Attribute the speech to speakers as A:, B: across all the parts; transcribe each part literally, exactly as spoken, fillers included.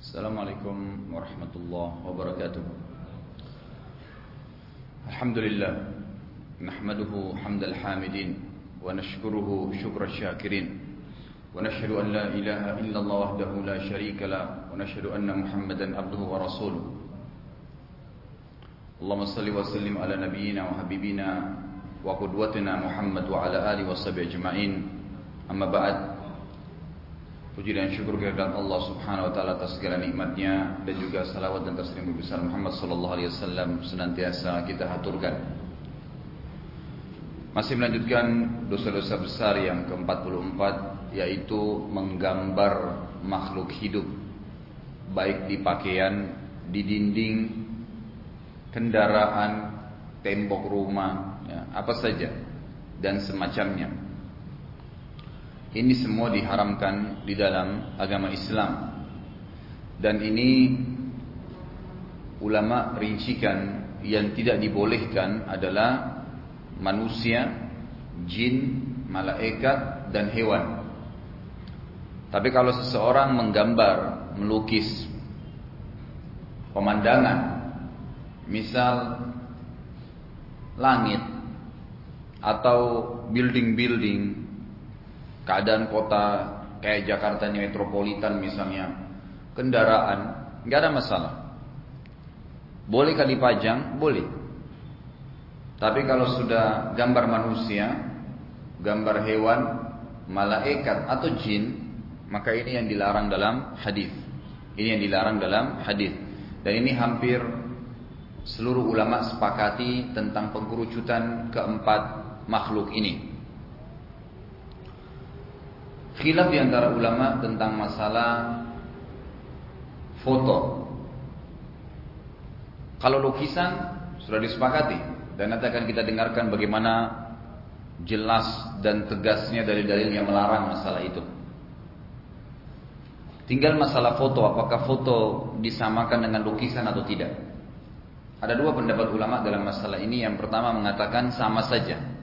A: Assalamualaikum warahmatullahi wabarakatuh. Alhamdulillah, nahmaduhu hamdal hamidin wa nashkuruhu syukra syakirin wa nashhadu an la ilaha illallah wahdahu la syarika lah wa nashhadu anna Muhammadan abduhu wa rasuluh. Allahumma salli wa sallim ala nabiyyina wa habibina wa qudwatina Muhammad wa ala alihi wa sahbihi ajma'in. Amma ba'd. Puji dan syukur kehadirat Allah Subhanahu wa taala atas segala nikmatnya, dan juga salawat dan taslim besar Muhammad sallallahu alaihi wasallam senantiasa kita haturkan. Masih melanjutkan dosa-dosa besar yang ke empat puluh empat, yaitu menggambar makhluk hidup, baik di pakaian, di dinding, kendaraan, tembok rumah, ya, apa saja dan semacamnya. Ini semua diharamkan di dalam agama Islam. Dan ini ulama rincikan, yang tidak dibolehkan adalah manusia, jin, malaikat, dan hewan. Tapi kalau seseorang menggambar, melukis pemandangan, misal langit atau building-building, keadaan kota kayak Jakarta ini metropolitan misalnya, kendaraan, nggak ada masalah. Bolehkah dipajang? Boleh. Tapi kalau sudah gambar manusia, gambar hewan, malaikat atau jin, maka ini yang dilarang dalam hadis. Ini yang dilarang dalam hadis. Dan ini hampir seluruh ulama sepakati tentang pengkerucutan keempat makhluk ini. Khilaf di antara ulama tentang masalah foto. Kalau lukisan sudah disepakati, dan nanti akan kita dengarkan bagaimana jelas dan tegasnya dalil-dalil yang melarang masalah itu. Tinggal masalah foto, apakah foto disamakan dengan lukisan atau tidak. Ada dua pendapat ulama dalam masalah ini. Yang pertama mengatakan sama saja.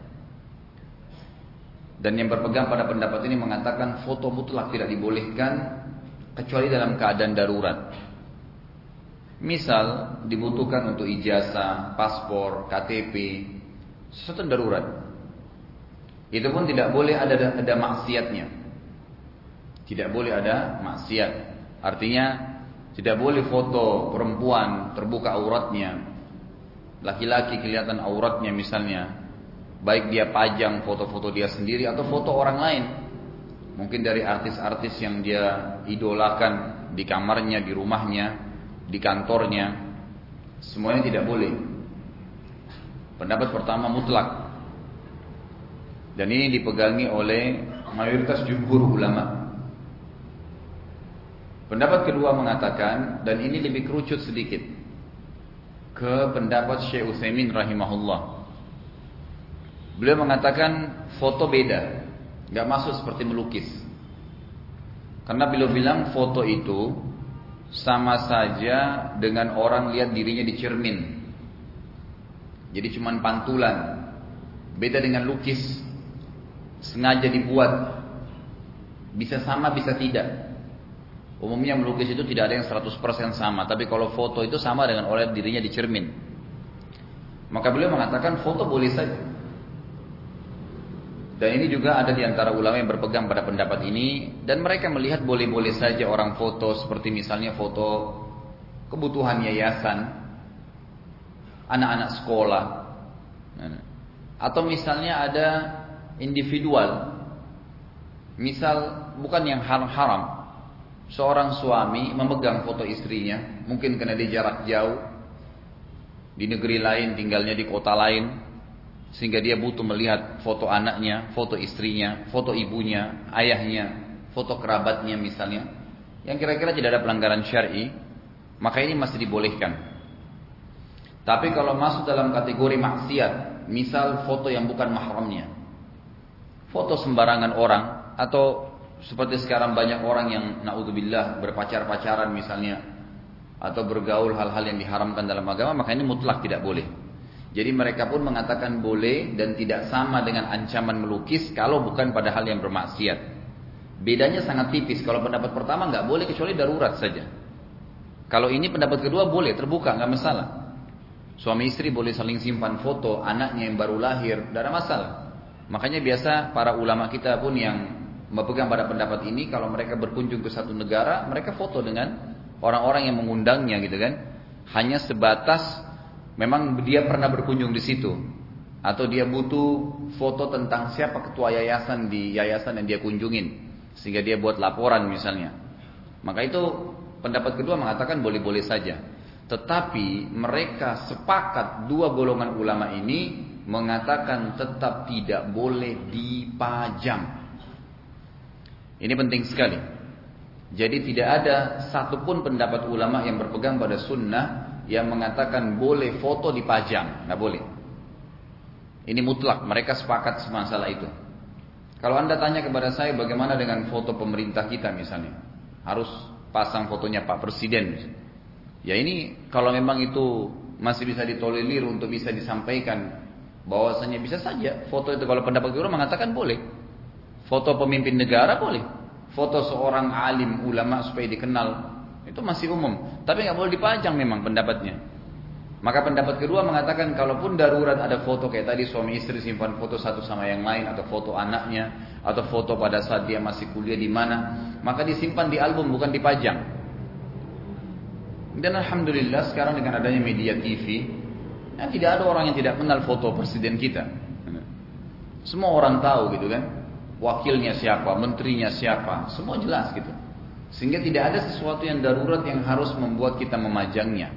A: Dan yang berpegang pada pendapat ini mengatakan foto mutlak tidak dibolehkan kecuali dalam keadaan darurat. Misal dibutuhkan untuk ijazah, paspor, K T P, sesuatu darurat. Itu pun tidak boleh ada ada maksiatnya. Tidak boleh ada maksiat. Artinya tidak boleh foto perempuan terbuka auratnya, laki-laki kelihatan auratnya misalnya. Baik dia pajang foto-foto dia sendiri atau foto orang lain. Mungkin dari artis-artis yang dia idolakan di kamarnya, di rumahnya, di kantornya. Semuanya tidak boleh. Pendapat pertama mutlak. Dan ini dipegangi oleh mayoritas jumhur ulama. Pendapat kedua mengatakan, dan ini lebih kerucut sedikit, ke pendapat Syekh Utsaimin rahimahullah. Beliau mengatakan foto beda, nggak masuk seperti melukis. Karena beliau bilang foto itu sama saja dengan orang lihat dirinya di cermin. Jadi cuman pantulan. Beda dengan lukis, sengaja dibuat. Bisa sama, bisa tidak. Umumnya melukis itu tidak ada yang seratus persen sama. Tapi kalau foto itu sama dengan orang lihat dirinya di cermin. Maka beliau mengatakan foto boleh saja. Dan ini juga ada di antara ulama yang berpegang pada pendapat ini. Dan mereka melihat boleh-boleh saja orang foto, seperti misalnya foto kebutuhan yayasan, anak-anak sekolah, atau misalnya ada individual. Misal bukan yang haram-haram, seorang suami memegang foto istrinya, mungkin karena dia jarak jauh, di negeri lain, tinggalnya di kota lain, sehingga dia butuh melihat foto anaknya, foto istrinya, foto ibunya, ayahnya, foto kerabatnya misalnya, yang kira-kira tidak ada pelanggaran syar'i, maka ini masih dibolehkan. Tapi kalau masuk dalam kategori maksiat, misal foto yang bukan mahramnya, foto sembarangan orang, atau seperti sekarang banyak orang yang naudzubillah berpacar-pacaran misalnya, atau bergaul hal-hal yang diharamkan dalam agama, maka ini mutlak tidak boleh. Jadi mereka pun mengatakan boleh dan tidak sama dengan ancaman melukis kalau bukan pada hal yang bermaksiat. Bedanya sangat tipis. Kalau pendapat pertama nggak boleh kecuali darurat saja. Kalau ini pendapat kedua boleh, terbuka, nggak masalah. Suami istri boleh saling simpan foto anaknya yang baru lahir, tidak ada masalah. Makanya biasa para ulama kita pun yang berpegang pada pendapat ini, kalau mereka berkunjung ke satu negara, mereka foto dengan orang-orang yang mengundangnya gitu kan. Hanya sebatas memang dia pernah berkunjung di situ, atau dia butuh foto tentang siapa ketua yayasan di yayasan yang dia kunjungin, sehingga dia buat laporan misalnya. Maka itu pendapat kedua mengatakan boleh-boleh saja. Tetapi mereka sepakat, dua golongan ulama ini mengatakan tetap tidak boleh dipajang. Ini penting sekali. Jadi tidak ada satupun pendapat ulama yang berpegang pada sunnah yang mengatakan boleh foto dipajang, nggak boleh. Ini mutlak, mereka sepakat masalah itu. Kalau anda tanya kepada saya bagaimana dengan foto pemerintah kita misalnya, harus pasang fotonya Pak Presiden. Ya ini kalau memang itu masih bisa ditolerir untuk bisa disampaikan, bahwasanya bisa saja foto itu, kalau pendapat kedua mengatakan boleh. Foto pemimpin negara boleh, foto seorang alim ulama supaya dikenal, itu masih umum. Tapi nggak boleh dipajang memang pendapatnya. Maka pendapat kedua mengatakan kalaupun darurat ada foto kayak tadi suami istri simpan foto satu sama yang lain, atau foto anaknya, atau foto pada saat dia masih kuliah di mana, maka disimpan di album bukan dipajang. Dan alhamdulillah sekarang dengan adanya media T V, ya tidak ada orang yang tidak kenal foto presiden kita. Semua orang tahu gitu kan, wakilnya siapa, menterinya siapa, semua jelas gitu. Sehingga tidak ada sesuatu yang darurat yang harus membuat kita memajangnya.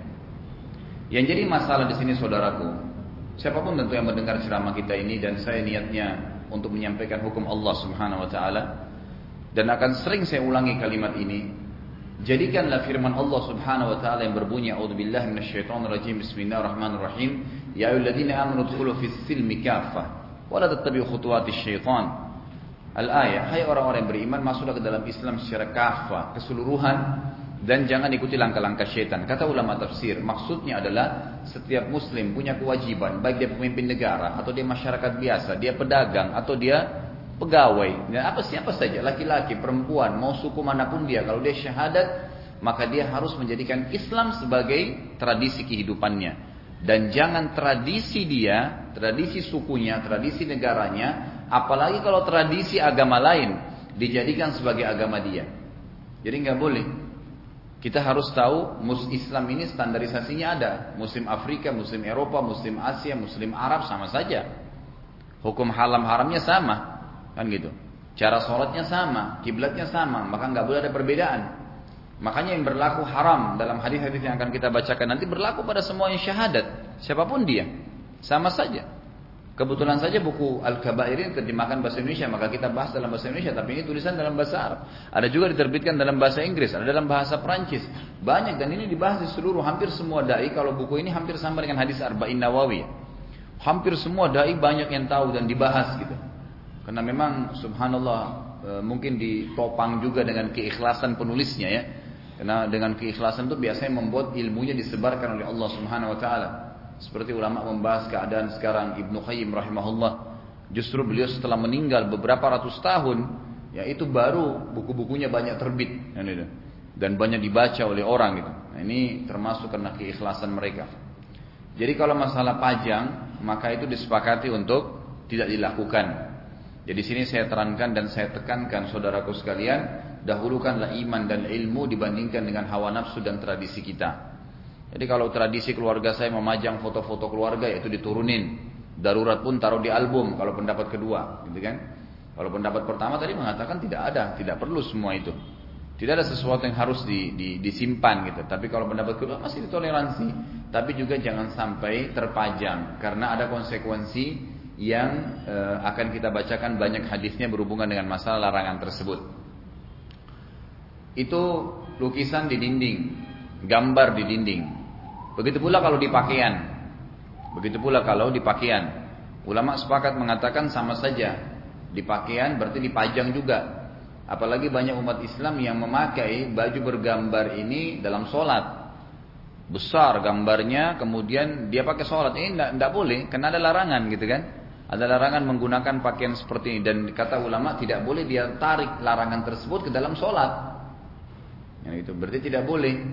A: Yang jadi masalah di sini saudaraku, siapapun tentu yang mendengar ceramah kita ini, dan saya niatnya untuk menyampaikan hukum Allah Subhanahu wa taala, dan akan sering saya ulangi kalimat ini. Jadikanlah firman Allah Subhanahu wa taala yang berbunyi a'udzubillahi minasyaitonirrajim bismillahirrahmanirrahim ya ayyuhalladzina amanu udkhulu fis-silmi kaffah wa la tattabi'u khutuwatisy syaitan. Al-ayah, hai orang-orang yang beriman, masuklah ke dalam Islam secara kafah, keseluruhan, dan jangan ikuti langkah-langkah syaitan. Kata ulama tafsir, maksudnya adalah setiap muslim punya kewajiban, baik dia pemimpin negara, atau dia masyarakat biasa, dia pedagang, atau dia pegawai, dan apa siapa saja, laki-laki, perempuan, mau suku manapun dia, kalau dia syahadat, maka dia harus menjadikan Islam sebagai tradisi kehidupannya. Dan jangan tradisi dia, tradisi sukunya, tradisi negaranya, apalagi kalau tradisi agama lain dijadikan sebagai agama dia. Jadi nggak boleh. Kita harus tahu Islam ini standarisasinya ada. Muslim Afrika, Muslim Eropa, Muslim Asia, Muslim Arab sama saja. Hukum haram haramnya sama, kan gitu. Cara sholatnya sama, kiblatnya sama, maka nggak boleh ada perbedaan. Makanya yang berlaku haram dalam hadis-hadis yang akan kita bacakan nanti berlaku pada semua yang syahadat, siapapun dia, sama saja. Kebetulan saja buku Al-Kabair ini terjemahkan bahasa Indonesia, maka kita bahas dalam bahasa Indonesia, tapi ini tulisan dalam bahasa Arab. Ada juga diterbitkan dalam bahasa Inggris, ada dalam bahasa Perancis. Banyak, dan ini dibahas di seluruh, hampir semua dai. Kalau buku ini hampir sama dengan hadis Arba'in Nawawi. Hampir semua dai banyak yang tahu dan dibahas gitu. Karena memang subhanallah mungkin ditopang juga dengan keikhlasan penulisnya ya. Karena dengan keikhlasan itu biasanya membuat ilmunya disebarkan oleh Allah Subhanahu wa taala. Seperti ulama membahas keadaan sekarang Ibnu Qayyim rahimahullah, justru beliau setelah meninggal beberapa ratus tahun, ya itu baru buku-bukunya banyak terbit dan banyak dibaca oleh orang gitu. Nah, ini termasuk karena keikhlasan mereka. Jadi kalau masalah pajang, maka itu disepakati untuk tidak dilakukan. Jadi sini saya terangkan dan saya tekankan saudaraku sekalian, dahulukanlah iman dan ilmu dibandingkan dengan hawa nafsu dan tradisi kita. Jadi kalau tradisi keluarga saya memajang foto-foto keluarga, yaitu diturunin. Darurat pun taruh di album kalau pendapat kedua, gitu kan? Kalau pendapat pertama tadi mengatakan tidak ada, tidak perlu semua itu. Tidak ada sesuatu yang harus di, di, disimpan gitu. Tapi kalau pendapat kedua masih ditoleransi, tapi juga jangan sampai terpajang karena ada konsekuensi yang e, akan kita bacakan banyak hadisnya berhubungan dengan masalah larangan tersebut. Itu lukisan di dinding, gambar di dinding. Begitu pula kalau di pakaian. Begitu pula kalau di pakaian. Ulama sepakat mengatakan sama saja. Di pakaian berarti dipajang juga. Apalagi banyak umat Islam yang memakai baju bergambar ini dalam sholat. Besar gambarnya, kemudian dia pakai sholat. Ini tidak, tidak boleh, karena ada larangan gitu kan. Ada larangan menggunakan pakaian seperti ini. Dan kata ulama tidak boleh dia tarik larangan tersebut ke dalam sholat. Ya, itu berarti tidak boleh.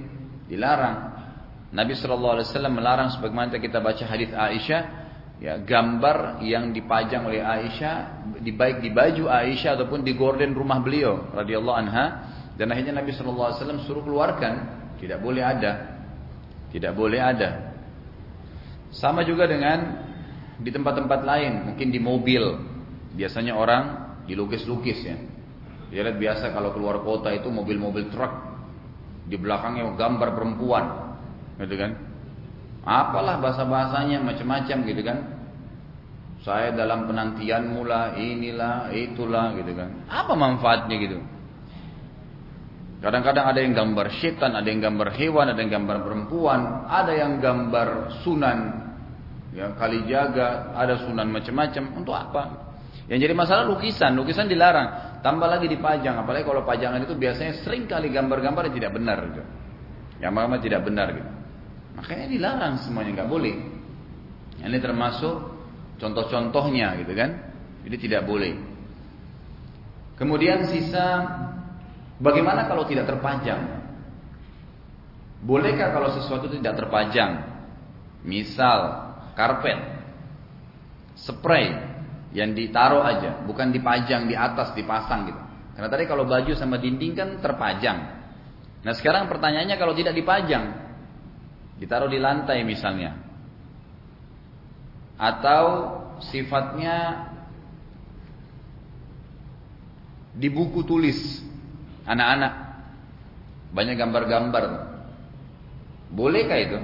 A: dilarang. Nabi shallallahu alaihi wasallam melarang sebagaimana kita baca hadis Aisyah, ya, gambar yang dipajang oleh Aisyah, di baik di baju Aisyah ataupun di gorden rumah beliau radhiyallahu anha, dan akhirnya Nabi shallallahu alaihi wasallam suruh keluarkan, tidak boleh ada, tidak boleh ada. Sama juga dengan di tempat-tempat lain, mungkin di mobil, biasanya orang dilukis-lukis ya. Dia lihat biasa kalau keluar kota itu mobil-mobil truk, di belakangnya gambar perempuan, gitu kan? Apalah bahasa-bahasanya macam-macam gitu kan? Saya dalam penantianmu lah, inilah, itulah, gitu kan? Apa manfaatnya gitu? Kadang-kadang ada yang gambar setan, ada yang gambar hewan, ada yang gambar perempuan, ada yang gambar sunan, ya Kalijaga, ada sunan macam-macam. Untuk apa? Yang jadi masalah lukisan, lukisan dilarang. Tambah lagi dipajang, apalagi kalau pajangan itu biasanya sering kali gambar-gambar yang tidak benar, gitu. Gambar-gambar tidak benar, gitu. Makanya dilarang semuanya, nggak boleh. Ini termasuk contoh-contohnya, gitu kan? Jadi tidak boleh. Kemudian sisa. Bagaimana kalau tidak terpajang? Bolehkah kalau sesuatu tidak terpajang? Misal karpet, spray yang ditaruh aja, bukan dipajang di atas, dipasang gitu. Karena tadi kalau baju sama dinding kan terpajang. Nah sekarang pertanyaannya kalau tidak dipajang, ditaruh di lantai misalnya, atau sifatnya di buku tulis anak-anak, banyak gambar-gambar, bolehkah itu?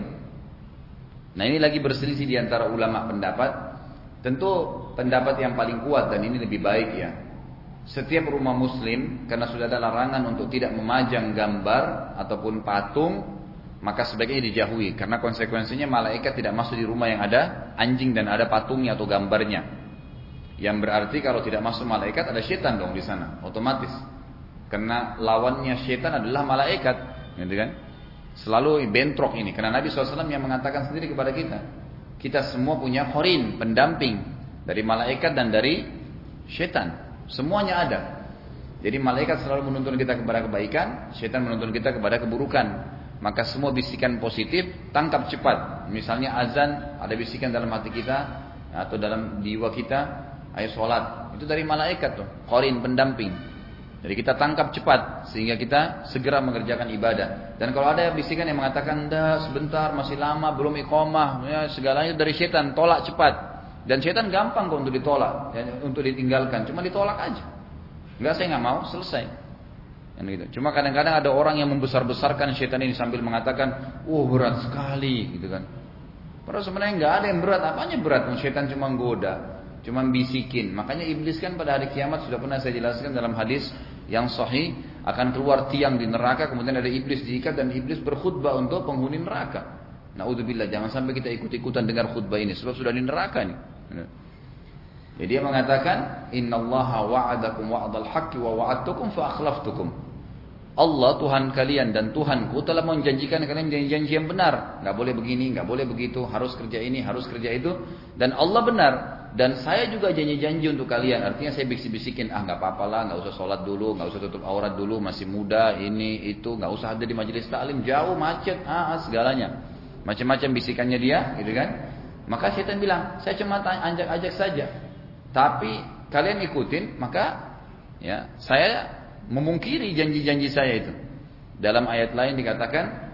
A: Nah ini lagi berselisih di antara ulama pendapat. Tentu pendapat yang paling kuat dan ini lebih baik ya, setiap rumah muslim karena sudah ada larangan untuk tidak memajang gambar ataupun patung, maka sebaiknya dijauhi, karena konsekuensinya malaikat tidak masuk di rumah yang ada anjing dan ada patungnya atau gambarnya. Yang berarti kalau tidak masuk malaikat ada setan dong di sana, otomatis. Karena lawannya setan adalah malaikat, gitu kan? Selalu bentrok ini. Karena Nabi shallallahu alaihi wasallam yang mengatakan sendiri kepada kita, kita semua punya khorin, pendamping dari malaikat dan dari setan. Semuanya ada. Jadi malaikat selalu menuntun kita kepada kebaikan, setan menuntun kita kepada keburukan. Maka semua bisikan positif tangkap cepat. Misalnya azan, ada bisikan dalam hati kita atau dalam jiwa kita, ayo sholat. Itu dari malaikat tuh, khorin, pendamping. Jadi kita tangkap cepat sehingga kita segera mengerjakan ibadah. Dan kalau ada bisikan yang mengatakan dah sebentar masih lama belum iqamah, ya segalanya dari setan, tolak cepat. Dan setan gampang kok untuk ditolak, ya, untuk ditinggalkan, cuma ditolak aja. Enggak, saya nggak mau, selesai. Dan gitu. Cuma kadang-kadang ada orang yang membesar-besarkan setan ini sambil mengatakan, "Oh, berat sekali," gitu kan. Padahal sebenarnya nggak ada yang berat, apanya berat? Setan cuma goda. Cuma bisikin. Makanya iblis kan pada hari kiamat sudah pernah saya jelaskan dalam hadis yang sahih, akan keluar tiang di neraka, kemudian ada iblis diikat dan iblis berkhutbah untuk penghuni neraka. Naudzubillah, jangan sampai kita ikut-ikutan dengar khutbah ini sebab sudah di neraka nih. Jadi dia mengatakan, "Innallaha wa'adakum wa'dal haqqi wa wa'adtukum fa akhlaftukum." Allah Tuhan kalian dan Tuhanku telah menjanjikan kalian janji-janji yang benar. Enggak boleh begini, enggak boleh begitu, harus kerja ini, harus kerja itu, dan Allah benar. Dan saya juga janji-janji untuk kalian. Artinya saya bisik-bisikin, ah nggak apa-apa lah, nggak usah sholat dulu, nggak usah tutup aurat dulu, masih muda, ini itu, nggak usah ada di majelis taklim, jauh macet, ah segalanya, macam-macam bisikannya dia, gitu kan? Maka syaitan bilang, saya cuma ajak-ajak saja, tapi kalian ikutin, maka ya saya memungkiri janji-janji saya itu. Dalam ayat lain dikatakan,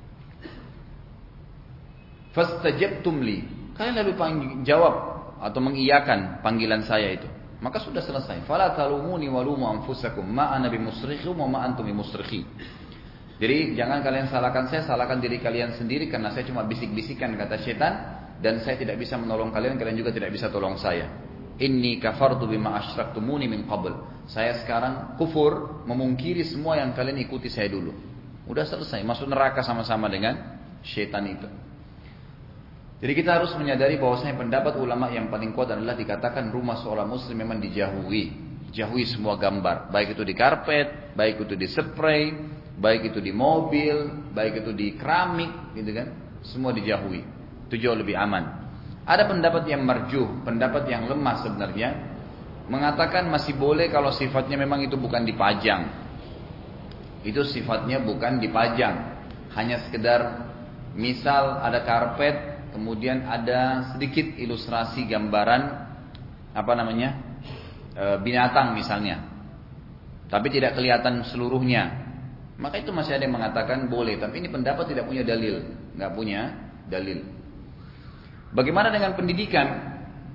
A: fastajabtum li, kalian lebih jawab atau mengiyakan panggilan saya itu, maka sudah selesai. Fala talumuni walumu anfusakum ma ana bimusrikhikum wa ma antum bimusrikhi. Jadi jangan kalian salahkan saya, salahkan diri kalian sendiri, karena saya cuma bisik-bisikan kata setan, dan saya tidak bisa menolong kalian, kalian juga tidak bisa tolong saya. Inni kafartu bima asyraktumuni min qabl. Saya sekarang kufur, memungkiri semua yang kalian ikuti saya dulu. Udah selesai, masuk neraka sama-sama dengan setan itu. Jadi kita harus menyadari bahwasanya pendapat ulama yang paling kuat adalah dikatakan rumah seorang muslim memang dijauhi. Jauhi semua gambar, baik itu di karpet, baik itu di spray, baik itu di mobil, baik itu di keramik, gitu kan? Semua dijauhi. Itu jauh lebih aman. Ada pendapat yang marjuh, pendapat yang lemah sebenarnya, mengatakan masih boleh kalau sifatnya memang itu bukan dipajang. Itu sifatnya bukan dipajang. hanya sekedar misal ada karpet, kemudian ada sedikit ilustrasi gambaran apa namanya e, binatang misalnya, tapi tidak kelihatan seluruhnya, maka itu masih ada yang mengatakan boleh. Tapi ini pendapat tidak punya dalil, nggak punya dalil. Bagaimana dengan pendidikan?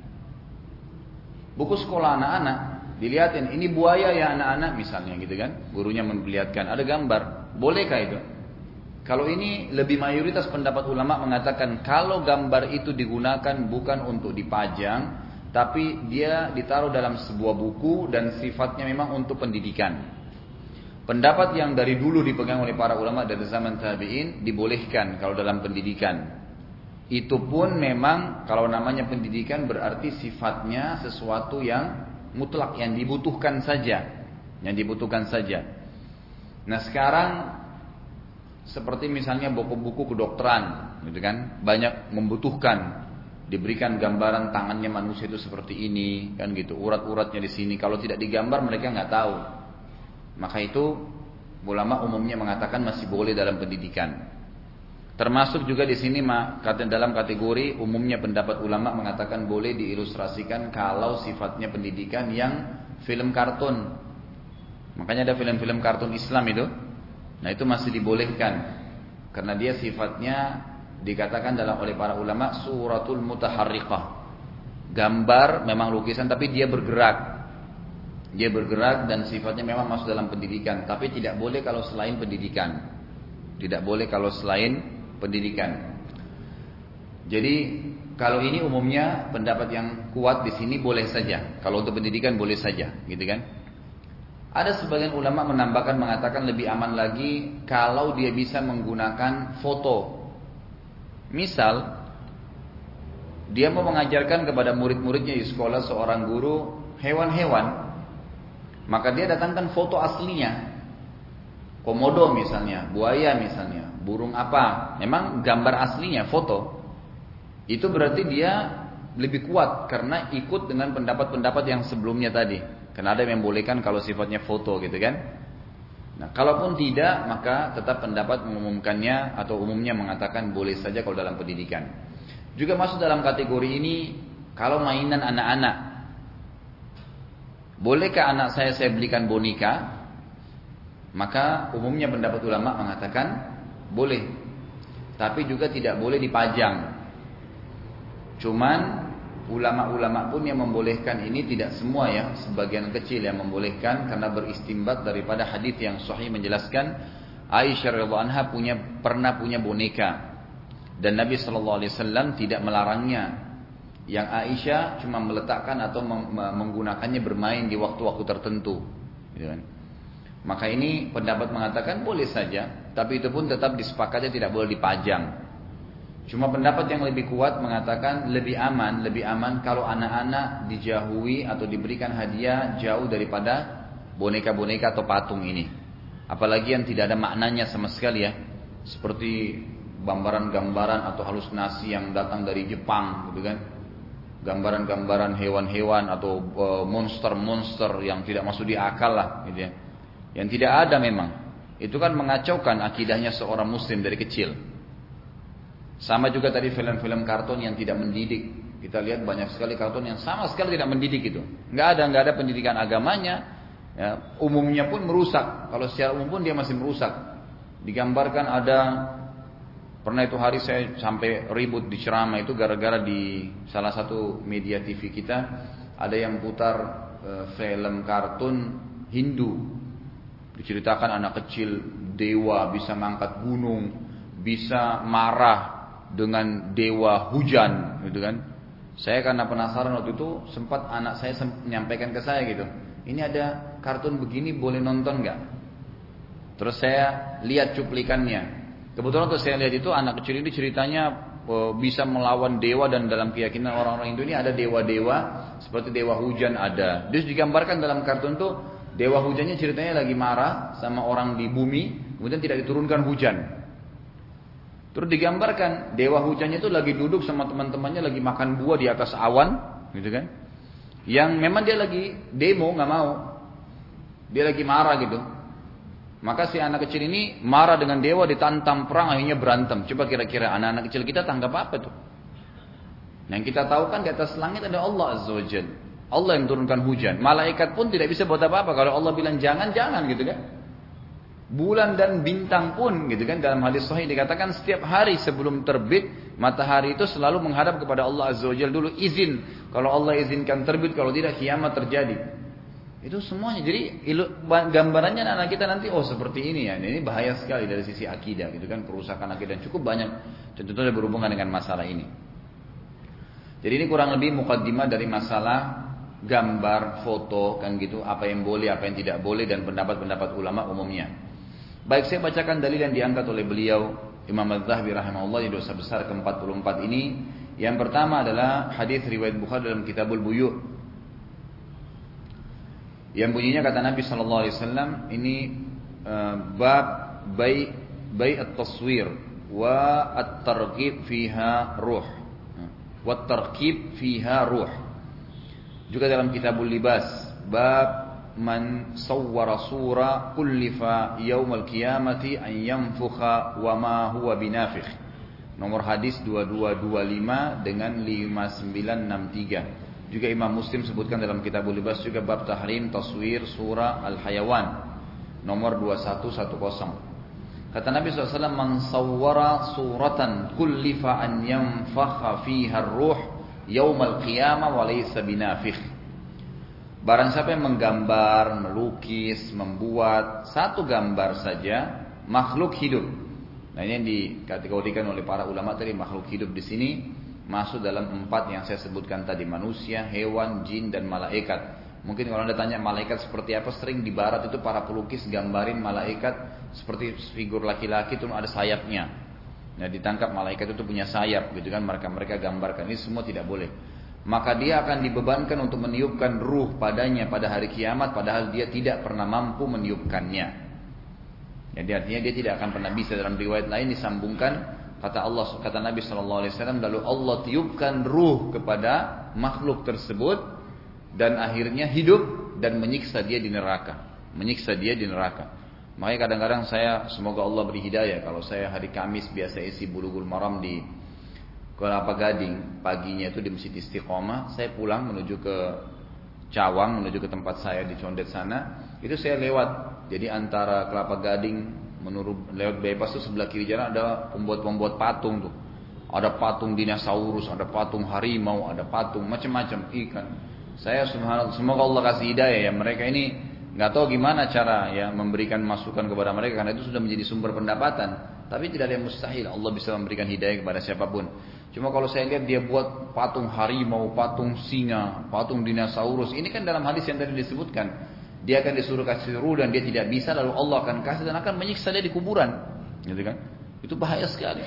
A: Buku sekolah anak-anak dilihatin, ini buaya ya anak-anak misalnya gitu kan, gurunya memperlihatkan ada gambar, bolehkah itu? Kalau ini lebih mayoritas pendapat ulama mengatakan kalau gambar itu digunakan bukan untuk dipajang, tapi dia ditaruh dalam sebuah buku dan sifatnya memang untuk pendidikan. Pendapat yang dari dulu dipegang oleh para ulama dari zaman tabi'in, dibolehkan kalau dalam pendidikan. Itu pun memang kalau namanya pendidikan berarti sifatnya sesuatu yang mutlak, yang dibutuhkan saja, yang dibutuhkan saja. Nah sekarang seperti misalnya buku-buku kedokteran, gitu kan, banyak membutuhkan diberikan gambaran tangannya manusia itu seperti ini, kan gitu, urat-uratnya di sini. Kalau tidak digambar mereka nggak tahu. Maka itu ulama umumnya mengatakan masih boleh dalam pendidikan. Termasuk juga di sini dalam kategori umumnya pendapat ulama mengatakan boleh diilustrasikan kalau sifatnya pendidikan yang film kartun. Makanya ada film-film kartun Islam itu. Nah itu masih dibolehkan karena dia sifatnya dikatakan dalam oleh para ulama suratul mutaharriqah. Gambar memang lukisan tapi dia bergerak. Dia bergerak dan sifatnya memang masuk dalam pendidikan, tapi tidak boleh kalau selain pendidikan. Tidak boleh kalau selain pendidikan. Jadi kalau ini umumnya pendapat yang kuat di sini boleh saja. Kalau untuk pendidikan boleh saja, gitu kan? Ada sebagian ulama menambahkan mengatakan lebih aman lagi kalau dia bisa menggunakan foto. Misal dia mau mengajarkan kepada murid-muridnya di sekolah seorang guru hewan-hewan, maka dia datangkan foto aslinya. Komodo misalnya, buaya misalnya, burung apa, memang gambar aslinya, foto. Itu berarti dia lebih kuat karena ikut dengan pendapat-pendapat yang sebelumnya tadi. Karena ada yang membolehkan kalau sifatnya foto gitu kan. Nah, kalaupun tidak, maka tetap pendapat mengumumkannya atau umumnya mengatakan boleh saja kalau dalam pendidikan. Juga masuk dalam kategori ini kalau mainan anak-anak. Bolehkah anak saya saya belikan boneka? Maka umumnya pendapat ulama mengatakan boleh, tapi juga tidak boleh dipajang. Cuman ulama-ulama pun yang membolehkan ini tidak semua ya, sebagian kecil yang membolehkan karena beristimbat daripada hadis yang sahih menjelaskan Aisyah radhiyallahu anha punya pernah punya boneka dan Nabi shallallahu alaihi wasallam tidak melarangnya. Yang Aisyah cuma meletakkan atau menggunakannya bermain di waktu-waktu tertentu, gitu kan? Maka ini pendapat mengatakan boleh saja, tapi itu pun tetap disepakati tidak boleh dipajang. Cuma pendapat yang lebih kuat mengatakan lebih aman, lebih aman kalau anak-anak dijauhi atau diberikan hadiah jauh daripada boneka-boneka atau patung ini. Apalagi yang tidak ada maknanya sama sekali ya, seperti gambaran-gambaran atau halusinasi yang datang dari Jepang, gitu kan? Gambaran-gambaran hewan-hewan atau monster-monster yang tidak masuk di akal lah, gitu ya. Yang tidak ada memang. Itu kan mengacaukan akidahnya seorang muslim dari kecil. Sama juga tadi film-film kartun yang tidak mendidik. Kita lihat banyak sekali kartun yang sama sekali tidak mendidik itu. Nggak ada, nggak ada pendidikan agamanya. Ya, umumnya pun merusak. Kalau secara umum pun dia masih merusak. Digambarkan ada, pernah itu hari saya sampai ribut di ceramah itu gara-gara di salah satu media T V kita ada yang putar e, film kartun Hindu. Diceritakan anak kecil dewa bisa mengangkat gunung, bisa marah dengan dewa hujan, gitu kan? Saya karena penasaran waktu itu sempat anak saya menyampaikan ke saya gitu, ini ada kartun begini boleh nonton nggak? Terus saya lihat cuplikannya. Kebetulan waktu saya lihat itu anak kecil ini ceritanya bisa melawan dewa dan dalam keyakinan orang-orang Hindu ini ada dewa-dewa seperti dewa hujan ada. Terus digambarkan dalam kartun tuh dewa hujannya ceritanya lagi marah sama orang di bumi, kemudian tidak diturunkan hujan. Terus digambarkan dewa hujannya itu lagi duduk sama teman-temannya lagi makan buah di atas awan, gitu kan? Yang memang dia lagi demo nggak mau, dia lagi marah gitu. Maka si anak kecil ini marah dengan dewa, ditantang perang, akhirnya berantem. Coba kira-kira anak-anak kecil kita tanggap apa tuh? Yang kita tahu kan di atas langit ada Allah Azza wa Jalla. Allah yang turunkan hujan. Malaikat pun tidak bisa buat apa-apa. Kalau Allah bilang jangan, jangan gitu kan. Bulan dan bintang pun gitu kan. Dalam hadis sahih dikatakan setiap hari sebelum terbit matahari itu selalu menghadap kepada Allah Azza wa Jalla dulu izin. Kalau Allah izinkan terbit, kalau tidak kiamat terjadi. Itu semuanya. Jadi gambarannya anak kita nanti oh seperti ini ya. Ini bahaya sekali dari sisi akidah gitu kan, kerusakan akidah cukup banyak. Tentunya berhubungan dengan masalah ini. Jadi ini kurang lebih mukaddimah dari masalah gambar, foto kan gitu, apa yang boleh, apa yang tidak boleh dan pendapat-pendapat ulama umumnya. Baik, saya bacakan dalil yang diangkat oleh beliau Imam Az-Zahabi rahimahullah di dosa besar ke empat puluh empat ini. Yang pertama adalah hadis riwayat Bukhari dalam Kitabul Buyu'. Yang bunyinya kata Nabi sallallahu alaihi wasallam ini uh, bab bai bai at-taswir wa at-targhib fiha ruh. Wa at-tarkib fiha ruh. Juga dalam Kitabul Libas bab man sawwara sura kullifa yaumil qiyamati an yanfukha wa ma huwa binafikh. Nomor hadis dua dua dua lima dengan lima sembilan enam tiga. Juga Imam Muslim sebutkan dalam Kitabul Libas juga bab tahrim taswir surah Al-Hayawan nomor dua satu satu nol. Kata Nabi shallallahu alaihi wasallam, man sawwara suratan kullifa an yanfakha fiha ar-ruh yaumal qiyamah wa laysa binafikh. Barang siapa yang menggambar, melukis, membuat satu gambar saja makhluk hidup. Nah ini yang dikategorikan oleh para ulama tadi, makhluk hidup di sini masuk dalam empat yang saya sebutkan tadi, manusia, hewan, jin, dan malaikat. Mungkin kalau anda tanya malaikat seperti apa, sering di barat itu para pelukis gambarin malaikat seperti figur laki-laki itu ada sayapnya. Nah ditangkap malaikat itu punya sayap gitu kan, mereka mereka gambarkan. Ini semua tidak boleh. Maka dia akan dibebankan untuk meniupkan ruh padanya pada hari kiamat, padahal dia tidak pernah mampu meniupkannya. Jadi artinya dia tidak akan pernah bisa. Dalam riwayat lain disambungkan, kata Allah, kata Nabi Shallallahu Alaihi Wasallam, lalu Allah tiupkan ruh kepada makhluk tersebut dan akhirnya hidup dan menyiksa dia di neraka, menyiksa dia di neraka. Makanya kadang-kadang saya, semoga Allah beri hidayah, kalau saya hari Kamis biasa isi Bulughul Maram di Kelapa Gading, paginya itu di Masjid Istiqomah, saya pulang menuju ke Cawang, menuju ke tempat saya di Condet sana, itu saya lewat, jadi antara Kelapa Gading menurut lewat bypass itu sebelah kiri jalan ada pembuat-pembuat patung tuh. Ada patung dinosaurus, ada patung harimau, ada patung macam-macam ikan. Saya subhanallah, semoga Allah kasih hidayah ya, mereka ini nggak tahu gimana cara ya memberikan masukan kepada mereka karena itu sudah menjadi sumber pendapatan. Tapi tidak ada yang mustahil, Allah bisa memberikan hidayah kepada siapapun. Cuma kalau saya lihat dia buat patung harimau, patung singa, patung dinosaurus, ini kan dalam hadis yang tadi disebutkan. Dia akan disuruh kasih ruh dan dia tidak bisa, lalu Allah akan kasih dan akan menyiksa dia di kuburan, gitu kan? Itu bahaya sekali.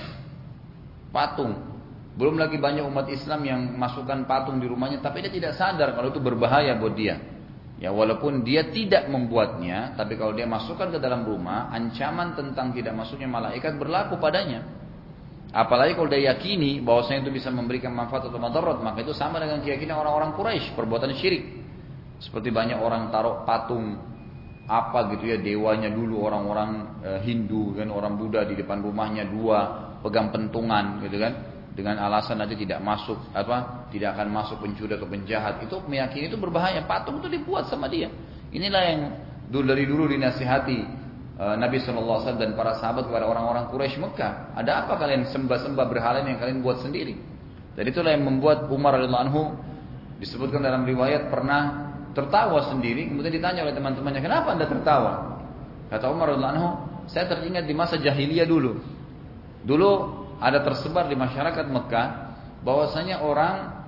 A: Patung, belum lagi banyak umat Islam yang masukkan patung di rumahnya, tapi dia tidak sadar kalau itu berbahaya buat dia. Ya walaupun dia tidak membuatnya, tapi kalau dia masukkan ke dalam rumah, ancaman tentang tidak masuknya malaikat berlaku padanya. Apalagi kalau dia yakini bahwasanya itu bisa memberikan manfaat atau madarat, maka itu sama dengan keyakinan orang-orang Quraisy, perbuatan syirik. Seperti banyak orang taruh patung apa gitu ya, dewanya dulu orang-orang e, Hindu kan, orang Buddha di depan rumahnya dua, pegang pentungan gitu kan, dengan alasan nanti tidak masuk apa, tidak akan masuk pencuri atau penjahat. Itu meyakini itu berbahaya. Patung itu dibuat sama dia. Inilah yang dulu dari dulu dinasihati e, Nabi shallallahu alaihi wasallam dan para sahabat kepada orang-orang Quraisy Mekah. Ada apa kalian sembah-sembah berhala yang kalian buat sendiri? Dan itulah yang membuat Umar radhiyallahu anhu disebutkan dalam riwayat pernah tertawa sendiri, kemudian ditanya oleh teman-temannya, kenapa anda tertawa? Kata Umar radhiyallahu anhu, saya teringat di masa jahiliyah dulu. Dulu ada tersebar di masyarakat Mekah bahwasanya orang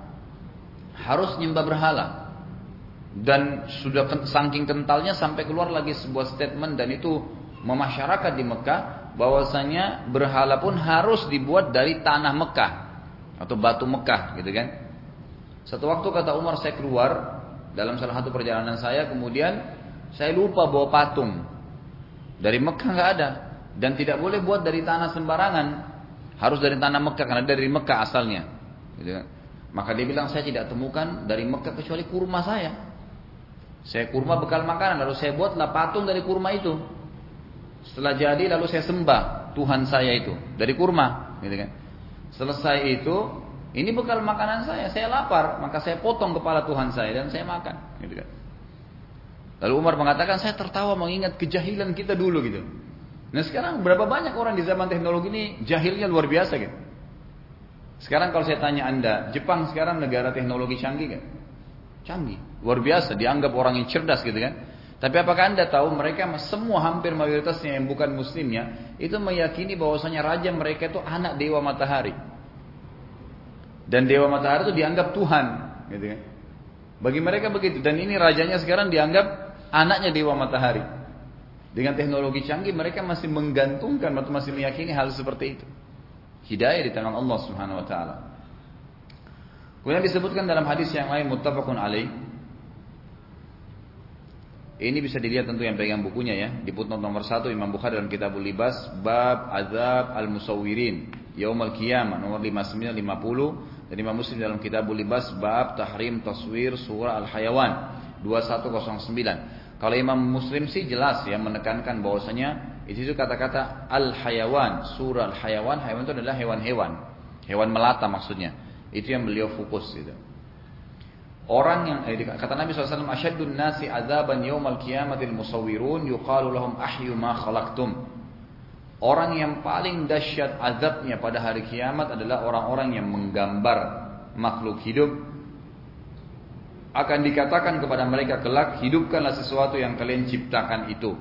A: harus nyembah berhala. Dan sudah saking kentalnya sampai keluar lagi sebuah statement, dan itu memasyarakat di Mekah bahwasanya berhala pun harus dibuat dari tanah Mekah atau batu Mekah gitu kan. Satu waktu kata Umar, saya keluar dalam salah satu perjalanan saya, kemudian saya lupa bawa patung. Dari Mekah nggak ada, dan tidak boleh buat dari tanah sembarangan, harus dari tanah Mekah karena dari Mekah asalnya. Gitu. Maka dia bilang, saya tidak temukan dari Mekah kecuali kurma saya. Saya kurma bekal makanan, lalu saya buatlah patung dari kurma itu. Setelah jadi lalu saya sembah Tuhan saya itu dari kurma, gitu kan. Selesai itu, ini bekal makanan saya, saya lapar, maka saya potong kepala Tuhan saya dan saya makan, gitu kan. Lalu Umar mengatakan, saya tertawa mengingat kejahilan kita dulu gitu. Nah sekarang berapa banyak orang di zaman teknologi ini jahilnya luar biasa gitu. Sekarang kalau saya tanya Anda, Jepang sekarang negara teknologi canggih kan? Canggih, luar biasa, dianggap orang yang cerdas gitu kan. Tapi apakah Anda tahu mereka semua hampir mayoritasnya yang bukan muslimnya itu meyakini bahwasanya raja mereka itu anak dewa matahari. Dan dewa matahari itu dianggap Tuhan, gitu kan. Bagi mereka begitu, dan ini rajanya sekarang dianggap anaknya dewa matahari. Dengan teknologi canggih mereka masih menggantungkan atau masih meyakini hal seperti itu. Hidayah di tangan Allah Subhanahu wa taala. Kemudian disebutkan dalam hadis yang lain muttafaqun alaih. Ini bisa dilihat tentu yang pegang bukunya ya. Di footnote nomor satu Imam Bukhari dalam Kitabul Libas bab azab al-musawwirin yaumul qiyamah nomor lima puluh sembilan lima puluh dan Imam Muslim dalam Kitabul Libas bab tahrim taswir surah al-hayawan dua satu nol sembilan. Kalau Imam Muslim sih jelas ya menekankan bahwasanya itu itu kata-kata al-hayawan, surah al-hayawan, hayawan itu adalah hewan-hewan. Hewan melata maksudnya. Itu yang beliau fokus gitu. Orang yang eh, kata Nabi shallallahu alaihi wasallam asyaddun nasi azaban yaumal qiyamatil musawwirun yuqalu lahum ahyu ma khalaqtum. Orang yang paling dahsyat azabnya pada hari kiamat adalah orang-orang yang menggambar makhluk hidup. Akan dikatakan kepada mereka kelak, hidupkanlah sesuatu yang kalian ciptakan itu.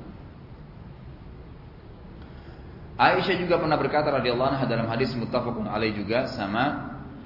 A: Aisyah juga pernah berkata radhiyallahu anha dalam hadis muttafaqun alaih juga sama.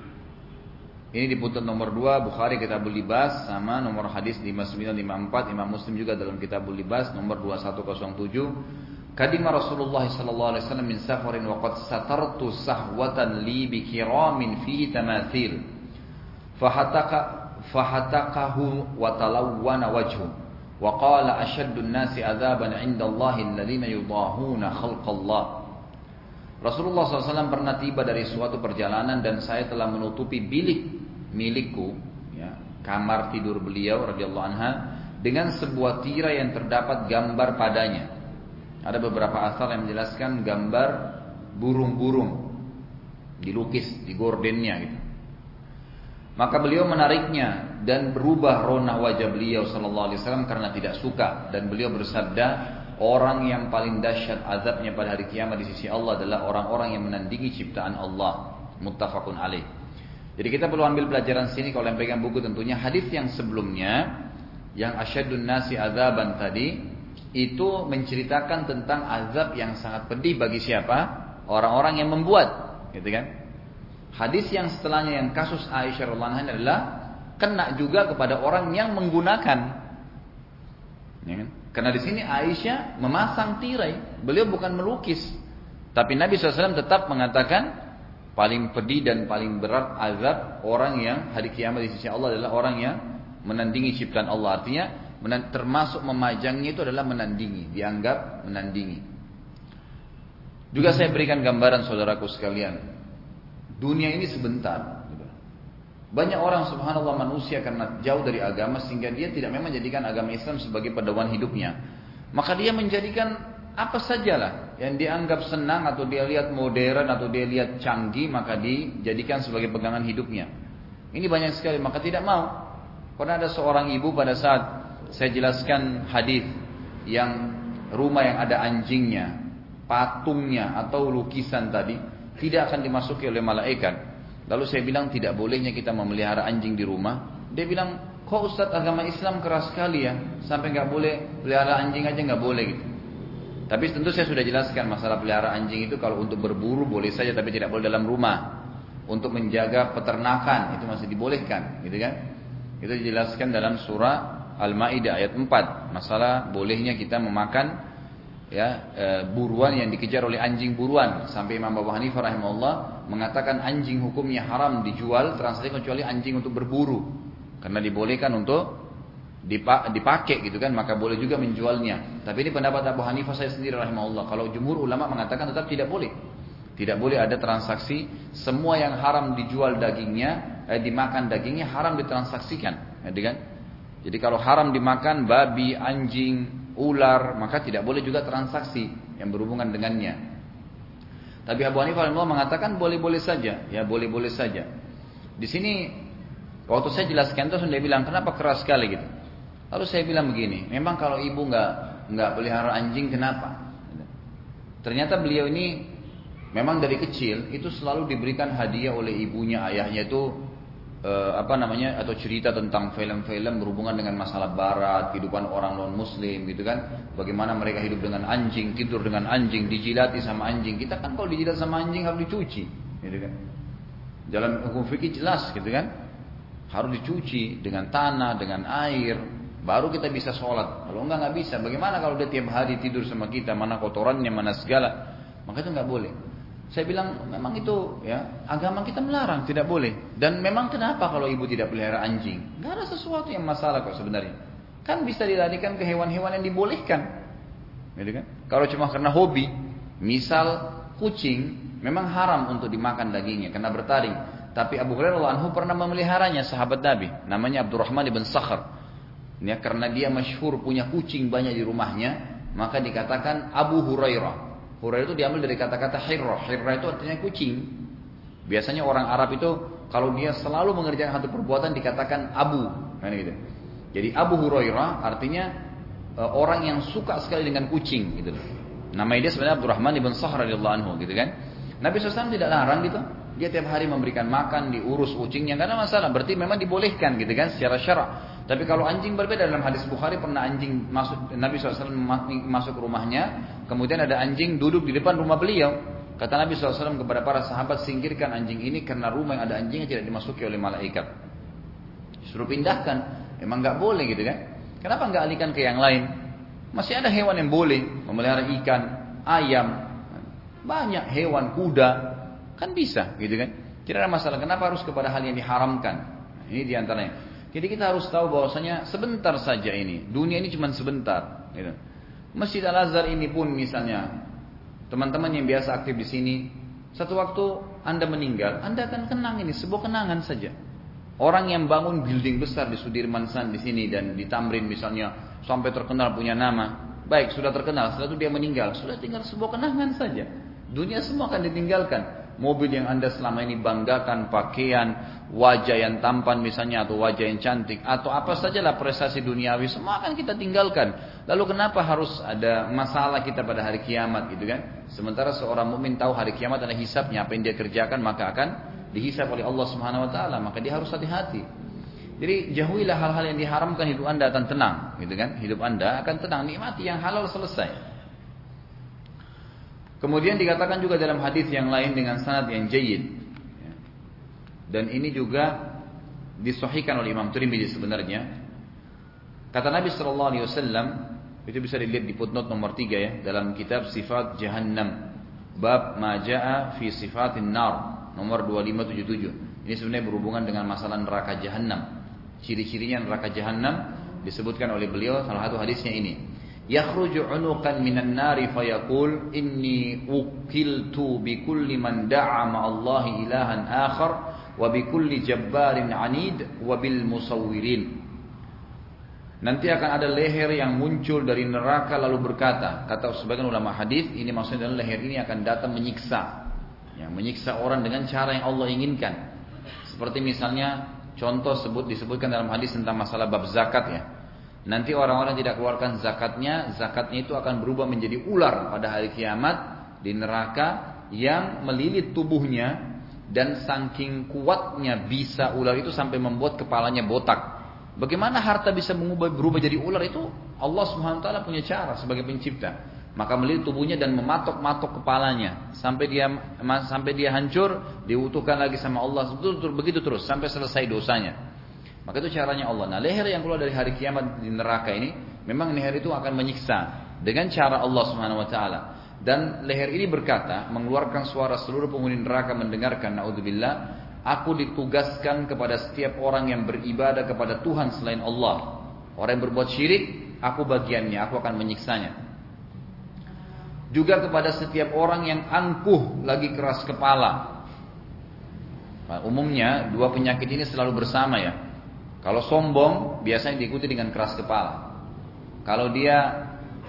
A: Ini di footnote nomor dua Bukhari Kitabul Libas sama nomor hadis lima sembilan lima empat Imam Muslim juga dalam Kitabul Libas nomor dua satu nol tujuh. Kadima Rasulullah sallallahu alaihi wasallam min safarin wa qad satartu sahwatan li bi kiramin fihi tamathil. Fahataka fahatakahu wa talawwana wajhu. Wa qala ashaddun nasi adzaban 'inda Allahi alladziina yudahuna khalqallah. Rasulullah shallallahu alaihi wasallam pernah tiba dari suatu perjalanan dan saya telah menutupi bilik milikku, ya, kamar tidur beliau radhiyallahu anha dengan sebuah tirai yang terdapat gambar padanya. Ada beberapa asal yang menjelaskan gambar burung-burung dilukis di gordennya gitu. Maka beliau menariknya dan berubah rona wajah beliau sallallahu alaihi wasallam karena tidak suka dan beliau bersabda, orang yang paling dahsyat azabnya pada hari kiamat di sisi Allah adalah orang-orang yang menandingi ciptaan Allah. Muttafaqun alaih. Jadi kita perlu ambil pelajaran sini kalau yang pegang buku tentunya hadis yang sebelumnya yang asyaddun nasi azaban tadi itu menceritakan tentang azab yang sangat pedih bagi siapa? Orang-orang yang membuat, gitu kan? Hadis yang setelahnya yang kasus Aisyah radhiyallahu anha adalah kena juga kepada orang yang menggunakan. Ya kan? Karena di sini Aisyah memasang tirai, beliau bukan melukis. Tapi Nabi shallallahu alaihi wasallam tetap mengatakan paling pedih dan paling berat azab orang yang hari kiamat di sisi Allah adalah orang yang menandingi ciptaan Allah. Artinya termasuk memajangnya itu adalah menandingi, dianggap menandingi. Juga saya berikan gambaran saudaraku sekalian, dunia ini sebentar. Banyak orang subhanallah manusia karena jauh dari agama sehingga dia tidak memang menjadikan agama Islam sebagai pedoman hidupnya. Maka dia menjadikan apa sajalah yang dianggap senang atau dia lihat modern atau dia lihat canggih maka dijadikan sebagai pegangan hidupnya. Ini banyak sekali, maka tidak mau. Pernah ada seorang ibu pada saat saya jelaskan hadis yang rumah yang ada anjingnya, patungnya atau lukisan tadi tidak akan dimasuki oleh malaikat. Lalu saya bilang tidak bolehnya kita memelihara anjing di rumah. Dia bilang, kok Ustaz agama Islam keras sekali ya, sampai nggak boleh pelihara anjing aja nggak boleh gitu. Tapi tentu saya sudah jelaskan masalah pelihara anjing itu kalau untuk berburu boleh saja, tapi tidak boleh dalam rumah. Untuk menjaga peternakan itu masih dibolehkan, gitu kan? Itu dijelaskan dalam surah Al-Maidah ayat empat, masalah bolehnya kita memakan ya e, buruan yang dikejar oleh anjing buruan. Sampai Imam Abu Hanifah rahimahullah mengatakan anjing hukumnya haram dijual transaksi kecuali anjing untuk berburu, karena dibolehkan untuk dipakai gitu kan, maka boleh juga menjualnya. Tapi ini pendapat Abu Hanifah saya sendiri rahimahullah. Kalau jumhur ulama mengatakan tetap tidak boleh. Tidak boleh ada transaksi, semua yang haram dijual dagingnya, eh, dimakan dagingnya haram ditransaksikan, gitu kan? Jadi kalau haram dimakan babi, anjing, ular, maka tidak boleh juga transaksi. yang berhubungan dengannya. Tapi Abu Hanifah rahimahullah mengatakan boleh-boleh saja, ya boleh-boleh saja. Di sini waktu saya jelaskan terus dia bilang kenapa keras sekali gitu. Lalu saya bilang begini, memang kalau ibu nggak nggak pelihara anjing kenapa? Ternyata beliau ini memang dari kecil itu selalu diberikan hadiah oleh ibunya, ayahnya itu eh, apa namanya atau cerita tentang film-film berhubungan dengan masalah barat, kehidupan orang non muslim gitu kan. Bagaimana mereka hidup dengan anjing, tidur dengan anjing, dijilati sama anjing. Kita kan kalau dijilat sama anjing harus dicuci, gitu kan. Dalam hukum fikih jelas gitu kan. Harus dicuci dengan tanah, dengan air, baru kita bisa sholat. Kalau enggak nggak bisa. Bagaimana kalau dia tiap hari tidur sama kita, mana kotorannya, mana segala? Maka itu nggak boleh. Saya bilang memang itu ya agama kita melarang, tidak boleh. Dan memang kenapa kalau ibu tidak pelihara anjing? Nggak ada sesuatu yang masalah kok sebenarnya. Kan bisa dilarikan ke hewan-hewan yang dibolehkan, gitu kan? Kalau cuma karena hobi, misal kucing, memang haram untuk dimakan dagingnya karena bertaring. Tapi Abu Hurairah radhiyallahu anhu pernah memeliharanya, sahabat Nabi, namanya Abdurrahman ibn Sakhr. Ya, karena dia masyhur punya kucing banyak di rumahnya, maka dikatakan Abu Hurairah. Hurairah itu diambil dari kata-kata hirrah. Hirrah itu artinya kucing. Biasanya orang Arab itu kalau dia selalu mengerjakan satu perbuatan dikatakan Abu, kan gitu. Jadi Abu Hurairah artinya e, orang yang suka sekali dengan kucing gitu. Namanya dia sebenarnya Abdurrahman ibn Sakhr radhiyallahu anhu gitu kan. Nabi shallallahu alaihi wasallam tidak larang gitu. Dia tiap hari memberikan makan, diurus kucingnya, karena masalah. Berarti memang dibolehkan gitu kan secara syarak. Tapi kalau anjing berbeda, dalam hadis Bukhari pernah anjing masuk, Nabi shallallahu alaihi wasallam masuk rumahnya, kemudian ada anjing duduk di depan rumah beliau. Kata Nabi shallallahu alaihi wasallam kepada para sahabat, singkirkan anjing ini karena rumah yang ada anjingnya tidak dimasuki oleh malaikat. Suruh pindahkan. Memang nggak boleh gitu kan? Kenapa nggak alihkan ke yang lain? Masih ada hewan yang boleh memelihara ikan, ayam, banyak hewan, kuda, kan bisa gitu kan? Tidak ada masalah. Kenapa harus kepada hal yang diharamkan? Ini diantaranya. Jadi kita harus tahu bahwasanya sebentar saja ini, dunia ini cuma sebentar. Gitu. Masjid Al Azhar ini pun misalnya, teman-teman yang biasa aktif di sini, satu waktu Anda meninggal, Anda akan kenang ini sebuah kenangan saja. Orang yang bangun building besar di Sudirman San di sini dan di Tamrin misalnya sampai terkenal punya nama, baik sudah terkenal, setelah itu dia meninggal, sudah tinggal sebuah kenangan saja. Dunia semua akan ditinggalkan. Mobil yang Anda selama ini banggakan, pakaian, wajah yang tampan misalnya atau wajah yang cantik atau apa sajalah prestasi duniawi semua akan kita tinggalkan. Lalu kenapa harus ada masalah kita pada hari kiamat gitu kan? Sementara seorang mukmin tahu hari kiamat adalah hisabnya, apa yang dia kerjakan maka akan dihisab oleh Allah Subhanahu wa taala, maka dia harus hati-hati. Jadi jauhilah hal-hal yang diharamkan, hidup Anda akan tenang, gitu kan? Hidup Anda akan tenang, nikmati yang halal selesai. Kemudian dikatakan juga dalam hadis yang lain dengan sanad yang jayyid. Dan ini juga disahihkan oleh Imam Tirmidzi sebenarnya. Kata Nabi sallallahu alaihi wasallam, itu bisa dilihat di footnote nomor tiga ya, dalam kitab Sifat Jahannam. Bab ma jaa fi sifatin nar. Nomor dua lima tujuh tujuh. Ini sebenarnya berhubungan dengan masalah neraka jahanam. Ciri-cirinya neraka jahanam disebutkan oleh beliau, salah satu hadisnya ini. Yakhruju unuqan minan nari fayaqul inni ukiltu bi kulli man da'a ma'allahi ilahan akhar wa bi kulli jabbarin anid wa bil musawwirin. Nanti akan ada leher yang muncul dari neraka lalu berkata, kata sebagian ulama hadis, ini maksudnya adalah leher ini akan datang menyiksa. Yang menyiksa orang dengan cara yang Allah inginkan. Seperti misalnya contoh sebut disebutkan dalam hadis tentang masalah bab zakat ya. Nanti orang-orang tidak keluarkan zakatnya, zakatnya itu akan berubah menjadi ular pada hari kiamat di neraka yang melilit tubuhnya dan saking kuatnya bisa ular itu sampai membuat kepalanya botak. Bagaimana harta bisa mengubah berubah jadi ular itu? Allah Subhanahu wa taala punya cara sebagai pencipta. Maka melilit tubuhnya dan mematok-matok kepalanya sampai dia sampai dia hancur, diutuhkan lagi sama Allah betul begitu terus sampai selesai dosanya. Maka itu caranya Allah. Nah, leher yang keluar dari hari kiamat di neraka ini, memang leher itu akan menyiksa dengan cara Allah Subhanahu wa taala. Dan leher ini berkata, mengeluarkan suara seluruh penghuni neraka mendengarkan, naudzubillah, aku ditugaskan kepada setiap orang yang beribadah kepada Tuhan selain Allah. Orang yang berbuat syirik, aku bagiannya, aku akan menyiksanya. Juga kepada setiap orang yang angkuh lagi keras kepala. Nah, umumnya dua penyakit ini selalu bersama ya. Kalau sombong biasanya diikuti dengan keras kepala. Kalau dia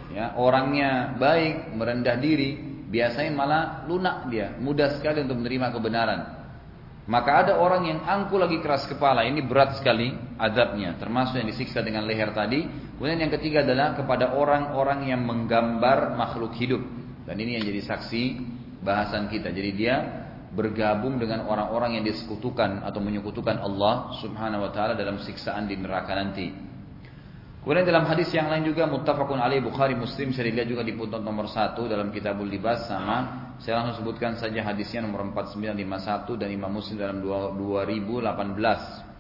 A: ya, orangnya baik, merendah diri, biasanya malah lunak dia, mudah sekali untuk menerima kebenaran. Maka ada orang yang angkuh lagi keras kepala, ini berat sekali azabnya, termasuk yang disiksa dengan leher tadi. Kemudian yang ketiga adalah kepada orang-orang yang menggambar makhluk hidup. Dan ini yang jadi saksi bahasan kita. Jadi dia bergabung dengan orang-orang yang disekutukan atau menyekutukan Allah Subhanahu wa taala dalam siksaan di neraka nanti. Kemudian dalam hadis yang lain juga muttafaqun alaih Bukhari Muslim, saya dilihat juga di footnote nomor satu dalam Kitabul Libas sama. Saya langsung sebutkan saja hadisnya nomor empat sembilan lima satu dan Imam Muslim dalam dua ribu delapan belas.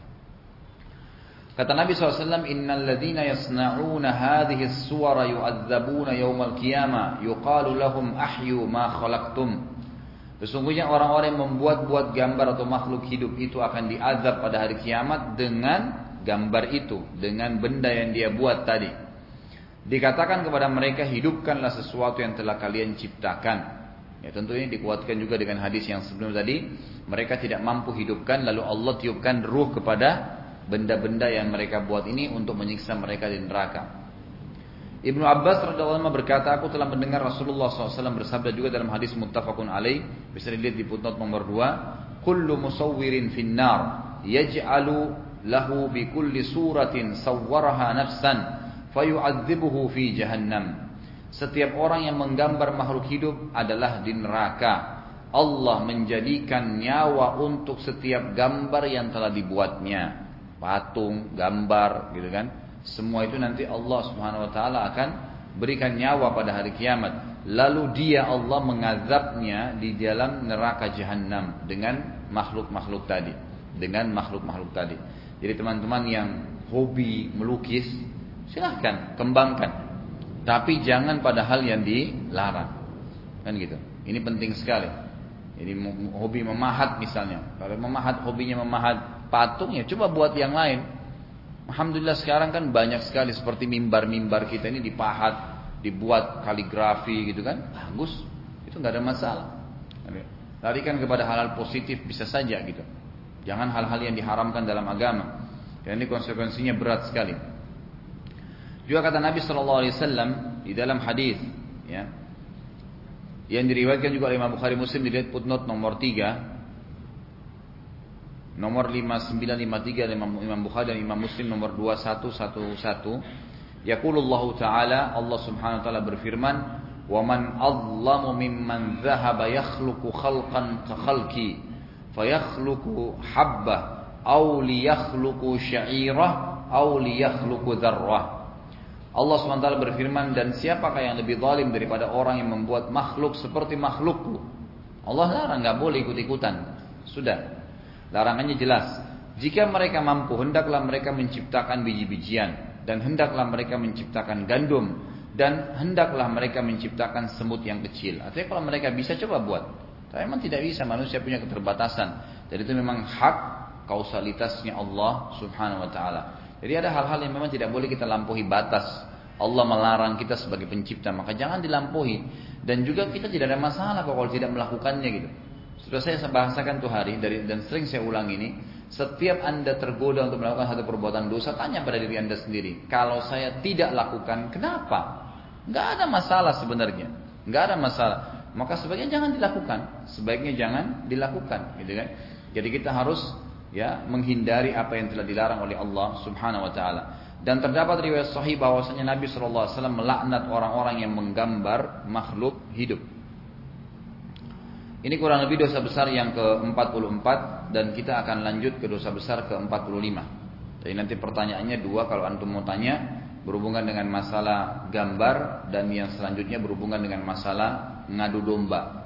A: Kata Nabi shallallahu alaihi wasallam, innal ladzina yasna'una hadhihi as-suwara yu'adzabuna yaumal qiyamah yuqalu lahum ahyu ma khalaqtum. Sesungguhnya orang-orang yang membuat-buat gambar atau makhluk hidup itu akan diazab pada hari kiamat dengan gambar itu, dengan benda yang dia buat tadi. Dikatakan kepada mereka, hidupkanlah sesuatu yang telah kalian ciptakan. Ya, tentu ini dikuatkan juga dengan hadis yang sebelum tadi. Mereka tidak mampu hidupkan, lalu Allah tiupkan ruh kepada benda-benda yang mereka buat ini untuk menyiksa mereka di neraka. Ibnu Abbas radhiyallahu anhu berkata, aku telah mendengar Rasulullah shallallahu alaihi wasallam bersabda juga dalam hadis muttafaqun alaih, bisa dilihat di footnote nomor dua, kullu musawwirin finnar yaj'alu lahu bi kulli suratin sawwaraha nafsan fayu'adzibuhu fi jahannam. Setiap orang yang menggambar makhluk hidup adalah di neraka. Allah menjadikan nyawa untuk setiap gambar yang telah dibuatnya. Patung, gambar, gitu kan? Semua itu nanti Allah Subhanahu wa taala akan berikan nyawa pada hari kiamat. Lalu dia Allah mengazabnya di dalam neraka jahanam dengan makhluk-makhluk tadi, dengan makhluk-makhluk tadi. Jadi teman-teman yang hobi melukis, silahkan kembangkan. Tapi jangan pada hal yang dilarang. Kan gitu. Ini penting sekali. Jadi hobi memahat misalnya. Kalau memahat, hobinya memahat patung, ya coba buat yang lain. Alhamdulillah sekarang kan banyak sekali seperti mimbar-mimbar kita ini dipahat, dibuat kaligrafi gitu kan. Bagus. Itu nggak ada masalah. Larikan kepada hal-hal positif bisa saja gitu. Jangan hal-hal yang diharamkan dalam agama. Dan ini konsekuensinya berat sekali. Juga kata Nabi shallallahu alaihi wasallam di dalam hadis, ya, yang diriwayatkan juga oleh Imam Bukhari Muslim, dilihat footnote nomor tiga, nomor lima sembilan lima tiga dari Imam Bukhari dan Imam Muslim nomor dua satu satu satu. Yaqulullahu ta'ala, Allah Subhanahu wa taala berfirman, "Wa man adlamu mimman dhahaba yakhluqu khalqan ka khalqi, fayakhluqu habbah aw liyakhluqu sya'irah aw liyakhluqu dzarrah." Allah subhanahu wa taala berfirman, dan siapakah yang lebih zalim daripada orang yang membuat makhluk seperti makhlukku. Allah larang, gak boleh ikut-ikutan. Sudah, larangannya jelas. Jika mereka mampu, hendaklah mereka menciptakan biji-bijian, dan hendaklah mereka menciptakan gandum, dan hendaklah mereka menciptakan semut yang kecil. Artinya kalau mereka bisa, coba buat. Tapi memang tidak bisa, manusia punya keterbatasan. Jadi itu memang hak kausalitasnya Allah subhanahu wa ta'ala. Jadi ada hal-hal yang memang tidak boleh kita lampaui batas. Allah melarang kita sebagai pencipta, maka jangan dilampaui. Dan juga kita tidak ada masalah kalau tidak melakukannya gitu. Sudah saya bahasakan tuh hari dari, dan sering saya ulang ini. Setiap anda tergoda untuk melakukan satu perbuatan dosa, tanya pada diri anda sendiri. Kalau saya tidak lakukan, kenapa? Gak ada masalah sebenarnya. Gak ada masalah. Maka sebaiknya jangan dilakukan. Sebaiknya jangan dilakukan, gitu kan? Jadi kita harus ya menghindari apa yang telah dilarang oleh Allah Subhanahu wa taala. Dan terdapat riwayat sahih bahwasanya Nabi sallallahu alaihi wasallam melaknat orang-orang yang menggambar makhluk hidup. Ini kurang lebih dosa besar yang ke empat puluh empat, dan kita akan lanjut ke dosa besar ke empat puluh lima. Jadi nanti pertanyaannya dua kalau antum mau tanya, berhubungan dengan masalah gambar, dan yang selanjutnya berhubungan dengan masalah ngadu domba.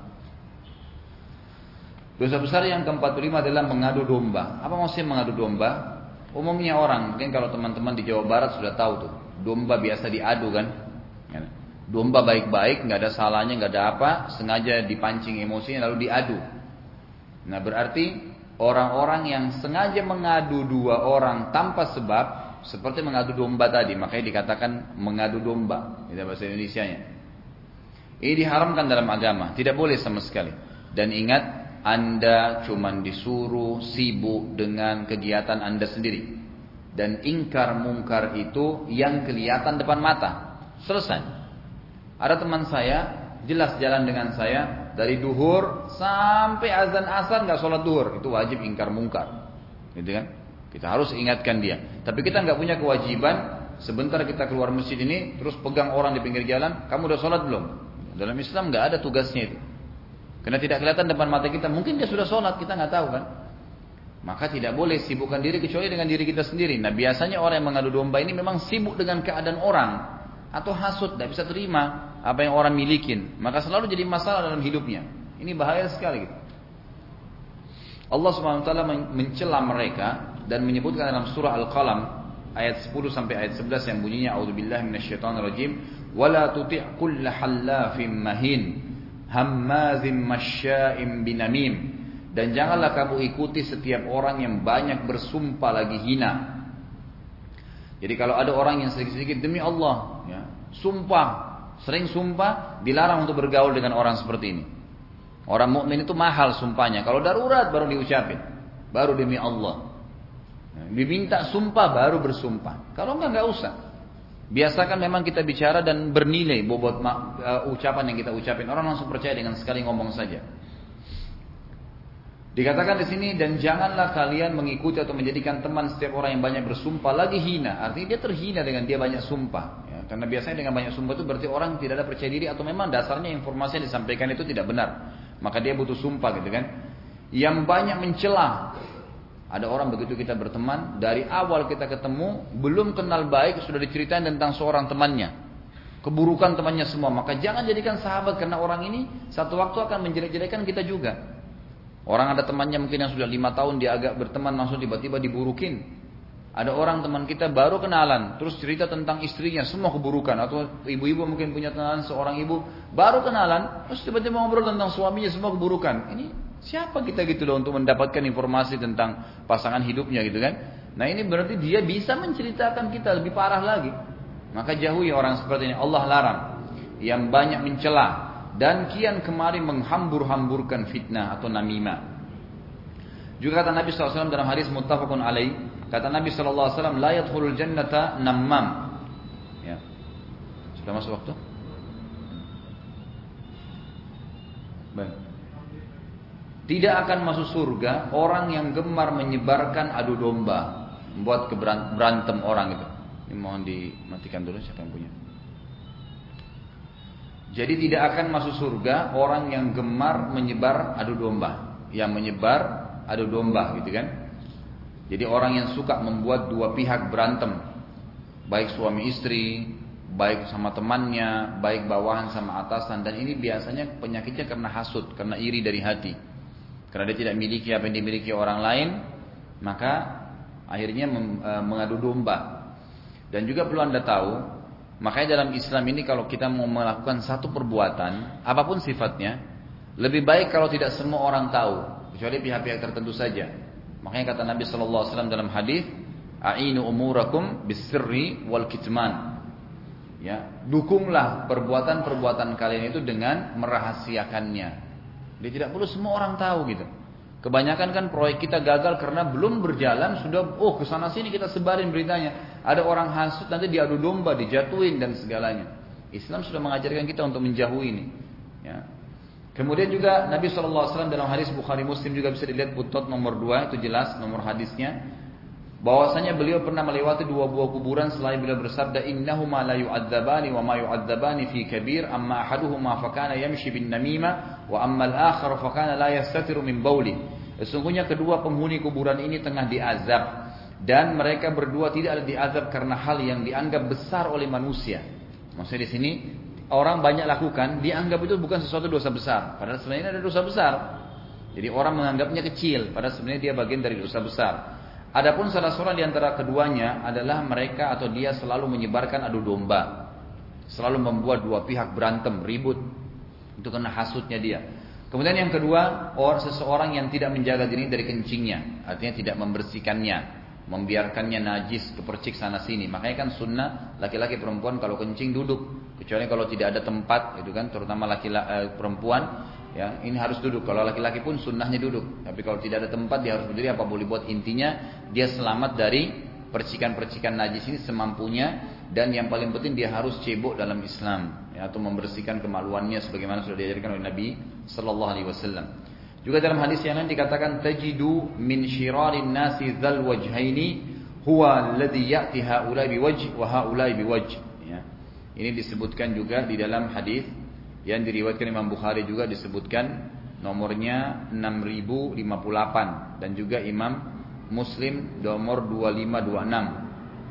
A: Dosa besar yang ke empat puluh lima adalah mengadu domba. Apa maksudnya mengadu domba? Umumnya orang, mungkin kalau teman-teman di Jawa Barat sudah tahu tuh, domba biasa diadu kan. Domba baik-baik, nggak ada salahnya, nggak ada apa, sengaja dipancing emosinya lalu diadu. Nah berarti orang-orang yang sengaja mengadu dua orang tanpa sebab, seperti mengadu domba tadi, makanya dikatakan mengadu domba, itu bahasa Indonesianya. Ini diharamkan dalam agama, tidak boleh sama sekali. Dan ingat, anda cuman disuruh sibuk dengan kegiatan anda sendiri. Dan ingkar mungkar itu yang kelihatan depan mata. Selesai. Ada teman saya, jelas jalan dengan saya dari duhur sampai azan asar nggak sholat duhur, itu wajib ingkar mungkar, gitu kan? Kita harus ingatkan dia. Tapi kita nggak punya kewajiban sebentar kita keluar masjid ini terus pegang orang di pinggir jalan, kamu udah sholat belum? Dalam Islam nggak ada tugasnya itu, karena tidak kelihatan depan mata kita. Mungkin dia sudah sholat, kita nggak tahu kan? Maka tidak boleh sibukkan diri kecuali dengan diri kita sendiri. Nah biasanya orang yang mengadu domba ini memang sibuk dengan keadaan orang atau hasut, tidak bisa terima apa yang orang milikin, maka selalu jadi masalah dalam hidupnya. Ini bahaya sekali gitu. Allah Subhanahu wa taala mencela mereka dan menyebutkan dalam surah Al-Qalam ayat sepuluh sampai ayat sebelas yang bunyinya a'udzubillahi minasyaitonirrajim wala tuti' kulla hallafin mahin hammazim masya'im binamim, dan janganlah kamu ikuti setiap orang yang banyak bersumpah lagi hina. Jadi kalau ada orang yang sedikit-sedikit demi Allah ya, sumpah, sering sumpah, dilarang untuk bergaul dengan orang seperti ini. Orang mukmin itu mahal sumpahnya. Kalau darurat baru diucapin, baru demi Allah. Diminta sumpah baru bersumpah. Kalau enggak enggak usah. Biasakan memang kita bicara dan bernilai bobot uh, ucapan yang kita ucapin. Orang langsung percaya dengan sekali ngomong saja. Dikatakan di sini, dan janganlah kalian mengikuti atau menjadikan teman setiap orang yang banyak bersumpah lagi hina. Artinya dia terhina dengan dia banyak sumpah. Ya, karena biasanya dengan banyak sumpah itu berarti orang tidak ada percaya diri atau memang dasarnya informasi yang disampaikan itu tidak benar. Maka dia butuh sumpah gitu kan. Yang banyak mencela. Ada orang begitu kita berteman, dari awal kita ketemu belum kenal baik sudah diceritain tentang seorang temannya, keburukan temannya semua. Maka jangan jadikan sahabat, karena orang ini satu waktu akan menjelek-jelekan kita juga. Orang ada temannya mungkin yang sudah lima tahun dia agak berteman, langsung tiba-tiba diburukin. Ada orang teman kita baru kenalan, terus cerita tentang istrinya semua keburukan. Atau ibu-ibu mungkin punya kenalan seorang ibu baru kenalan, terus tiba-tiba ngobrol tentang suaminya semua keburukan. Ini siapa kita gitu loh untuk mendapatkan informasi tentang pasangan hidupnya gitu kan? Nah ini berarti dia bisa menceritakan kita lebih parah lagi. Maka jauhi orang seperti ini. Allah larang yang banyak mencela dan kian kemari menghambur-hamburkan fitnah atau namimah. Juga kata Nabi shallallahu alaihi wasallam dalam hadis muttafaqun alaih, kata Nabi shallallahu alaihi wasallam, la yadkhulul jannata nammam. Ya. Sudah masuk waktu? Baik. Tidak akan masuk surga orang yang gemar menyebarkan adu domba, membuat berantem orang itu. Ini mohon dimatikan dulu, siapa yang punya. Jadi tidak akan masuk surga orang yang gemar menyebar adu domba, yang menyebar adu domba gitu kan. Jadi orang yang suka membuat dua pihak berantem, baik suami istri, baik sama temannya, baik bawahan sama atasan, dan ini biasanya penyakitnya karena hasud, karena iri dari hati. Karena dia tidak memiliki apa yang dimiliki orang lain, maka akhirnya mengadu domba. Dan juga perlu Anda tahu, makanya dalam Islam ini kalau kita mau melakukan satu perbuatan, apapun sifatnya, lebih baik kalau tidak semua orang tahu, kecuali pihak-pihak tertentu saja. Makanya kata Nabi shallallahu alaihi wasallam dalam hadis, "A'inu umurakum bis-sirri wal kitman." Ya, dukunglah perbuatan-perbuatan kalian itu dengan merahasiakannya. Dia tidak perlu semua orang tahu gitu. Kebanyakan kan proyek kita gagal karena belum berjalan sudah oh kesana sini kita sebarin beritanya. Ada orang hasut nanti diadu domba, dijatuhin dan segalanya. Islam sudah mengajarkan kita untuk menjauhi ini. Ya. Kemudian juga Nabi shallallahu alaihi wasallam dalam hadis Bukhari Muslim juga bisa dilihat footnote nomor dua, itu jelas nomor hadisnya. Bahwasanya beliau pernah melewati dua buah kuburan selain beliau bersabda, innahuma la yu'adzabani wa ma yu'adzabani fi kabir, amma ahaduhuma fakana yamshi bin namimah wa amma al-akhar fakana la yastatiru min bauli. Sesungguhnya kedua penghuni kuburan ini tengah diazab, dan mereka berdua tidak ada diazab karena hal yang dianggap besar oleh manusia. Maksudnya di sini orang banyak lakukan, dianggap itu bukan sesuatu dosa besar, padahal sebenarnya ada dosa besar. Jadi orang menganggapnya kecil, padahal sebenarnya dia bagian dari dosa besar. Adapun salah seorang di antara keduanya adalah mereka atau dia selalu menyebarkan adu domba, selalu membuat dua pihak berantem, ribut, itu karena hasutnya dia. Kemudian yang kedua, orang seseorang yang tidak menjaga diri dari kencingnya, artinya tidak membersihkannya, membiarkannya najis, kepercik sana sini. Makanya kan sunnah laki-laki perempuan kalau kencing duduk, kecuali kalau tidak ada tempat, itu kan terutama laki-laki eh, perempuan. Ya, ini harus duduk. Kalau laki-laki pun sunnahnya duduk. Tapi kalau tidak ada tempat dia harus berdiri. Apa boleh buat, intinya dia selamat dari percikan-percikan najis ini semampunya. Dan yang paling penting dia harus cebok dalam Islam. ya, atau membersihkan kemaluannya sebagaimana sudah diajarkan oleh Nabi sallallahu alaihi wasallam. Juga dalam hadis yang lain dikatakan tajidu min syirarin nasi dzal wajhaini huwa alladhi ya'ti haula biwajh wa haula biwajh, ya. Ini disebutkan juga di dalam hadis yang diriwayatkan Imam Bukhari, juga disebutkan nomornya enam ribu lima puluh delapan dan juga Imam Muslim nomor dua lima dua enam.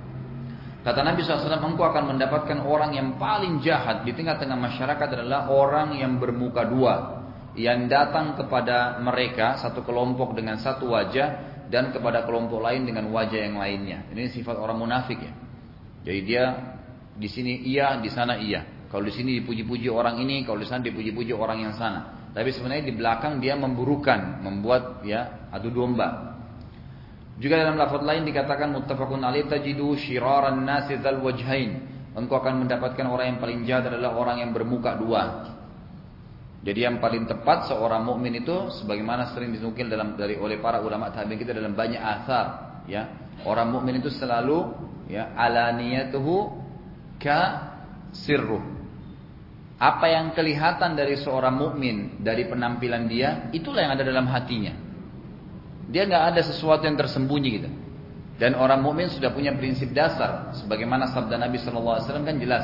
A: Kata Nabi shallallahu alaihi wasallam, engkau akan mendapatkan orang yang paling jahat di tengah-tengah masyarakat adalah orang yang bermuka dua, yang datang kepada mereka satu kelompok dengan satu wajah dan kepada kelompok lain dengan wajah yang lainnya. Ini sifat orang munafik, ya. Jadi dia di sini iya, di sana iya. Kalau di sini dipuji-puji orang ini, kalau di sana dipuji-puji orang yang sana. Tapi sebenarnya di belakang dia memburukan, membuat ya adu domba. Juga dalam lafaz lain dikatakan muttafaqun alaih tajidu syiraran nasi dzal wajhain. Engkau akan mendapatkan orang yang paling jahat adalah orang yang bermuka dua. Jadi yang paling tepat seorang mukmin itu sebagaimana sering dinukil dalam dari oleh para ulama tabi'in kita dalam banyak athar, ya. Orang mukmin itu selalu ya alaniyatuhu ka sirruh. Apa yang kelihatan dari seorang mukmin dari penampilan dia, itulah yang ada dalam hatinya. Dia nggak ada sesuatu yang tersembunyi gitu. Dan orang mukmin sudah punya prinsip dasar, sebagaimana sabda Nabi shallallahu alaihi wasallam kan jelas,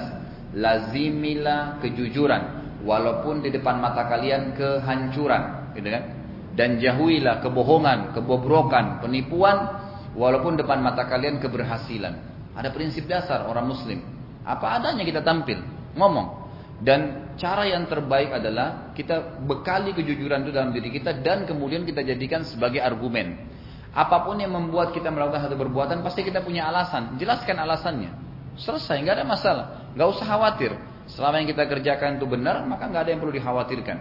A: lazimilah kejujuran, walaupun di depan mata kalian kehancuran, gitu kan? Dan jauhilah kebohongan, kebobrokan, penipuan, walaupun depan mata kalian keberhasilan. Ada prinsip dasar orang Muslim. Apa adanya kita tampil, ngomong. Dan cara yang terbaik adalah kita bekali kejujuran itu dalam diri kita dan kemudian kita jadikan sebagai argumen. Apapun yang membuat kita melakukan satu perbuatan pasti kita punya alasan. Jelaskan alasannya. Selesai, nggak ada masalah. Nggak usah khawatir. Selama yang kita kerjakan itu benar, maka nggak ada yang perlu dikhawatirkan.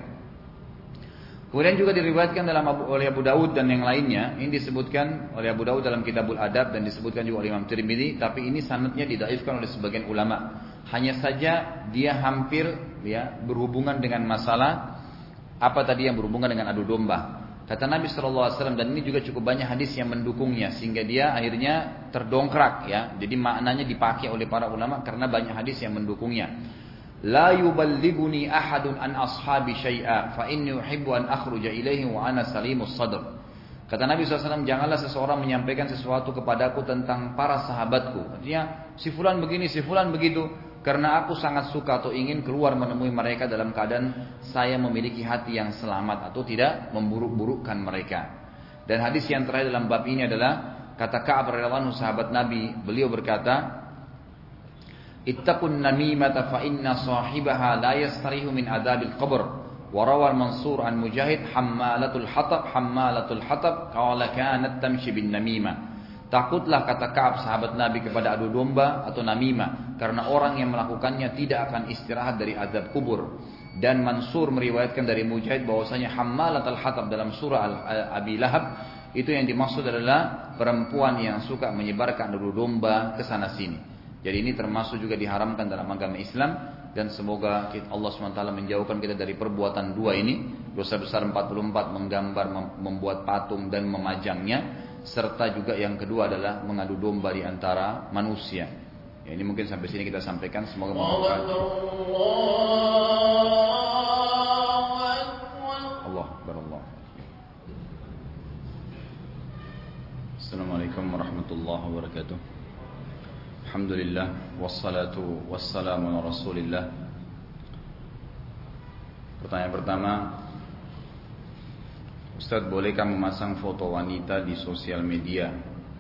A: Kemudian juga diriwayatkan dalam Abu, oleh Abu Daud dan yang lainnya. Ini disebutkan oleh Abu Daud dalam Kitabul Adab dan disebutkan juga oleh Imam Tirmidzi. Tapi ini sanadnya didhaifkan oleh sebagian ulama. Hanya saja dia hampir ya berhubungan dengan masalah apa tadi yang berhubungan dengan adu domba. Kata Nabi shallallahu alaihi wasallam, dan ini juga cukup banyak hadis yang mendukungnya sehingga dia akhirnya terdongkrak, ya. Jadi maknanya dipakai oleh para ulama karena banyak hadis yang mendukungnya. La yuballighuni ahadun an ashabi syai'a fa inni uhibbu an akhruja ilaihi wa ana salimus sadr. Kata Nabi shallallahu alaihi wasallam, janganlah seseorang menyampaikan sesuatu kepadaku tentang para sahabatku. Artinya si fulan begini, si fulan begitu. Karena aku sangat suka atau ingin keluar menemui mereka dalam keadaan saya memiliki hati yang selamat atau tidak memburuk-burukkan mereka. Dan hadis yang terakhir dalam bab ini adalah kata Ka'ab radhiyallahu anhu, sahabat Nabi, beliau berkata, "Ittaqun namimata fa inna sahibaha la yastarihu min adzabil qabr." Wa rawal Mansur an Mujahid hammalatul hatab hammalatul hatab qala kanat tamshi bin namimah. Takutlah, kata Ka'ab sahabat Nabi, kepada adu domba atau namimah, karena orang yang melakukannya tidak akan istirahat dari azab kubur. Dan Mansur meriwayatkan dari Mujahid bahwasanya hammalat al-hatab dalam surah Al-Abi Lahab itu yang dimaksud adalah perempuan yang suka menyebarkan adu domba ke sana sini. Jadi ini termasuk juga diharamkan dalam agama Islam, dan semoga Allah subhanahu wa taala menjauhkan kita dari perbuatan dua ini. Dosa besar empat puluh empat menggambar, membuat patung dan memajangnya. Serta juga yang kedua adalah mengadu domba di antara manusia. Ya, ini mungkin sampai sini kita sampaikan. Semoga bermanfaat. Allah barallah. Assalamualaikum warahmatullahi wabarakatuh. Alhamdulillah wassalatu wassalamu ala Rasulillah. Pertanyaan pertama, Ustaz, bolehkah memasang foto wanita di sosial media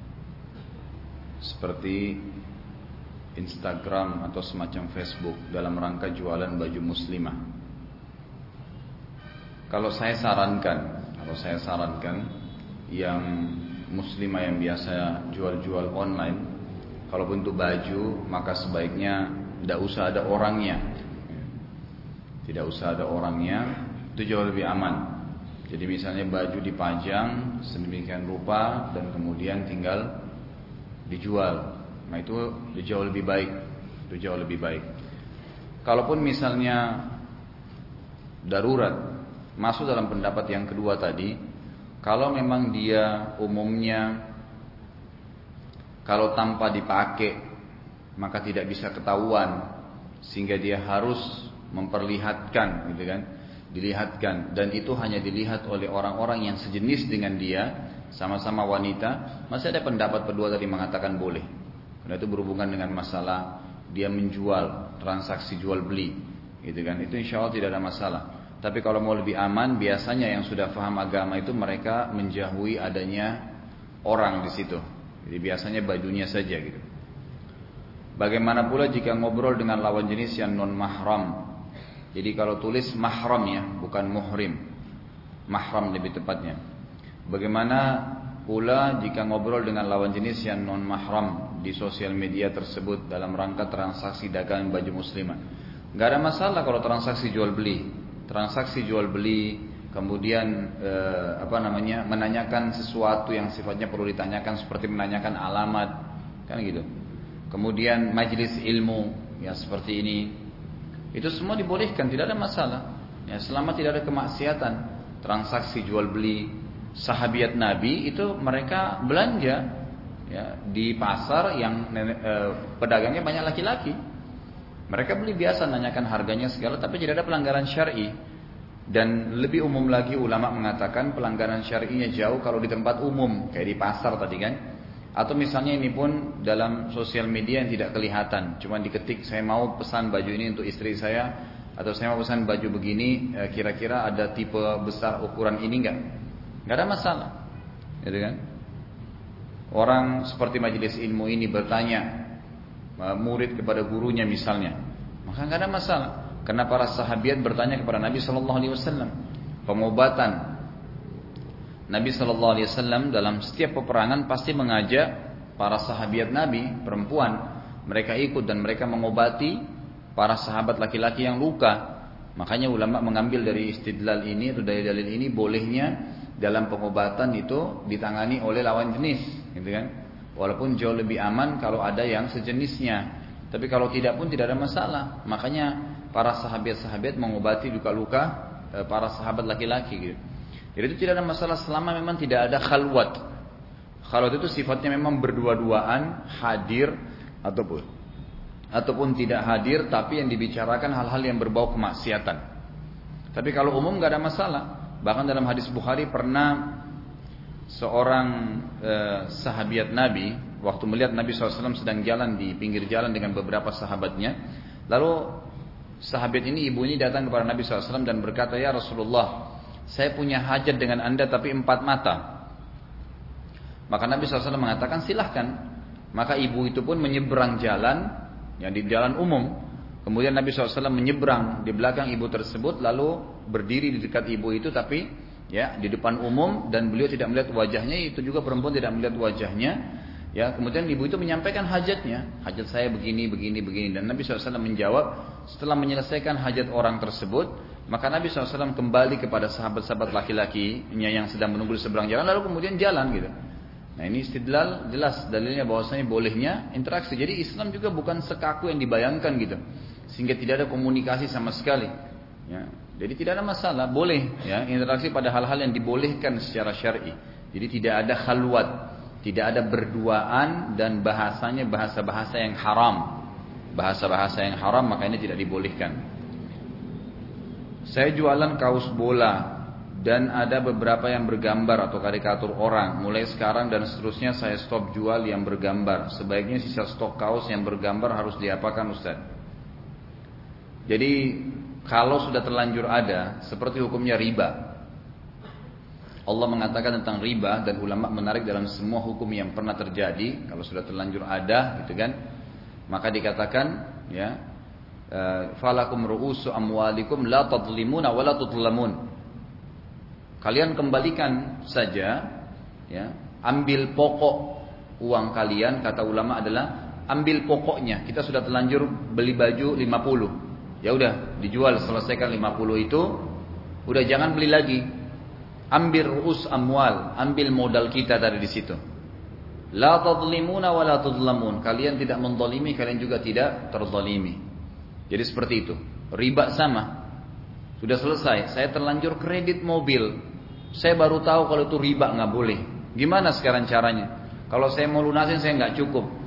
A: seperti Instagram atau semacam Facebook dalam rangka jualan baju muslimah? Kalau saya sarankan, kalau saya sarankan yang muslimah yang biasa jual-jual online, kalaupun itu baju, maka sebaiknya tidak usah ada orangnya. Tidak usah ada orangnya, itu jauh lebih aman. Jadi misalnya baju dipajang sedemikian rupa dan kemudian tinggal dijual. Nah itu jauh lebih baik. Itu jauh lebih baik. Kalaupun misalnya darurat, masuk dalam pendapat yang kedua tadi, kalau memang dia umumnya kalau tanpa dipakai maka tidak bisa ketahuan sehingga dia harus memperlihatkan, gitu kan, dilihatkan, dan itu hanya dilihat oleh orang-orang yang sejenis dengan dia, sama-sama wanita, masih ada pendapat kedua tadi mengatakan boleh, karena itu berhubungan dengan masalah dia menjual, transaksi jual beli, gitu kan, itu insya Allah tidak ada masalah. Tapi kalau mau lebih aman, biasanya yang sudah paham agama itu mereka menjauhi adanya orang di situ. Jadi biasanya bajunya saja gitu. Bagaimana pula jika ngobrol dengan lawan jenis yang non mahram? Jadi kalau tulis mahram ya, bukan muhrim. Mahram lebih tepatnya. Bagaimana pula jika ngobrol dengan lawan jenis yang non mahram di sosial media tersebut dalam rangka transaksi dagang baju muslimah? Gak ada masalah kalau transaksi jual beli. Transaksi jual beli, kemudian eh, apa namanya, menanyakan sesuatu yang sifatnya perlu ditanyakan seperti menanyakan alamat, kan gitu. Kemudian majelis ilmu, ya seperti ini, itu semua dibolehkan, tidak ada masalah. Ya selama tidak ada kemaksiatan. Transaksi jual beli, sahabiat Nabi itu mereka belanja, ya di pasar yang eh, pedagangnya banyak laki-laki. Mereka beli biasa, nanyakan harganya segala, tapi tidak ada pelanggaran syar'i. Dan lebih umum lagi ulama mengatakan pelanggaran syar'inya jauh kalau di tempat umum, kayak di pasar tadi kan. Atau misalnya ini pun dalam sosial media yang tidak kelihatan, cuma diketik saya mau pesan baju ini untuk istri saya, atau saya mau pesan baju begini, kira-kira ada tipe besar ukuran ini enggak? Enggak ada masalah, gitu kan? Orang seperti majelis ilmu ini bertanya, murid kepada gurunya misalnya, maka nggak ada masalah, karena para sahabiat bertanya kepada Nabi Shallallahu Alaihi Wasallam pengobatan. Nabi Shallallahu Alaihi Wasallam dalam setiap peperangan pasti mengajak para sahabiat Nabi perempuan, mereka ikut dan mereka mengobati para sahabat laki-laki yang luka. Makanya ulama mengambil dari istidlal ini atau dari dalil ini bolehnya dalam pengobatan itu ditangani oleh lawan jenis, gitu kan? Walaupun jauh lebih aman kalau ada yang sejenisnya. Tapi kalau tidak pun tidak ada masalah. Makanya para sahabat-sahabat mengobati luka-luka para sahabat laki-laki gitu. Jadi itu tidak ada masalah selama memang tidak ada khalwat. Khalwat itu sifatnya memang berdua-duaan, hadir ataupun ataupun tidak hadir, tapi yang dibicarakan hal-hal yang berbau kemaksiatan. Tapi kalau umum nggak ada masalah. Bahkan dalam hadis Bukhari pernah seorang eh, sahabiat Nabi waktu melihat Nabi shallallahu alaihi wasallam sedang jalan di pinggir jalan dengan beberapa sahabatnya, lalu sahabat ini ibu ini datang kepada Nabi shallallahu alaihi wasallam dan berkata, ya Rasulullah, saya punya hajat dengan anda tapi empat mata. Maka Nabi shallallahu alaihi wasallam mengatakan silahkan. Maka ibu itu pun menyeberang jalan yang di jalan umum. Kemudian Nabi shallallahu alaihi wasallam menyeberang di belakang ibu tersebut, lalu berdiri di dekat ibu itu tapi ya di depan umum, dan beliau tidak melihat wajahnya, itu juga perempuan tidak melihat wajahnya. Ya, kemudian ibu itu menyampaikan hajatnya, hajat saya begini, begini, begini, dan Nabi shallallahu alaihi wasallam menjawab. Setelah menyelesaikan hajat orang tersebut, maka Nabi shallallahu alaihi wasallam kembali kepada sahabat-sahabat laki-lakinya yang sedang menunggu di seberang jalan, lalu kemudian jalan gitu. Nah ini istidlal jelas dalilnya bahwasanya bolehnya interaksi. Jadi Islam juga bukan sekaku yang dibayangkan gitu, sehingga tidak ada komunikasi sama sekali. Ya, jadi tidak ada masalah, boleh ya interaksi pada hal-hal yang dibolehkan secara syar'i. Jadi tidak ada khalwat, tidak ada berduaan, dan bahasanya bahasa-bahasa yang haram. Bahasa-bahasa yang haram, maka ini tidak dibolehkan. Saya jualan kaos bola dan ada beberapa yang bergambar atau karikatur orang. Mulai sekarang dan seterusnya saya stop jual yang bergambar. Sebaiknya sisa stok kaos yang bergambar harus diapakan Ustaz? Jadi kalau sudah terlanjur ada, seperti hukumnya riba. Allah mengatakan tentang riba, dan ulama menarik dalam semua hukum yang pernah terjadi. Kalau sudah terlanjur ada, gitu kan, maka dikatakan, ya, falakum ru'usu amwalikum la tadlimuna wa la tudlamun. Kalian kembalikan saja, ya, ambil pokok uang kalian. Kata ulama adalah ambil pokoknya. Kita sudah terlanjur beli baju lima puluh, ya udah dijual, selesaikan lima puluh itu, udah jangan beli lagi. Ambil ru'us amwal, ambil modal kita dari di situ. La tadlimuna wa la tudlamun. Kalian tidak menzalimi, kalian juga tidak terzalimi. Jadi seperti itu. Riba sama. Sudah selesai, saya terlanjur kredit mobil. Saya baru tahu kalau itu riba, nggak boleh. Gimana sekarang caranya? Kalau saya mau lunasin saya nggak cukup.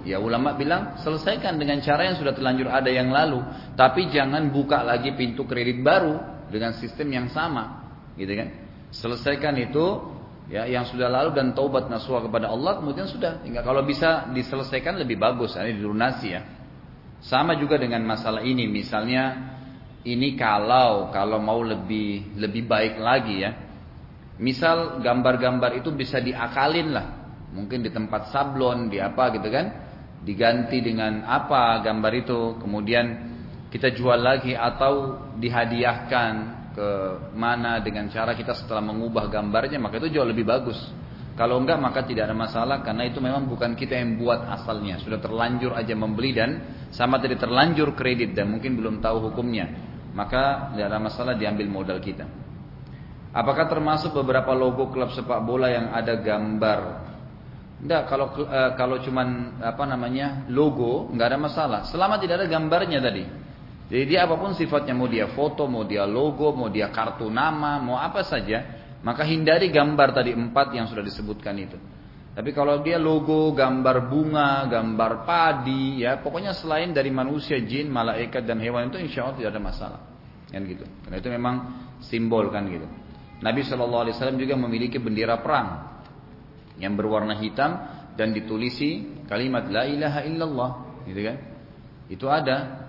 A: Ya ulama bilang selesaikan dengan cara yang sudah terlanjur ada yang lalu, tapi jangan buka lagi pintu kredit baru dengan sistem yang sama, gitu kan? Selesaikan itu ya yang sudah lalu dan taubat nasuha kepada Allah, kemudian sudah. Tinggal kalau bisa diselesaikan lebih bagus, ini dilunasi ya. Sama juga dengan masalah ini, misalnya ini kalau kalau mau lebih lebih baik lagi ya. Misal gambar-gambar itu bisa diakalin lah. Mungkin di tempat sablon, di apa gitu kan. Diganti dengan apa gambar itu. Kemudian kita jual lagi atau dihadiahkan ke mana dengan cara kita setelah mengubah gambarnya. Maka itu jauh lebih bagus. Kalau enggak maka tidak ada masalah. Karena itu memang bukan kita yang buat asalnya. Sudah terlanjur aja membeli dan sama tadi terlanjur kredit dan mungkin belum tahu hukumnya. Maka tidak ada masalah diambil modal kita. Apakah termasuk beberapa logo klub sepak bola yang ada gambar? Enggak, kalau e, kalau cuman apa namanya logo enggak ada masalah. Selama tidak ada gambarnya tadi. Jadi dia apapun sifatnya, mau dia foto, mau dia logo, mau dia kartu nama, mau apa saja, maka hindari gambar tadi empat yang sudah disebutkan itu. Tapi kalau dia logo, gambar bunga, gambar padi, ya pokoknya selain dari manusia, jin, malaikat dan hewan itu insya Allah tidak ada masalah, kan gitu. Karena itu memang simbol kan gitu. Nabi shallallahu alaihi wasallam juga memiliki bendera perang yang berwarna hitam dan ditulisi kalimat la ilaha illallah, gitu kan? Itu ada.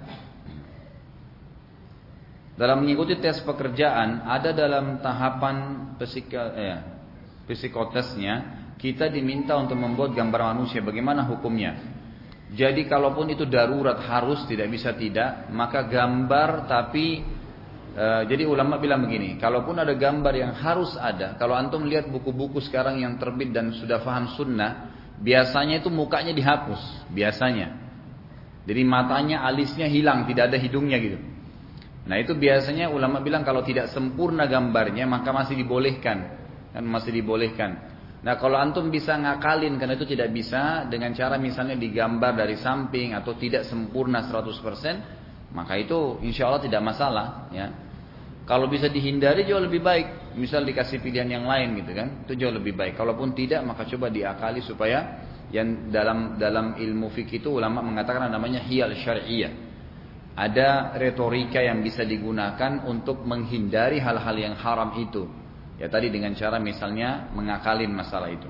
A: Dalam mengikuti tes pekerjaan, ada dalam tahapan psika, eh, psikotesnya, kita diminta untuk membuat gambar manusia. Bagaimana hukumnya? Jadi kalaupun itu darurat harus tidak bisa tidak, maka gambar tapi Uh, jadi ulama bilang begini, kalaupun ada gambar yang harus ada, kalau antum lihat buku-buku sekarang yang terbit dan sudah paham sunnah, biasanya itu mukanya dihapus, biasanya. Jadi matanya, alisnya hilang, tidak ada hidungnya gitu. Nah itu biasanya ulama bilang kalau tidak sempurna gambarnya maka masih dibolehkan, kan masih dibolehkan. Nah kalau antum bisa ngakalin karena itu tidak bisa dengan cara misalnya digambar dari samping atau tidak sempurna seratus persen, maka itu insya Allah tidak masalah ya. Kalau bisa dihindari jauh lebih baik. Misal dikasih pilihan yang lain gitu kan, itu jauh lebih baik. Kalaupun tidak maka coba diakali supaya yang dalam dalam ilmu fikih itu ulama mengatakan namanya hiyal syar'iyah. Ada retorika yang bisa digunakan untuk menghindari hal-hal yang haram itu. Ya tadi dengan cara misalnya mengakalin masalah itu.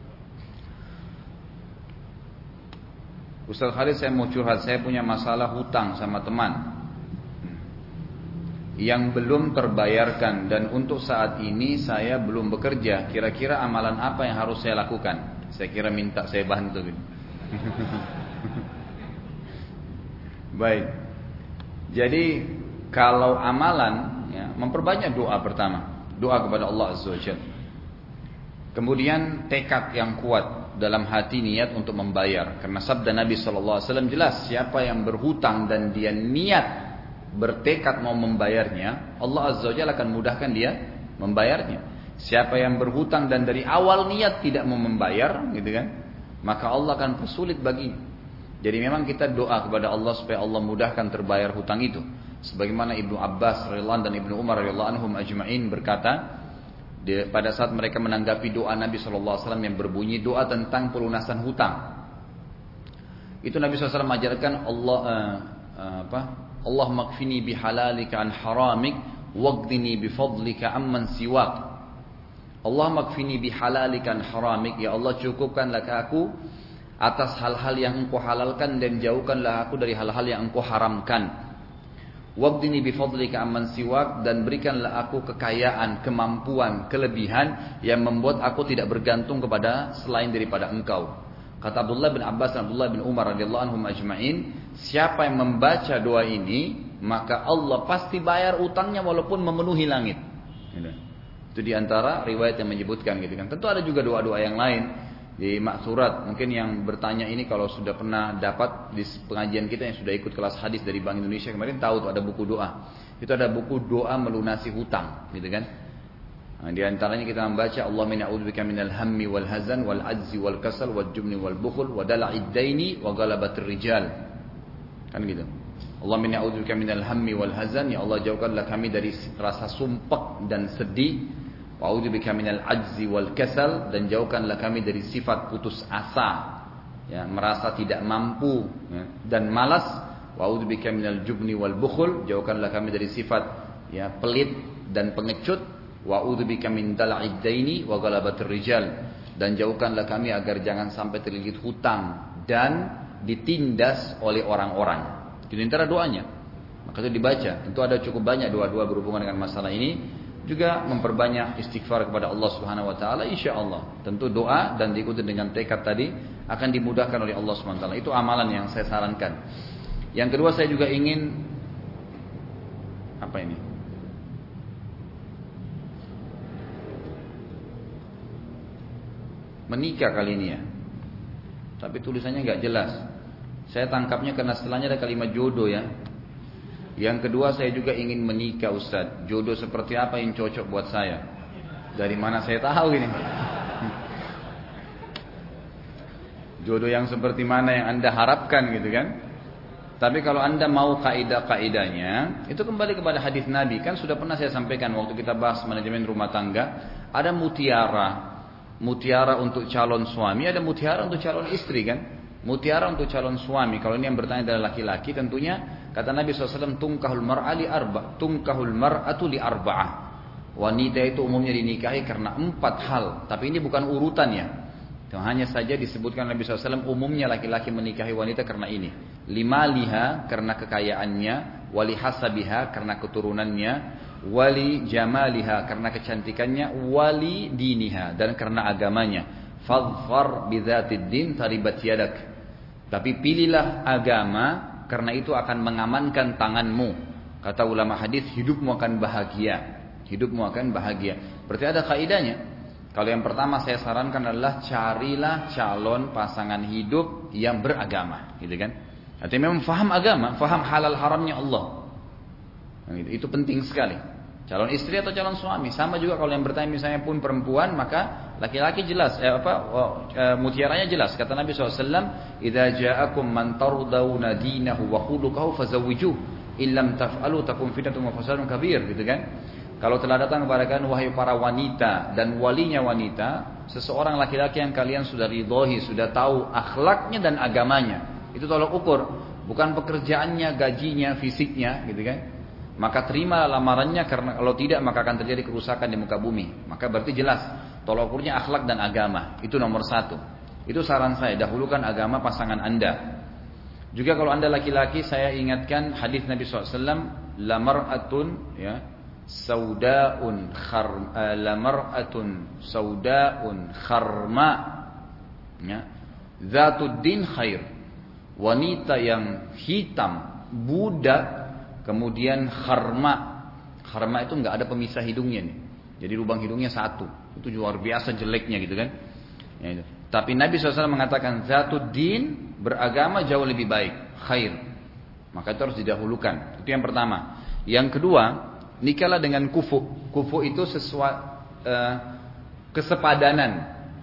A: Ustaz Khalid, saya mau curhat, saya punya masalah hutang sama teman yang belum terbayarkan dan untuk saat ini saya belum bekerja. Kira-kira amalan apa yang harus saya lakukan? Saya kira minta saya bantu gitu. Baik. Jadi kalau amalan ya, memperbanyak doa pertama, doa kepada Allah Azza wa Jalla. Kemudian tekad yang kuat dalam hati niat untuk membayar. Karena sabda Nabi shallallahu alaihi wasallam jelas, siapa yang berhutang dan dia niat bertekad mau membayarnya, Allah Azza wa Jalla akan mudahkan dia membayarnya. Siapa yang berhutang dan dari awal niat tidak mau membayar, gitu kan, maka Allah akan persulit baginya. Jadi memang kita doa kepada Allah supaya Allah mudahkan terbayar hutang itu. Sebagaimana Ibnu Abbas radhiyallahu anhu dan Ibnu Umar radhiyallahu anhum ajma'in berkata, pada saat mereka menanggapi doa Nabi shallallahu alaihi wasallam yang berbunyi doa tentang pelunasan hutang, itu Nabi shallallahu alaihi wasallam mengajarkan Allah uh, uh, apa? Allah makfini bihalalika an haramik waqdini bifadlika amman siwak. Allah makfini bihalalika an haramik, ya Allah cukupkanlah aku atas hal-hal yang engkau halalkan dan jauhkanlah aku dari hal-hal yang engkau haramkan. Waqdini bifadlika amman siwak, dan berikanlah aku kekayaan, kemampuan, kelebihan yang membuat aku tidak bergantung kepada selain daripada engkau. Kata Abdullah bin Abbas dan Abdullah bin Umar radhiyallahu anhum ajma'in, siapa yang membaca doa ini, maka Allah pasti bayar utangnya walaupun memenuhi langit. Itu diantara riwayat yang menyebutkan gitu kan. Tentu ada juga doa-doa yang lain di maksurat. Mungkin yang bertanya ini kalau sudah pernah dapat di pengajian kita yang sudah ikut kelas hadis dari Bank Indonesia kemarin tahu tuh ada buku doa. Itu ada buku doa melunasi hutang, gitu kan. Nah, di antaranya kita membaca Allah min a'udzubika minal hammi wal hazan wal ajzi wal kasal wal jubni wal bukhl wa dala'id daini wa ghalabatir rijal. Kan gitu. Allah min a'udzubika minal hammi wal hazan, ya Allah jauhkanlah kami dari rasa sumpek dan sedih. Wa a'udzubika minal ajzi wal kasal, dan jauhkanlah kami dari sifat putus asa. ya, merasa tidak mampu, ya, dan malas. Wa'udzubika minal jubni wal bukhul, jauhkanlah kami dari sifat ya pelit dan pengecut. Wa'udzubika min dal'id daini wa ghalabatir rijal, dan jauhkanlah kami agar jangan sampai terlilit hutang dan ditindas oleh orang-orang. Itu antara doanya. Maka itu dibaca. Itu ada cukup banyak doa-doa berhubungan dengan masalah ini. Juga memperbanyak istighfar kepada Allah Subhanahu wa taala, insyaallah. Tentu doa dan diikuti dengan tekad tadi akan dimudahkan oleh Allah Subhanahu wa taala. Itu amalan yang saya sarankan. Yang kedua, saya juga ingin apa ini? Menikah kali ini ya. Tapi tulisannya nggak jelas. Saya tangkapnya karena setelahnya ada kalimat jodoh ya. Yang kedua, saya juga ingin menikah Ustaz. Jodoh seperti apa yang cocok buat saya? Dari mana saya tahu ini? Jodoh yang seperti mana yang Anda harapkan gitu kan? Tapi kalau Anda mau kaidah-kaidahnya, itu kembali kepada hadis Nabi. Kan sudah pernah saya sampaikan waktu kita bahas manajemen rumah tangga, ada mutiara. Mutiara untuk calon suami, ada mutiara untuk calon istri kan? Mutiara untuk calon suami, kalau ini yang bertanya adalah laki-laki, tentunya kata Nabi shallallahu alaihi wasallam, tungkahul mar'ali arba, tungkahul mar'atu li arba'ah. Wanita itu umumnya dinikahi karena empat hal, tapi ini bukan urutannya. Hanya saja disebutkan Nabi shallallahu alaihi wasallam umumnya laki-laki menikahi wanita karena ini. Lima liha karena kekayaannya, wali hasabiha karena keturunannya, wali jamaliha karena kecantikannya, wali diniha dan karena agamanya. Fadfar bidzatid din taribat yadak. Tapi pilihlah agama, karena itu akan mengamankan tanganmu. Kata ulama hadis, hidupmu akan bahagia. Hidupmu akan bahagia. Berarti ada kaidahnya. Kalau yang pertama saya sarankan adalah carilah calon pasangan hidup yang beragama, gitu kan? Artinya memang faham agama, faham halal haramnya Allah. Nah, itu, itu penting sekali. Calon istri atau calon suami, sama juga kalau yang bertanya misalnya pun perempuan, maka laki-laki jelas, eh, apa oh, eh, mutiaranya jelas. Kata Nabi shallallahu alaihi wasallam, "Idza ja'akum man tardawna dinahu wa khuluquhu fazawwijuh, illam taf'alu takun fitnatun wa fasadun kabir," gitu kan? Kalau telah datang kepada kalian wahai para wanita dan walinya wanita, seseorang laki-laki yang kalian sudah ridhoi, sudah tahu akhlaknya dan agamanya. Itu tolak ukur, bukan pekerjaannya, gajinya, fisiknya, gitu kan? Maka terima lamarannya, karena kalau tidak maka akan terjadi kerusakan di muka bumi. Maka berarti jelas tolak ukurnya akhlak dan agama. Itu nomor satu. Itu saran saya, dahulukan agama pasangan Anda. Juga kalau Anda laki-laki, saya ingatkan hadis Nabi shallallahu alaihi wasallam, lamar'atun ya saudaun khar uh, lamar'atun saudaun kharma ya zatud din khair. Wanita yang hitam, budak, kemudian kharma. Kharma itu nggak ada pemisah hidungnya nih. Jadi lubang hidungnya satu. Itu luar biasa jeleknya gitu kan. Ya, itu. Tapi Nabi shallallahu alaihi wasallam mengatakan zatud din, beragama jauh lebih baik, khair. Maka itu harus didahulukan. Itu yang pertama. Yang kedua, nikahlah dengan kufu. Kufu itu sesuatu uh, kesepadanan.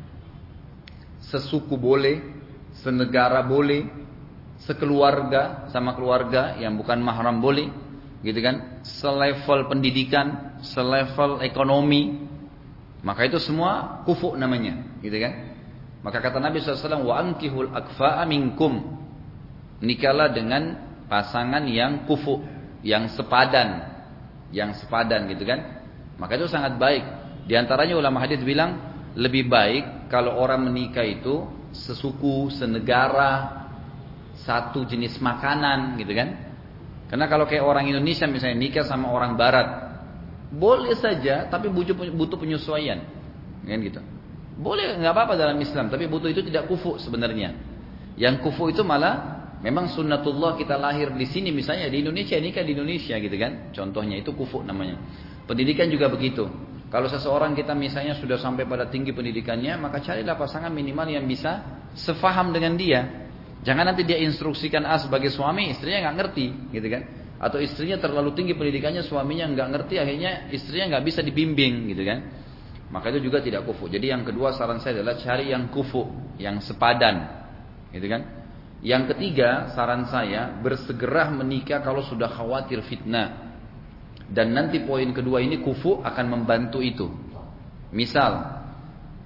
A: Sesuku boleh, senegara boleh, sekeluarga sama keluarga yang bukan mahram boleh, gitu kan? Selevel pendidikan, selevel ekonomi, maka itu semua kufu namanya, gitu kan? Maka kata Nabi shallallahu alaihi wasallam, wa ankihul akfa'a minkum, nikahlah dengan pasangan yang kufu, yang sepadan, yang sepadan, gitu kan? Maka itu sangat baik. Di antaranya ulama hadis bilang lebih baik kalau orang menikah itu sesuku, senegara, satu jenis makanan, gitu kan? Karena kalau kayak orang Indonesia misalnya nikah sama orang Barat, boleh saja, tapi butuh butuh penyesuaian, kan gitu. Boleh, nggak apa-apa dalam Islam, tapi butuh itu tidak kufu sebenarnya. Yang kufu itu malah memang sunnatullah, kita lahir di sini misalnya di Indonesia, nikah di Indonesia, gitu kan? Contohnya itu kufu namanya. Pendidikan juga begitu. Kalau seseorang kita misalnya sudah sampai pada tinggi pendidikannya, maka carilah pasangan minimal yang bisa sefaham dengan dia. Jangan nanti dia instruksikan A sebagai suami, istrinya nggak ngerti, gitu kan? Atau istrinya terlalu tinggi pendidikannya, suaminya nggak ngerti, akhirnya istrinya nggak bisa dibimbing, gitu kan? Maka itu juga tidak kufu. Jadi yang kedua saran saya adalah cari yang kufu, yang sepadan, gitu kan? Yang ketiga saran saya, bersegera menikah kalau sudah khawatir fitnah. Dan nanti poin kedua ini kufu akan membantu itu. Misal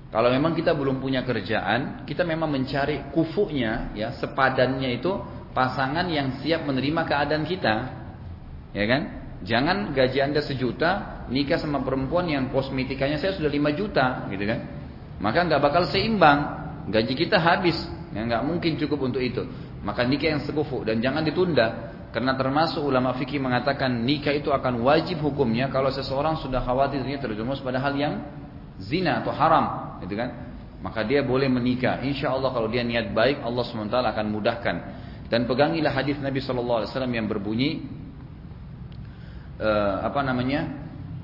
A: Kalau memang kita belum punya kerjaan, kita memang mencari kufunya, ya, sepadannya itu pasangan yang siap menerima keadaan kita, ya kan? Jangan gaji Anda sejuta, nikah sama perempuan yang kosmetikanya saya sudah lima juta, gitu kan? Maka nggak bakal seimbang, gaji kita habis, ya, nggak mungkin cukup untuk itu. Maka nikah yang sekufu dan jangan ditunda, karena termasuk ulama fikih mengatakan nikah itu akan wajib hukumnya kalau seseorang sudah khawatir terjerumus pada hal yang zina atau haram, gitu kan? Maka dia boleh menikah. Insya Allah kalau dia niat baik, Allah subhanahu wa taala akan mudahkan. Dan pegangilah hadis Nabi shallallahu alaihi wasallam yang berbunyi, uh, apa namanya?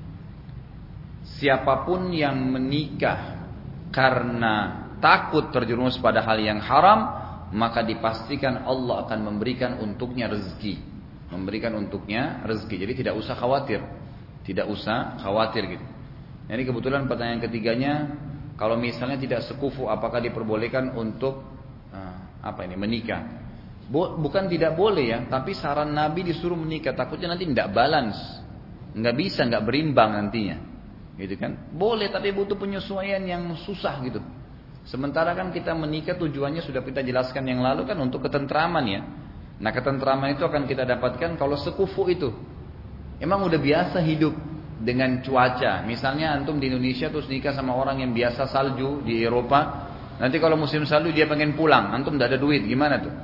A: Siapapun yang menikah karena takut terjerumus pada hal yang haram, maka dipastikan Allah akan memberikan untuknya rezeki, memberikan untuknya rezeki. Jadi tidak usah khawatir, tidak usah khawatir gitu. Ini kebetulan pertanyaan ketiganya, kalau misalnya tidak sekufu, apakah diperbolehkan untuk uh, apa ini menikah? Bo, bukan tidak boleh ya, tapi saran Nabi disuruh menikah, takutnya nanti tidak balance, nggak bisa, nggak berimbang nantinya, gitu kan? Boleh, tapi butuh penyesuaian yang susah gitu. Sementara kan kita menikah tujuannya sudah kita jelaskan yang lalu kan untuk ketentraman ya. Nah ketentraman itu akan kita dapatkan kalau sekufu itu. Emang udah biasa hidup dengan cuaca. Misalnya antum di Indonesia terus nikah sama orang yang biasa salju di Eropa. Nanti kalau musim salju dia pengen pulang, antum tidak ada duit, gimana tuh?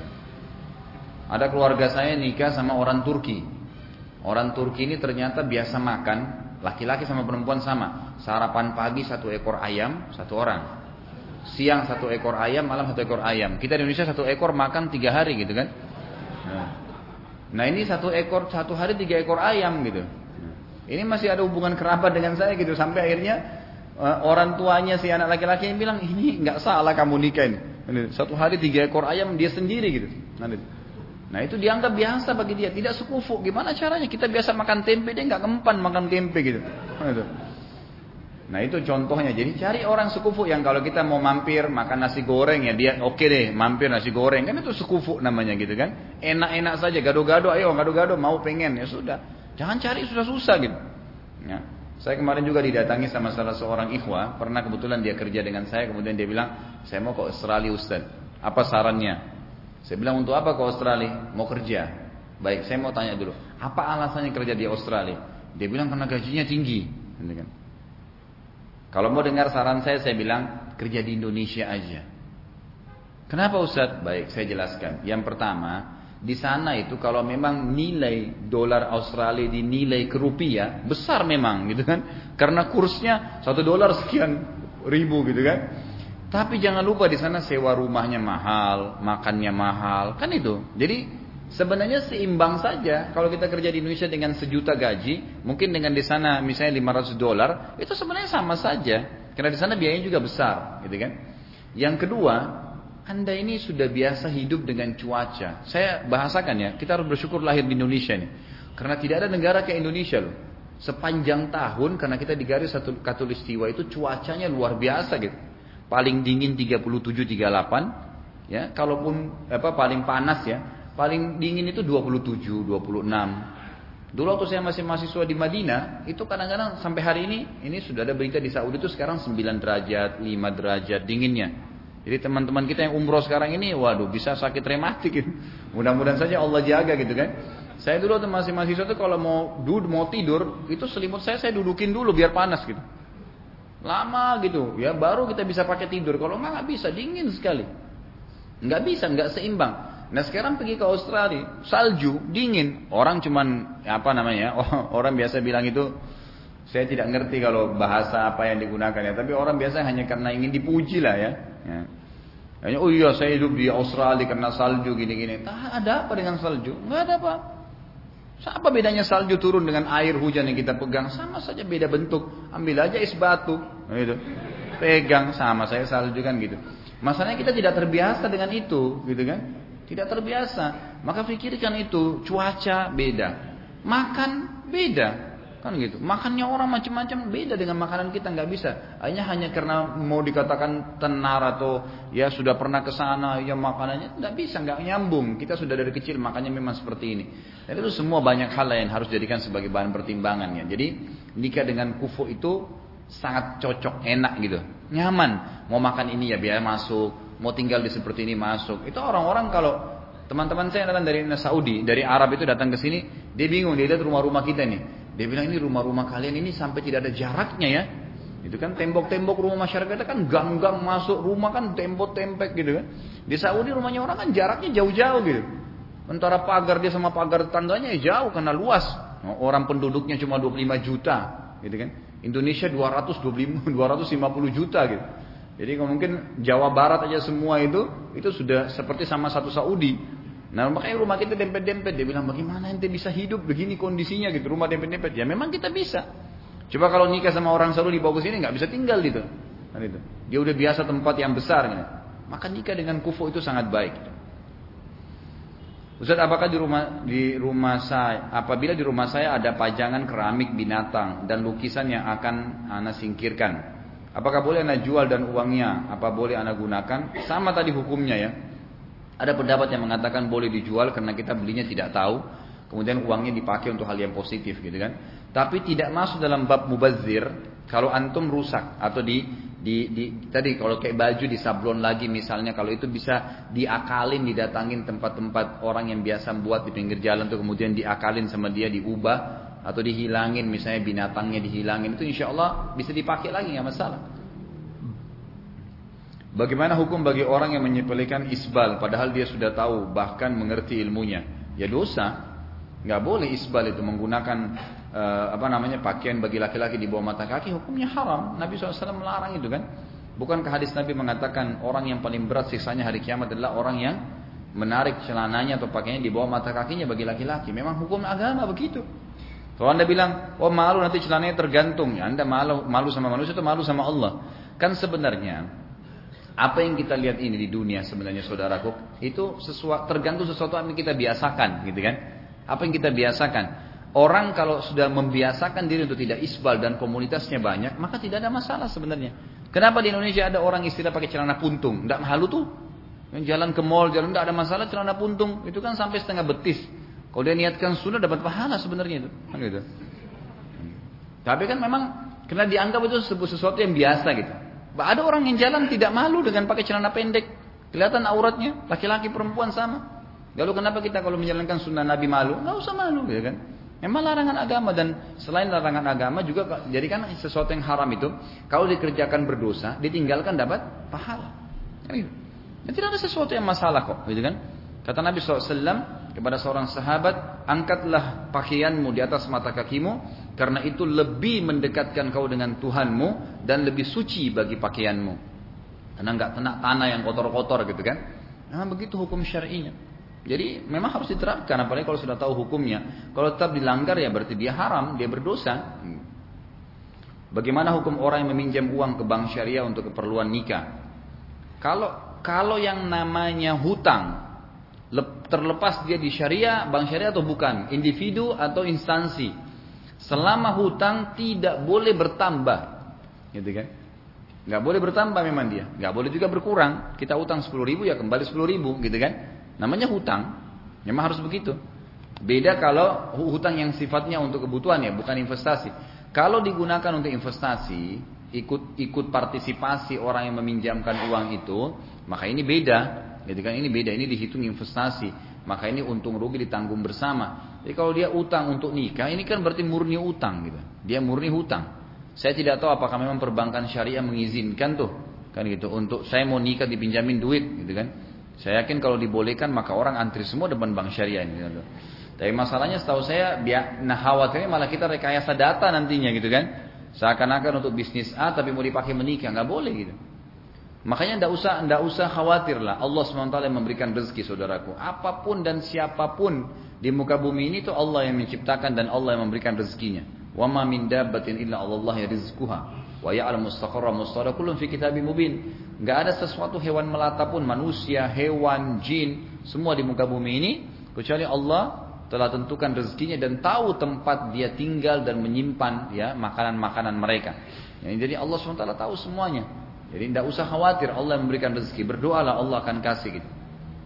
A: Ada keluarga saya nikah sama orang Turki. Orang Turki ini ternyata biasa makan, laki-laki sama perempuan sama. Sarapan pagi satu ekor ayam, satu orang. Siang satu ekor ayam, malam satu ekor ayam. Kita di Indonesia satu ekor makan tiga hari gitu kan. Nah ini satu ekor satu hari tiga ekor ayam gitu. Ini masih ada hubungan kerabat dengan saya gitu. Sampai akhirnya orang tuanya si anak laki-laki yang bilang, ini nggak salah kamu nikah ini. Satu hari tiga ekor ayam dia sendiri gitu. Nah itu dianggap biasa bagi dia, tidak sekufu. Gimana caranya? Kita biasa makan tempe, dia nggak mempan makan tempe gitu. Nah itu contohnya. Jadi cari orang sekufu yang kalau kita mau mampir makan nasi goreng ya dia oke okay deh mampir nasi goreng, kan itu sekufu namanya gitu kan. Enak-enak saja, gado-gado, ayo gado-gado mau pengen ya sudah. Jangan cari susah-susah gitu. Ya. Saya kemarin juga didatangi sama salah seorang ikhwah, pernah kebetulan dia kerja dengan saya, kemudian dia bilang saya mau ke Australia Ustaz. Apa sarannya? Saya bilang untuk apa ke Australia? Mau kerja. Baik, saya mau tanya dulu. Apa alasannya kerja di Australia? Dia bilang karena gajinya tinggi. Gitu kan. Kalau mau dengar saran saya, saya bilang kerja di Indonesia aja. Kenapa Ustaz? Baik, saya jelaskan. Yang pertama, di sana itu kalau memang nilai dolar Australia dinilai ke rupiah, besar memang gitu kan. Karena kursnya satu dolar sekian ribu gitu kan. Tapi jangan lupa di sana sewa rumahnya mahal, makannya mahal, kan itu. Jadi sebenarnya seimbang saja. Kalau kita kerja di Indonesia dengan sejuta gaji, mungkin dengan di sana misalnya lima ratus dolar, itu sebenarnya sama saja. Karena di sana biayanya juga besar, gitu kan. Yang kedua, Anda ini sudah biasa hidup dengan cuaca. Saya bahasakan ya, kita harus bersyukur lahir di Indonesia nih. Karena tidak ada negara kayak Indonesia loh. Sepanjang tahun karena kita di garis satu khatulistiwa itu cuacanya luar biasa gitu. Paling dingin tiga puluh tujuh tiga puluh delapan, ya. Kalaupun apa paling panas ya, paling dingin itu dua puluh tujuh dua puluh enam. Dulu waktu saya masih mahasiswa di Madinah, itu kadang-kadang sampai hari ini, ini sudah ada berita di Saudi itu sekarang sembilan derajat, lima derajat dinginnya. Jadi teman-teman kita yang umroh sekarang ini, waduh bisa sakit rematik gitu. Mudah-mudahan saja Allah jaga gitu kan. Saya dulu waktu masih mahasiswa itu kalau mau duduk mau tidur, itu selimut saya saya dudukin dulu biar panas gitu. Lama gitu, ya baru kita bisa pakai tidur. Kalau enggak nggak bisa, dingin sekali. Nggak bisa, nggak seimbang. Nah sekarang pergi ke Australia, salju, dingin. Orang cuman apa namanya? Orang biasa bilang itu, saya tidak ngerti kalau bahasa apa yang digunakan ya. Tapi orang biasa hanya karena ingin dipuji lah ya. Ya. Hanya, oh iya saya hidup di Australia karena salju gini-gini. Nah, ada apa dengan salju? Nggak ada apa. Apa bedanya salju turun dengan air hujan yang kita pegang? Sama saja beda bentuk. Ambil aja es batu, gitu. Pegang sama saya salju kan gitu. Masalahnya kita tidak terbiasa dengan itu, gitu kan? Tidak terbiasa. Maka pikirkan itu, cuaca beda, makan beda, kan gitu. Makannya orang macam-macam beda dengan makanan kita, nggak bisa. Hanya hanya karena mau dikatakan tenar atau ya sudah pernah ke sana, ya makanannya nggak bisa, nggak nyambung. Kita sudah dari kecil makannya memang seperti ini. Dan itu semua banyak hal yang harus dijadikan sebagai bahan pertimbangannya. Jadi nikah dengan kufu itu sangat cocok, enak gitu, nyaman. Mau makan ini ya biar masuk, mau tinggal di seperti ini masuk. Itu orang-orang kalau teman-teman saya datang dari Saudi, dari Arab itu datang ke sini, dia bingung, dia lihat rumah-rumah kita nih. Dia bilang ini rumah-rumah kalian ini sampai tidak ada jaraknya ya. Itu kan tembok-tembok rumah masyarakat kan gang-gang masuk rumah kan tembok-tembek gitu kan. Di Saudi rumahnya orang kan jaraknya jauh-jauh gitu. Antara pagar dia sama pagar tangganya ya jauh karena luas. Orang penduduknya cuma dua puluh lima juta gitu kan. Indonesia dua ratus dua puluh lima, dua ratus lima puluh juta gitu. Jadi kalau mungkin Jawa Barat aja semua itu itu sudah seperti sama satu Saudi. Nah makanya rumah kita dempet-dempet. Dia bilang bagaimana ente bisa hidup begini kondisinya gitu, rumah dempet-dempet. Ya memang kita bisa. Coba kalau nikah sama orang Saudi dibawa ke sini nggak bisa tinggal gitu. Nah, itu. Dia udah biasa tempat yang besar gitu. Maka nikah dengan kufu itu sangat baik. Ustaz, apakah di rumah di rumah saya apabila di rumah saya ada pajangan keramik binatang dan lukisan yang akan ana singkirkan, apakah boleh ana jual dan uangnya apa boleh ana gunakan? Sama tadi hukumnya ya. Ada pendapat yang mengatakan boleh dijual karena kita belinya tidak tahu, kemudian uangnya dipakai untuk hal yang positif gitu kan. Tapi tidak masuk dalam bab mubazir kalau antum rusak atau di di, di tadi kalau kayak baju disablon lagi misalnya, kalau itu bisa diakalin, didatangin tempat-tempat orang yang biasa buat di pinggir jalan tuh kemudian diakalin sama dia, diubah atau dihilangin, misalnya binatangnya dihilangin, itu insya Allah bisa dipakai lagi nggak masalah. Bagaimana hukum bagi orang yang menyepelekan isbal padahal dia sudah tahu bahkan mengerti ilmunya? Ya dosa. Nggak boleh isbal itu menggunakan uh, apa namanya pakaian bagi laki-laki di bawah mata kaki, hukumnya haram. Nabi shallallahu alaihi wasallam melarang itu kan. Bukankah hadis Nabi mengatakan orang yang paling berat siksanya hari kiamat adalah orang yang menarik celananya atau pakaiannya di bawah mata kakinya bagi laki-laki. Memang hukum agama begitu. Kalau anda bilang, oh malu nanti celananya tergantung, ya anda malu, malu sama manusia atau malu sama Allah? Kan sebenarnya apa yang kita lihat ini di dunia sebenarnya saudaraku itu sesuatu tergantung sesuatu yang kita biasakan, gitu kan? Apa yang kita biasakan? Orang kalau sudah membiasakan diri untuk tidak isbal dan komunitasnya banyak, maka tidak ada masalah sebenarnya. Kenapa di Indonesia ada orang istilah pakai celana puntung? Tidak malu tuh. Yang jalan ke mall, jalan tidak ada masalah celana puntung. Itu kan sampai setengah betis. Kalau dia niatkan sunnah dapat pahala sebenarnya itu. Kan gitu. Tapi kan memang karena dianggap itu sesuatu yang biasa gitu. Ada orang yang jalan tidak malu dengan pakai celana pendek. Kelihatan auratnya, laki-laki perempuan sama. Lalu kenapa kita kalau menjalankan sunnah Nabi malu? Nggak usah malu, ya kan? Memang larangan agama, dan selain larangan agama juga jadi kan sesuatu yang haram itu kalau dikerjakan berdosa, ditinggalkan dapat pahala. Kan gitu. Ya, tidak ada sesuatu yang masalah kok, gitu kan? Kata Nabi shallallahu alaihi wasallam kepada seorang sahabat, angkatlah pakaianmu di atas mata kakimu, karena itu lebih mendekatkan kau dengan Tuhanmu dan lebih suci bagi pakaianmu. Karena nggak kena tanah yang kotor-kotor, gitu kan? Nah, begitu hukum syar'inya. Jadi memang harus diterapkan, apalagi kalau sudah tahu hukumnya. Kalau tetap dilanggar ya berarti dia haram, dia berdosa. Bagaimana hukum orang yang meminjam uang ke bank syariah untuk keperluan nikah? Kalau kalau yang namanya hutang, terlepas dia di syariah, bank syariah atau bukan, individu atau instansi, selama hutang tidak boleh bertambah, gitu kan? Nggak boleh bertambah memang dia, nggak boleh juga berkurang. Kita hutang sepuluh ribu ya kembali sepuluh ribu, gitu kan? Namanya hutang, memang harus begitu. Beda kalau hutang yang sifatnya untuk kebutuhan ya, bukan investasi. Kalau digunakan untuk investasi, ikut ikut partisipasi orang yang meminjamkan uang itu, maka ini beda. Jadi kan ini beda, ini dihitung investasi. Maka ini untung rugi ditanggung bersama. Jadi kalau dia utang untuk nikah, ini kan berarti murni utang gitu. Dia murni hutang. Saya tidak tahu apakah memang perbankan syariah mengizinkan tuh, kan gitu. Untuk saya mau nikah dipinjamin duit, gitu kan? Saya yakin kalau dibolehkan maka orang antri semua depan bank syariah ini. Gitu. Tapi masalahnya setahu saya, biar, nah khawatirnya malah kita rekayasa data nantinya gitu kan. Seakan-akan untuk bisnis A tapi mau dipakai menikah, nggak boleh gitu. Makanya ndak usah ndak usah khawatir lah. Allah subhanahu wa taala yang memberikan rezeki saudaraku. Apapun dan siapapun di muka bumi ini itu Allah yang menciptakan dan Allah yang memberikan rezekinya. Wa ma min dabbatin illa Allah yarzuquha wa ya'lamu mustaqarra mustaqarra kullun fi kitabim mubin. Enggak ada sesuatu hewan melata pun, manusia, hewan, jin, semua di muka bumi ini kecuali Allah telah tentukan rezekinya dan tahu tempat dia tinggal dan menyimpan ya makanan-makanan mereka. Ya, jadi Allah subhanahu wa taala tahu semuanya. Jadi tidak usah khawatir, Allah yang memberikan rezeki. Berdoalah, Allah akan kasih gitu.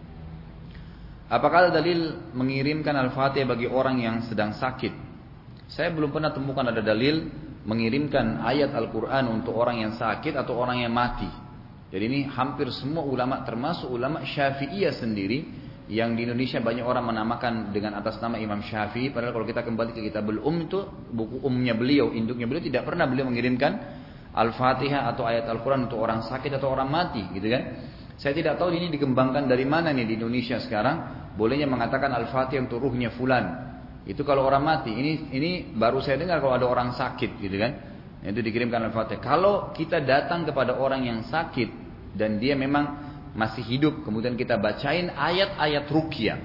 A: Apakah ada dalil mengirimkan Al-Fatihah bagi orang yang sedang sakit? Saya belum pernah temukan ada dalil mengirimkan ayat Al-Quran untuk orang yang sakit atau orang yang mati. Jadi ini hampir semua ulama, termasuk ulama Syafi'iyah sendiri, yang di Indonesia banyak orang menamakan dengan atas nama Imam Syafi'i. Padahal kalau kita kembali ke Kitabul Umm, itu buku umnya beliau, induknya beliau, tidak pernah beliau mengirimkan Al-Fatihah atau ayat Al-Quran untuk orang sakit atau orang mati, gitu kan. Saya tidak tahu ini dikembangkan dari mana nih di Indonesia sekarang. Bolehnya mengatakan Al-Fatihah untuk ruhnya fulan. Itu kalau orang mati. Ini ini baru saya dengar kalau ada orang sakit, gitu kan. Itu dikirimkan Al-Fatihah. Kalau kita datang kepada orang yang sakit dan dia memang masih hidup, kemudian kita bacain ayat-ayat ruqyah.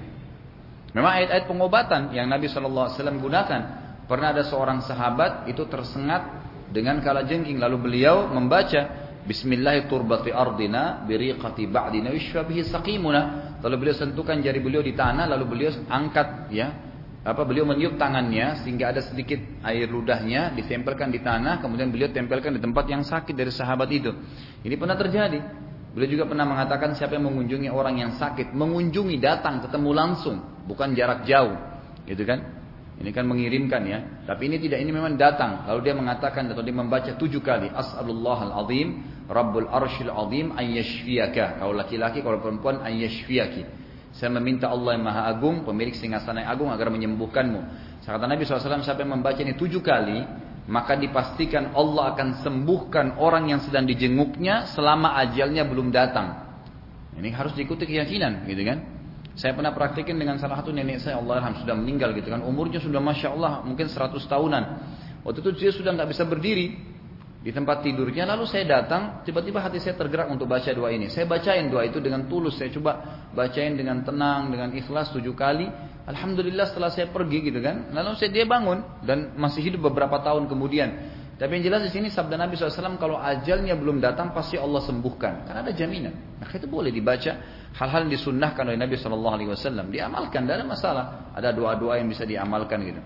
A: Memang ayat-ayat pengobatan yang Nabi shallallahu alaihi wasallam gunakan. Pernah ada seorang sahabat itu tersengat dengan kalajengking, lalu beliau membaca Bismillahirrahmanirrahim ardina biriqati ba'dina wishfabihi saqimuna. Lalu beliau sentuhkan jari beliau di tanah, lalu beliau angkat, ya. Apa beliau meniup tangannya sehingga ada sedikit air ludahnya ditempelkan di tanah, kemudian beliau tempelkan di tempat yang sakit dari sahabat itu. Ini pernah terjadi. Beliau juga pernah mengatakan siapa yang mengunjungi orang yang sakit, mengunjungi, datang, ketemu langsung, bukan jarak jauh, gitu kan? Ini kan mengirimkan, ya. Tapi ini tidak, ini memang datang. Lalu dia mengatakan atau dia membaca tujuh kali, As'alullahal azim, Rabbul arshil azim, an yashfiyaka. Kalau laki-laki, kalau perempuan, an yashfiyaki. Saya meminta Allah yang maha agung, pemilik singgasana yang agung, agar menyembuhkanmu. Kata Nabi shallallahu alaihi wasallam, siapa yang membaca ini tujuh kali, maka dipastikan Allah akan sembuhkan orang yang sedang dijenguknya selama ajalnya belum datang. Ini harus diikuti keyakinan, gitu kan? Saya pernah praktikin dengan salah satu nenek saya, Allahyarham, sudah meninggal, gitu kan? Umurnya sudah masya Allah mungkin seratus tahunan. Waktu itu dia sudah nggak bisa berdiri di tempat tidurnya, lalu saya datang, tiba-tiba hati saya tergerak untuk baca doa ini. Saya bacain doa itu dengan tulus, saya coba bacain dengan tenang, dengan ikhlas tujuh kali. Alhamdulillah setelah saya pergi, gitu kan, lalu saya dia bangun dan masih hidup beberapa tahun kemudian. Tapi yang jelas di sini sabda Nabi shallallahu alaihi wasallam, kalau ajalnya belum datang pasti Allah sembuhkan, karena ada jaminan. Maka itu boleh dibaca, hal-hal yang disunnahkan oleh Nabi shallallahu alaihi wasallam diamalkan, tidak ada masalah. Ada doa-doa yang bisa diamalkan, gitu.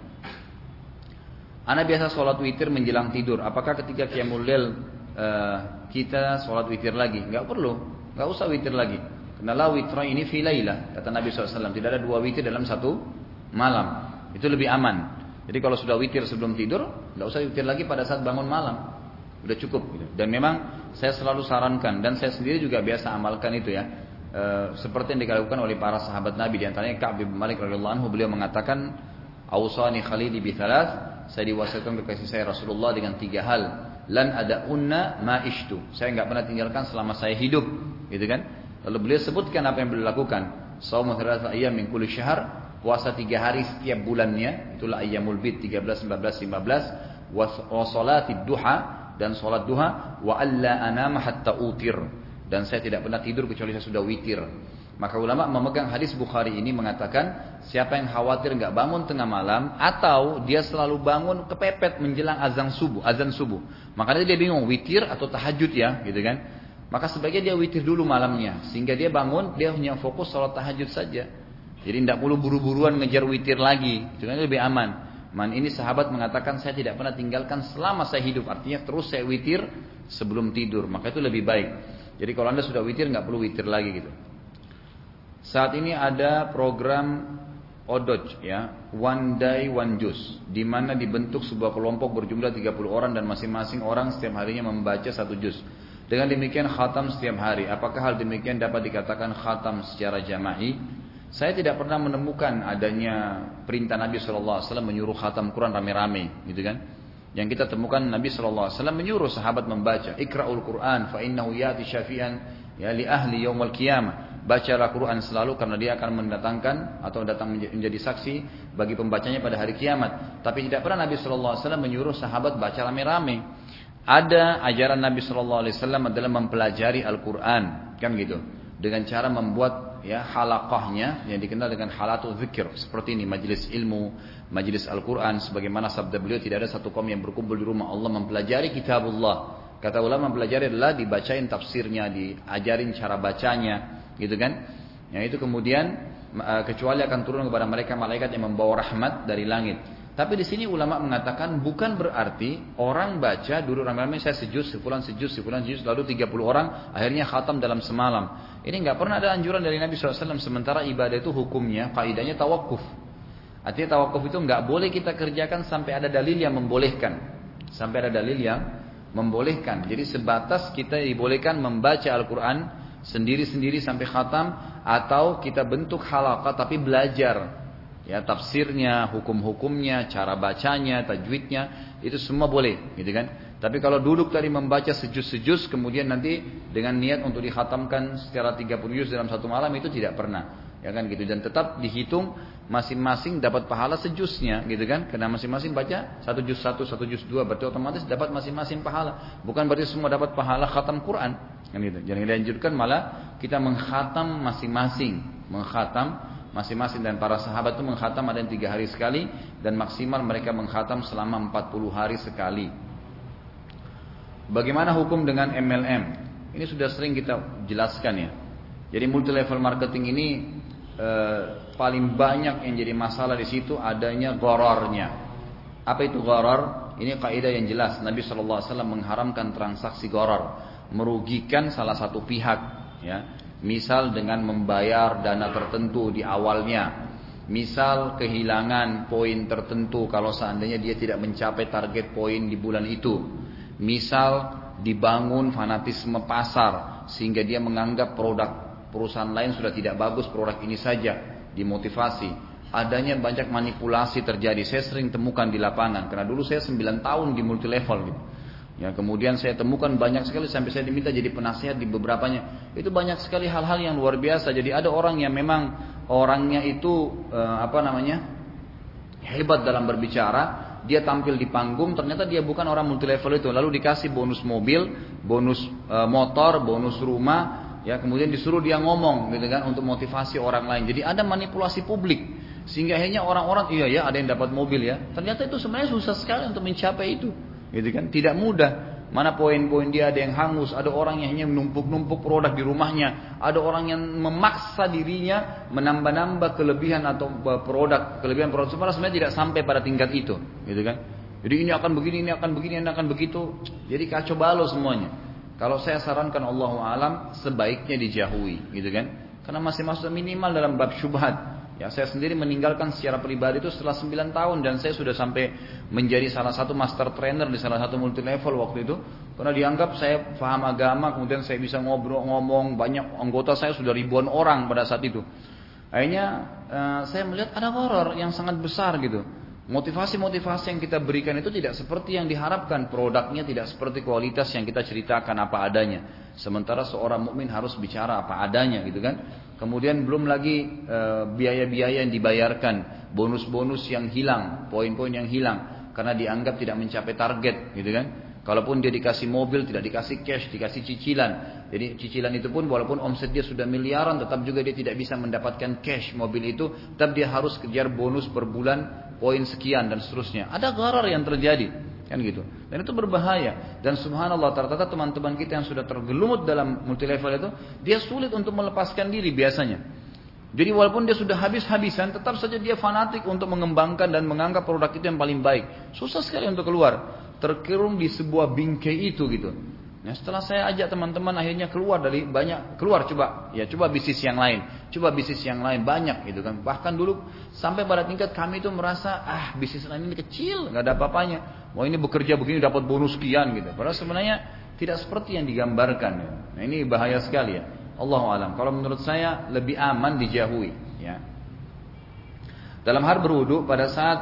A: Ana biasa sholat witir menjelang tidur. Apakah ketika qiyamul lail uh, kita sholat witir lagi? Enggak perlu, enggak usah witir lagi. Karena la witra ini fi lailah, kata Nabi shallallahu alaihi wasallam. Tidak ada dua witir dalam satu malam. Itu lebih aman. Jadi kalau sudah witir sebelum tidur, enggak usah witir lagi pada saat bangun malam. Udah cukup. Gitu. Dan memang saya selalu sarankan, dan saya sendiri juga biasa amalkan itu, ya. E, seperti yang dilakukan oleh para sahabat Nabi, di antaranya Ka'ab bin Malik radhiyallahu anhu, beliau mengatakan, "Ausani khalili bi thalath." Saya diwasiatkan kekasih saya Rasulullah dengan tiga hal. Lan ada'unna ma ishtu. Saya enggak pernah tinggalkan selama saya hidup, gitu kan? Lalu beliau sebutkan apa yang beliau lakukan. Shaumu thalathata ayyam min kulli syahr, puasa tiga hari setiap bulannya, itulah ayyamul bid, tiga belas, empat belas, lima belas, wa salatid duha, dan salat duha, wa alla anama hatta utir, dan saya tidak pernah tidur kecuali saya sudah witir. Maka ulama memegang hadis Bukhari ini mengatakan, siapa yang khawatir enggak bangun tengah malam, atau dia selalu bangun kepepet menjelang azan subuh, azan subuh, makanya dia bingung witir atau tahajud, ya, gitu kan? Maka sebaiknya dia witir dulu malamnya, sehingga dia bangun dia hanya fokus salat tahajud saja. Jadi tidak perlu buru-buruan ngejar witir lagi, itu kan lebih aman. Man ini sahabat mengatakan, saya tidak pernah tinggalkan selama saya hidup, artinya terus saya witir sebelum tidur, maka itu lebih baik. Jadi kalau anda sudah witir nggak perlu witir lagi, gitu. Saat ini ada program O D O J, ya, One Day One Juice, di mana dibentuk sebuah kelompok berjumlah tiga puluh orang dan masing-masing orang setiap harinya membaca satu juz. Dengan demikian khatam setiap hari. Apakah hal demikian dapat dikatakan khatam secara jama'i? Saya tidak pernah menemukan adanya perintah Nabi shallallahu alaihi wasallam menyuruh khatam Quran rame-rame, gitu kan? Yang kita temukan Nabi shallallahu alaihi wasallam menyuruh sahabat membaca, Iqra'ul Quran, fa innahu yati syafi'an ya li ahli yaumil qiyamah. Bacalah Quran selalu karena dia akan mendatangkan atau datang menjadi saksi bagi pembacanya pada hari kiamat. Tapi tidak pernah Nabi shallallahu alaihi wasallam menyuruh sahabat baca rame-rame. Ada ajaran Nabi shallallahu alaihi wasallam adalah mempelajari Al-Quran, kan gitu, dengan cara membuat, ya, halaqahnya yang dikenal dengan halatul zikir, seperti ini, majelis ilmu, majelis Al-Quran. Sebagaimana sabda beliau, tidak ada satu kaum yang berkumpul di rumah Allah mempelajari kitabullah. Kata ulama, mempelajari adalah dibacain tafsirnya, diajarin cara bacanya, gitu kan? Ya, itu kemudian kecuali akan turun kepada mereka malaikat yang membawa rahmat dari langit. Tapi di sini ulama mengatakan bukan berarti orang baca dulu rame-rame, saya sejuz, sefulan sejuz, sefulan sejuz, lalu tiga puluh orang akhirnya khatam dalam semalam. Ini enggak pernah ada anjuran dari Nabi shallallahu alaihi wasallam. Sementara ibadah itu hukumnya, kaidahnya tawakuf. Artinya tawakuf itu enggak boleh kita kerjakan sampai ada dalil yang membolehkan. Sampai ada dalil yang membolehkan. Jadi sebatas kita dibolehkan membaca Al-Quran sendiri-sendiri sampai khatam, atau kita bentuk halaqah tapi belajar ya tafsirnya, hukum-hukumnya, cara bacanya, tajwidnya, itu semua boleh, gitu kan? Tapi kalau duduk tadi membaca sejus-sejus kemudian nanti dengan niat untuk dikhatamkan secara tiga puluh juz dalam satu malam, itu tidak pernah, ya kan gitu. Dan tetap dihitung masing-masing dapat pahala sejusnya, gitu kan? Karena masing-masing baca satu juz satu, satu juz dua, berarti otomatis dapat masing-masing pahala. Bukan berarti semua dapat pahala khatam Quran, kan gitu. Jangan dianjurkan malah kita mengkhatam masing-masing, mengkhatam masing-masing. Dan para sahabat itu mengkhatam ada yang tiga hari sekali, dan maksimal mereka mengkhatam selama empat puluh hari sekali. Bagaimana hukum dengan M L M? Ini sudah sering kita jelaskan ya. Jadi multi level marketing ini eh, paling banyak yang jadi masalah di situ adanya ghararnya. Apa itu gharar? Ini kaidah yang jelas. Nabi shallallahu alaihi wasallam mengharamkan transaksi gharar, merugikan salah satu pihak. Ya, misal dengan membayar dana tertentu di awalnya. Misal kehilangan poin tertentu kalau seandainya dia tidak mencapai target poin di bulan itu. Misal dibangun fanatisme pasar sehingga dia menganggap produk perusahaan lain sudah tidak bagus, produk ini saja, dimotivasi. Adanya banyak manipulasi terjadi. Saya sering temukan di lapangan karena dulu saya sembilan tahun di multi level gitu. Ya, kemudian saya temukan banyak sekali sampai saya diminta jadi penasihat di beberapanya. Itu banyak sekali hal-hal yang luar biasa. Jadi ada orang yang memang orangnya itu eh, apa namanya? hebat dalam berbicara. Dia tampil di panggung, ternyata dia bukan orang multi level itu. Lalu dikasih bonus mobil, bonus e, motor, bonus rumah, ya kemudian disuruh dia ngomong, gitu kan, untuk motivasi orang lain. Jadi ada manipulasi publik, sehingga akhirnya orang-orang iya ya ada yang dapat mobil ya. Ternyata itu sebenarnya susah sekali untuk mencapai itu, gitu kan? Tidak mudah. Mana poin-poin dia ada yang hangus, ada orang yang hanya menumpuk-numpuk produk di rumahnya, ada orang yang memaksa dirinya menambah-nambah kelebihan atau produk, kelebihan produk sebenarnya tidak sampai pada tingkat itu, gitu kan? Jadi ini akan begini, ini akan begini, ini akan begitu. Jadi kacau balau semuanya. Kalau saya sarankan Allahu alam sebaiknya dijauhi, gitu kan? Karena masih masuk minimal dalam bab syubhat. Ya, saya sendiri meninggalkan secara pribadi itu setelah sembilan tahun dan saya sudah sampai menjadi salah satu master trainer di salah satu multi level waktu itu. Karena dianggap saya paham agama, kemudian saya bisa ngobrol ngomong, banyak anggota saya sudah ribuan orang pada saat itu. Akhirnya uh, saya melihat ada horor yang sangat besar gitu. Motivasi-motivasi yang kita berikan itu tidak seperti yang diharapkan, produknya tidak seperti kualitas yang kita ceritakan apa adanya. Sementara seorang mukmin harus bicara apa adanya, gitu kan? Kemudian belum lagi e, biaya-biaya yang dibayarkan, bonus-bonus yang hilang, poin-poin yang hilang karena dianggap tidak mencapai target, gitu kan? Kalaupun dia dikasih mobil, tidak dikasih cash, dikasih cicilan. Jadi cicilan itu pun walaupun omset dia sudah miliaran, tetap juga dia tidak bisa mendapatkan cash mobil itu. Tetap dia harus kejar bonus per bulan, poin sekian dan seterusnya. Ada gharar yang terjadi, kan gitu. Dan itu berbahaya. Dan subhanallah, ternyata teman-teman kita yang sudah tergelumut dalam multi level itu, dia sulit untuk melepaskan diri biasanya. Jadi walaupun dia sudah habis-habisan, tetap saja dia fanatik untuk mengembangkan dan menganggap produk itu yang paling baik. Susah sekali untuk keluar. Terkurung di sebuah bingkai itu gitu. Nah, setelah saya ajak teman-teman akhirnya keluar dari banyak, keluar coba, ya coba bisnis yang lain, coba bisnis yang lain banyak gitu kan. Bahkan dulu sampai pada tingkat kami itu merasa ah bisnis lain ini kecil, nggak ada apa-apanya. Wah ini bekerja begini dapat bonus sekian gitu. Padahal sebenarnya tidak seperti yang digambarkan. Ya. Nah ini bahaya sekali ya. Allahu alam. Kalau menurut saya lebih aman dijauhi. Ya. Dalam hal berwudu pada saat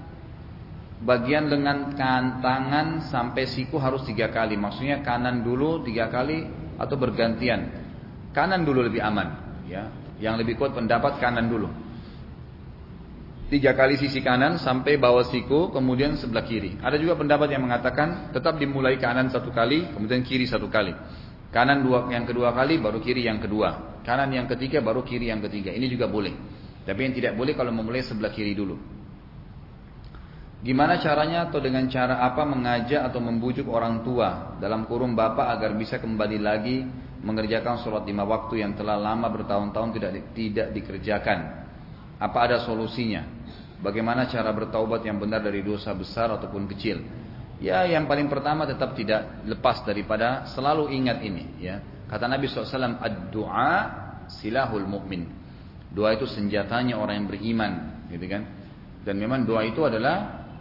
A: bagian lengan kan, tangan sampai siku harus tiga kali. Maksudnya kanan dulu tiga kali atau bergantian. Kanan dulu lebih aman. Ya, yang lebih kuat pendapat kanan dulu. Tiga kali sisi kanan sampai bawah siku, kemudian sebelah kiri. Ada juga pendapat yang mengatakan tetap dimulai kanan satu kali, kemudian kiri satu kali. Kanan dua, yang kedua kali, baru kiri yang kedua. Kanan yang ketiga, baru kiri yang ketiga. Ini juga boleh. Tapi yang tidak boleh kalau memulai sebelah kiri dulu. Gimana caranya atau dengan cara apa mengajak atau membujuk orang tua dalam kurung bapak agar bisa kembali lagi mengerjakan sholat lima waktu yang telah lama bertahun-tahun tidak tidak dikerjakan? Apa ada solusinya? Bagaimana cara bertaubat yang benar dari dosa besar ataupun kecil? Ya, yang paling pertama tetap tidak lepas daripada selalu ingat ini. Ya, kata Nabi shallallahu alaihi wasallam, ad-du'a silahul mu'min. Doa itu senjatanya orang yang beriman, gitu kan? Dan memang doa itu adalah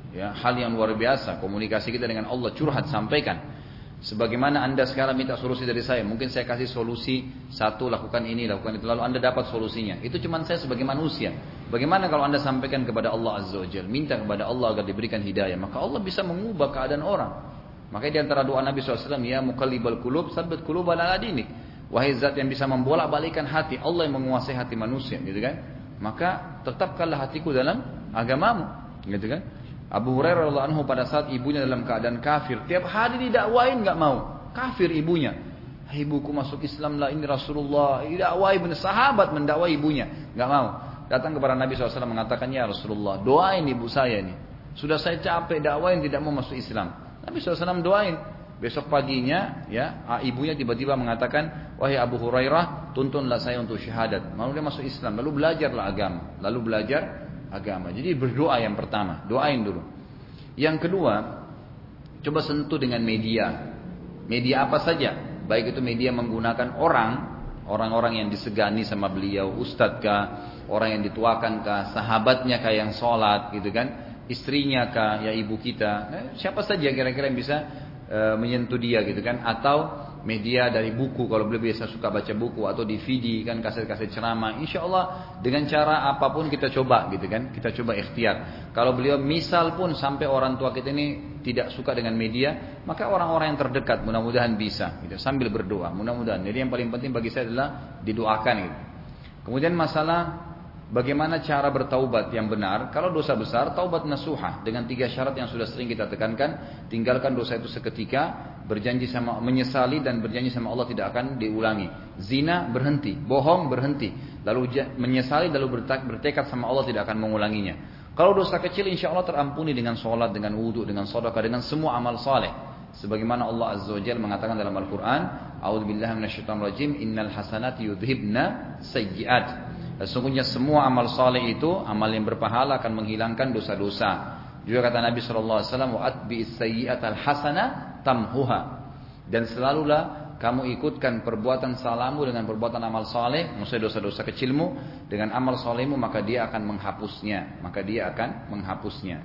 A: Ya, hal yang luar biasa. Komunikasi kita dengan Allah, curhat, sampaikan. Sebagaimana Anda sekarang minta solusi dari saya, mungkin saya kasih solusi satu, lakukan ini, lakukan itu, lalu Anda dapat solusinya. Itu cuma saya sebagai manusia. Bagaimana kalau Anda sampaikan kepada Allah Azza wa Jalla, minta kepada Allah agar diberikan hidayah, maka Allah bisa mengubah keadaan orang. Makanya di antara doa Nabi shallallahu alaihi wasallam, ya muqallibal qulub, tsabbit qulubana ala dinik. Wahai zat yang bisa membolak-balikan hati, Allah yang menguasai hati manusia, gitu kan? Maka tetapkanlah hatiku dalam agamamu, gitu kan? Abu Hurairah radhiyallahu anhu pada saat ibunya dalam keadaan kafir, tiap hari didakwain nggak mau, kafir ibunya. Ibuku masuk Islam lah, ini Rasulullah, didakwai, benar sahabat mendakwai ibunya, nggak mau. Datang kepada Nabi shallallahu alaihi wasallam mengatakan, ya Rasulullah, doain ibu saya ini. Sudah saya capek dakwain tidak mau masuk Islam. Nabi shallallahu alaihi wasallam doain. Besok paginya, ya ibunya tiba-tiba mengatakan, wahai Abu Hurairah, tuntunlah saya untuk syahadat. Lalu dia masuk Islam, lalu belajarlah agama, lalu belajar agama. Jadi berdoa yang pertama, doain dulu. Yang kedua, coba sentuh dengan media. Media apa saja, baik itu media menggunakan orang, orang-orang yang disegani sama beliau, ustadz kah, orang yang dituakan kah, sahabatnya kah yang sholat, gitu kan, istrinya kah, ya ibu kita, eh, siapa saja kira-kira yang bisa e, menyentuh dia, gitu kan, atau media dari buku, kalau beliau biasa suka baca buku, atau D V D kan, kaset-kaset ceramah, insya Allah dengan cara apapun kita coba, gitu kan, kita coba ikhtiar. Kalau beliau misal pun sampai orang tua kita ini tidak suka dengan media, maka orang-orang yang terdekat mudah-mudahan bisa, gitu, sambil berdoa, mudah-mudahan. Jadi yang paling penting bagi saya adalah didoakan, gitu. Kemudian masalah bagaimana cara bertaubat yang benar. Kalau dosa besar, taubat nasuhah dengan tiga syarat yang sudah sering kita tekankan. Tinggalkan dosa itu seketika, berjanji sama, menyesali dan berjanji sama Allah tidak akan diulangi. Zina berhenti, bohong berhenti, lalu menyesali, lalu bertekad sama Allah tidak akan mengulanginya. Kalau dosa kecil insya Allah terampuni dengan sholat, dengan wudhu, dengan sedekah, dengan semua amal saleh. Sebagaimana Allah Azza wa Jalla mengatakan dalam Al-Quran, A'udzubillahi minasyaitonir rajim, innal hasanati yudhibna sayyi'at. Sesungguhnya semua amal saleh itu, amal yang berpahala, akan menghilangkan dosa-dosa. Juga kata Nabi shallallahu alaihi wasallam, wa atbi'is sayyi'atal hasana tamhuha. Dan selalulah kamu ikutkan perbuatan salahmu dengan perbuatan amal saleh, maksudnya dosa-dosa kecilmu dengan amal salehmu, maka dia akan menghapusnya, maka dia akan menghapusnya.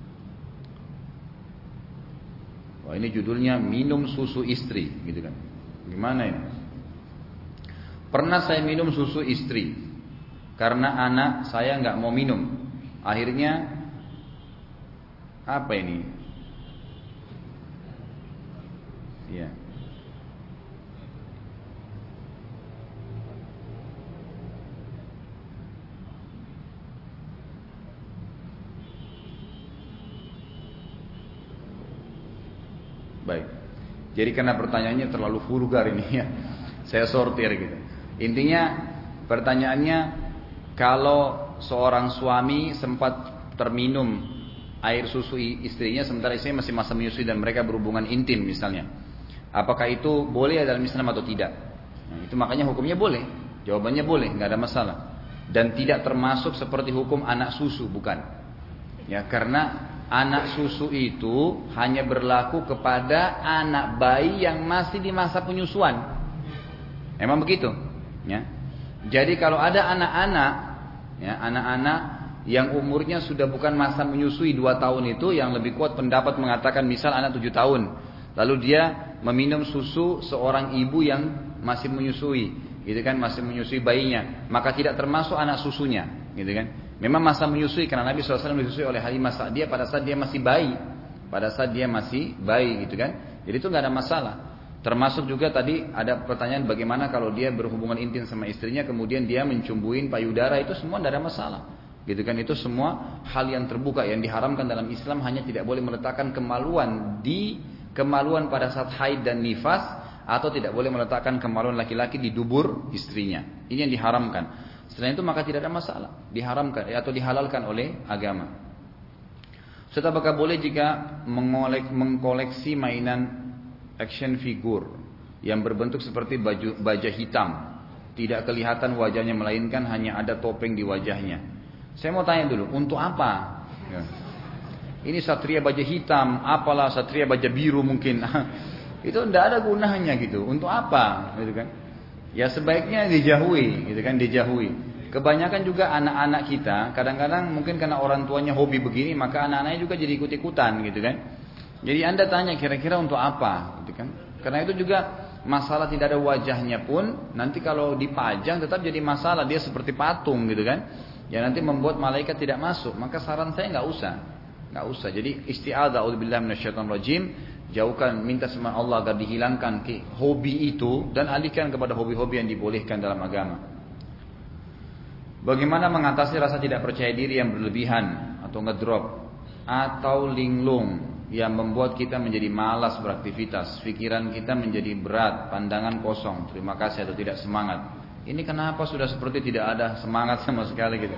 A: Wah, ini judulnya minum susu istri, gitu kan? Gimana ini? Pernah saya minum susu istri karena anak saya nggak mau minum. Akhirnya apa ini? Ya. Baik. Jadi karena pertanyaannya terlalu vulgar ini ya, saya sortir gitu. Intinya pertanyaannya, kalau seorang suami sempat terminum air susu istrinya sementara istrinya masih masa menyusui dan mereka berhubungan intim misalnya, apakah itu boleh dalam Islam atau tidak? Nah, itu makanya hukumnya boleh. Jawabannya boleh, nggak ada masalah. Dan tidak termasuk seperti hukum anak susu, bukan. Ya, karena anak susu itu hanya berlaku kepada anak bayi yang masih di masa penyusuan. Emang begitu? Ya. Jadi kalau ada anak-anak, ya, anak-anak yang umurnya sudah bukan masa menyusui dua tahun itu, yang lebih kuat pendapat mengatakan misal anak tujuh tahun, lalu dia meminum susu seorang ibu yang masih menyusui, gitu kan, masih menyusui bayinya, maka tidak termasuk anak susunya, gitu kan. Memang masa menyusui karena Nabi shallallahu alaihi wasallam disusui oleh Halimah Sa'diyah pada saat dia masih bayi, pada saat dia masih bayi, gitu kan. Jadi itu nggak ada masalah. Termasuk juga tadi ada pertanyaan bagaimana kalau dia berhubungan intim sama istrinya kemudian dia mencumbuin payudara, itu semua tidak ada masalah, gitu kan. Itu semua hal yang terbuka yang diharamkan dalam Islam, hanya tidak boleh meletakkan kemaluan di kemaluan pada saat haid dan nifas, atau tidak boleh meletakkan kemaluan laki-laki di dubur istrinya. Ini yang diharamkan. Selain itu maka tidak ada masalah, diharamkan atau dihalalkan oleh agama. Serta apakah boleh jika mengolek, mengkoleksi mainan action figure yang berbentuk seperti baju baja hitam, tidak kelihatan wajahnya melainkan hanya ada topeng di wajahnya. Saya mau tanya dulu, untuk apa? Ya. Ini satria baja hitam, apalah satria baja biru mungkin. Itu tidak ada gunanya gitu. Untuk apa? Gitu kan? Ya sebaiknya dijauhi, gitu kan, dijauhi. Kebanyakan juga anak-anak kita, kadang-kadang mungkin karena orang tuanya hobi begini, maka anak-anaknya juga jadi ikut-ikutan gitu kan. Jadi Anda tanya kira-kira untuk apa gitu kan. Karena itu juga masalah tidak ada wajahnya pun, nanti kalau dipajang tetap jadi masalah, dia seperti patung gitu kan. Ya nanti membuat malaikat tidak masuk, maka saran saya nggak usah. Nggak usah. Jadi isti'adzah, a'udzubillahi minasyaitonir rajim, jauhkan, minta sama Allah agar dihilangkan hobi itu dan alihkan kepada hobi-hobi yang dibolehkan dalam agama. Bagaimana mengatasi rasa tidak percaya diri yang berlebihan atau ngedrop atau linglung yang membuat kita menjadi malas beraktivitas, pikiran kita menjadi berat, pandangan kosong, terima kasih atau tidak semangat. Ini kenapa sudah seperti tidak ada semangat sama sekali gitu.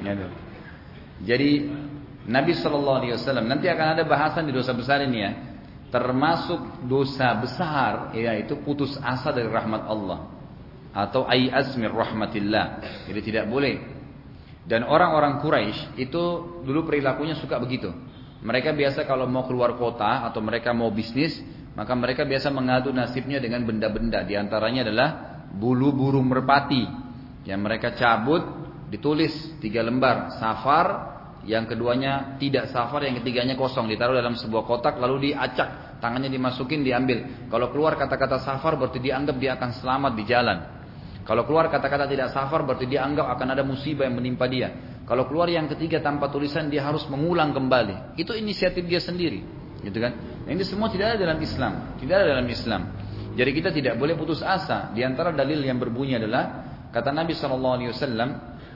A: Jadi Nabi shallallahu alaihi wasallam, nanti akan ada bahasan di dosa besar ini ya. Termasuk dosa besar yaitu putus asa dari rahmat Allah atau ay'az min rahmatillah. Jadi tidak boleh. Dan orang-orang Quraisy itu dulu perilakunya suka begitu. Mereka biasa kalau mau keluar kota atau mereka mau bisnis, maka mereka biasa mengadu nasibnya dengan benda-benda. Di antaranya adalah bulu burung merpati yang mereka cabut, ditulis tiga lembar safar, yang keduanya tidak safar, yang ketiganya kosong, ditaruh dalam sebuah kotak lalu diacak, tangannya dimasukin, diambil. Kalau keluar kata-kata safar berarti dianggap dia akan selamat di jalan. Kalau keluar kata-kata tidak safar berarti dia anggap akan ada musibah yang menimpa dia. Kalau keluar yang ketiga tanpa tulisan dia harus mengulang kembali. Itu inisiatif dia sendiri, gitu kan? Nah, ini semua tidak ada dalam Islam, tidak ada dalam Islam. Jadi kita tidak boleh putus asa. Di antara dalil yang berbunyi adalah kata Nabi shallallahu alaihi wasallam,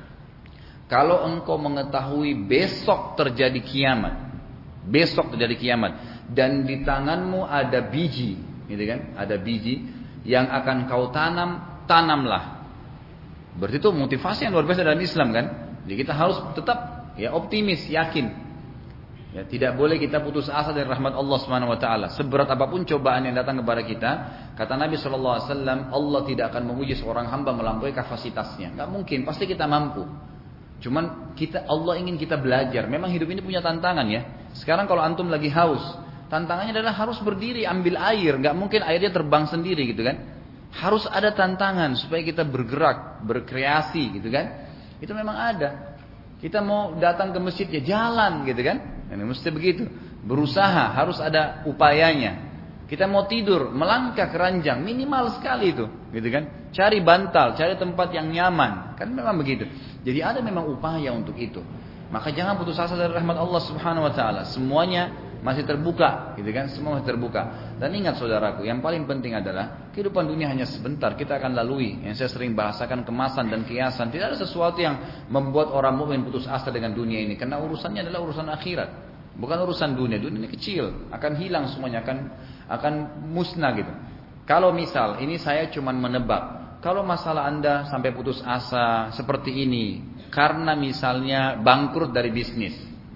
A: kalau engkau mengetahui besok terjadi kiamat, besok terjadi kiamat, dan di tanganmu ada biji, gitu kan? Ada biji yang akan kau tanam. Tanamlah. Berarti itu motivasi yang luar biasa dalam Islam kan. Jadi kita harus tetap ya optimis, yakin. Ya tidak boleh kita putus asa dari rahmat Allah Subhanahu wa taala. Seberat apapun cobaan yang datang kepada kita, kata Nabi shallallahu alaihi wasallam, Allah tidak akan menguji seorang hamba melampaui kapasitasnya. Enggak mungkin, pasti kita mampu. Cuman kita Allah ingin kita belajar. Memang hidup ini punya tantangan ya. Sekarang kalau antum lagi haus, tantangannya adalah harus berdiri ambil air, enggak mungkin airnya terbang sendiri gitu kan. Harus ada tantangan supaya kita bergerak, berkreasi gitu kan. Itu memang ada. Kita mau datang ke masjid ya jalan gitu kan. Ini mesti begitu. Berusaha, harus ada upayanya. Kita mau tidur, melangkah ke ranjang, minimal sekali itu, gitu kan. Cari bantal, cari tempat yang nyaman. Kan memang begitu. Jadi ada memang upaya untuk itu. Maka jangan putus asa dari rahmat Allah Subhanahu wa taala. Semuanya masih terbuka, gitu kan? Semua masih terbuka. Dan ingat saudaraku, yang paling penting adalah kehidupan dunia hanya sebentar, kita akan lalui. Yang saya sering bahasakan kemasan dan kiasan. Tidak ada sesuatu yang membuat orang mukmin putus asa dengan dunia ini, karena urusannya adalah urusan akhirat, bukan urusan dunia. Dunia ini kecil, akan hilang semuanya, akan akan musnah gitu. Kalau misal ini saya cuman menebak, kalau masalah Anda sampai putus asa seperti ini karena misalnya bangkrut dari bisnis,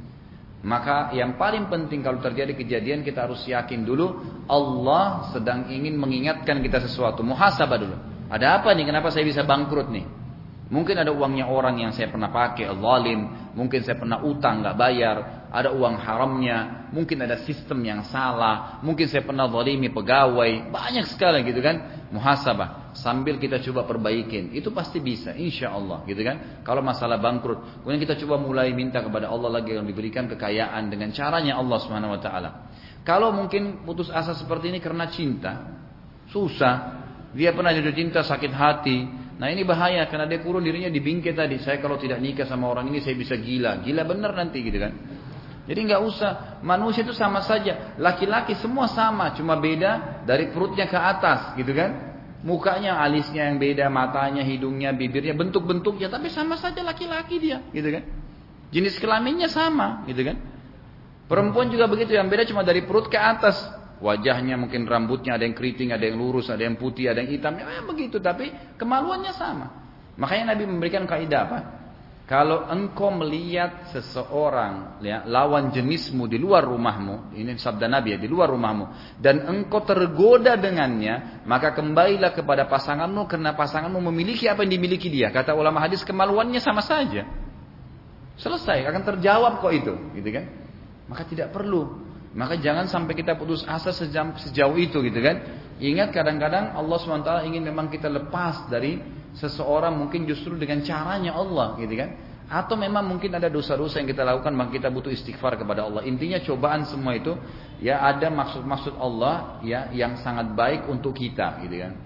A: maka yang paling penting kalau terjadi kejadian kita harus yakin dulu Allah sedang ingin mengingatkan kita sesuatu. Muhasabah dulu. Ada apa nih? Kenapa saya bisa bangkrut nih? Mungkin ada uangnya orang yang saya pernah pakai, zalim. Mungkin saya pernah utang nggak bayar. Ada uang haramnya. Mungkin ada sistem yang salah. Mungkin saya pernah zalimi pegawai. Banyak sekali gitu kan. Muhasabah. Sambil kita coba perbaikin. Itu pasti bisa. Insya Allah gitu kan. Kalau masalah bangkrut. Kemudian kita coba mulai minta kepada Allah lagi yang diberikan kekayaan. Dengan caranya Allah subhanahu wa taala. Kalau mungkin putus asa seperti ini karena cinta. Susah. Dia pernah jatuh cinta, sakit hati. Nah ini bahaya karena dia kurun dirinya di bingkai tadi. Saya kalau tidak nikah sama orang ini saya bisa gila. Gila bener nanti gitu kan. Jadi nggak usah. Manusia itu sama saja. Laki-laki semua sama. Cuma beda dari perutnya ke atas gitu kan. Mukanya, alisnya yang beda. Matanya, hidungnya, bibirnya, bentuk-bentuknya. Tapi sama saja laki-laki dia gitu kan. Jenis kelaminnya sama gitu kan. Perempuan juga begitu. Yang beda cuma dari perut ke atas. Wajahnya mungkin rambutnya ada yang keriting, ada yang lurus, ada yang putih, ada yang hitam. Ya begitu, tapi kemaluannya sama. Makanya Nabi memberikan kaidah apa? Kalau engkau melihat seseorang ya, lawan jenismu di luar rumahmu, ini sabda Nabi ya, di luar rumahmu, dan engkau tergoda dengannya, maka kembalilah kepada pasanganmu karena pasanganmu memiliki apa yang dimiliki dia. Kata ulama hadis, kemaluannya sama saja. Selesai, akan terjawab kok itu, gitu kan? Maka tidak perlu. Maka jangan sampai kita putus asa sejam, sejauh itu gitu kan. Ingat kadang-kadang Allah subhanahu wa taala ingin memang kita lepas dari seseorang mungkin justru dengan caranya Allah, gitu kan? Atau memang mungkin ada dosa-dosa yang kita lakukan, maka kita butuh istighfar kepada Allah. Intinya cobaan semua itu ya ada maksud-maksud Allah ya yang sangat baik untuk kita, gitu kan?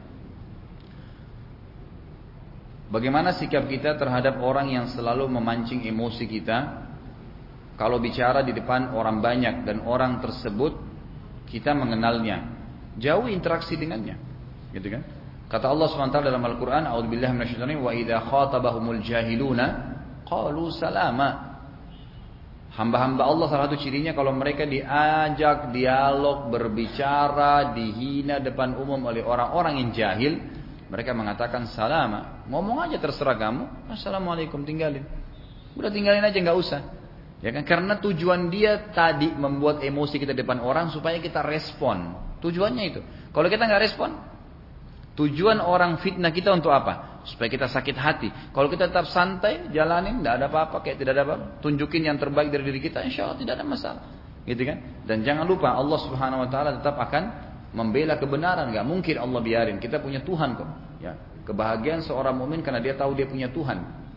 A: Bagaimana sikap kita terhadap orang yang selalu memancing emosi kita? Kalau bicara di depan orang banyak dan orang tersebut kita mengenalnya, jauhi interaksi dengannya, gitu kan? Kata Allah subhanahu wa taala dalam Al-Quran, A'udzubillahi minasyaitonir rajim, wa idza khatabahumul jahiluna qalu salama. Hamba-hamba Allah salah satu cirinya kalau mereka diajak dialog, berbicara, dihina depan umum oleh orang-orang yang jahil, mereka mengatakan salama. Ngomong aja terserah kamu, assalamualaikum, tinggalin. Udah tinggalin aja, nggak usah. Ya kan? Karena tujuan dia tadi membuat emosi kita depan orang supaya kita respon. Tujuannya itu. Kalau kita nggak respon, tujuan orang fitnah kita untuk apa? Supaya kita sakit hati. Kalau kita tetap santai, jalanin, tidak ada apa-apa, kayak tidak ada apa-apa, tunjukin yang terbaik dari diri kita, insya Allah tidak ada masalah, gitu kan? Dan jangan lupa Allah Subhanahu Wa Taala tetap akan membela kebenaran. Gak mungkin Allah biarin. Kita punya Tuhan kok. Ya, kebahagiaan seorang mukmin karena dia tahu dia punya Tuhan.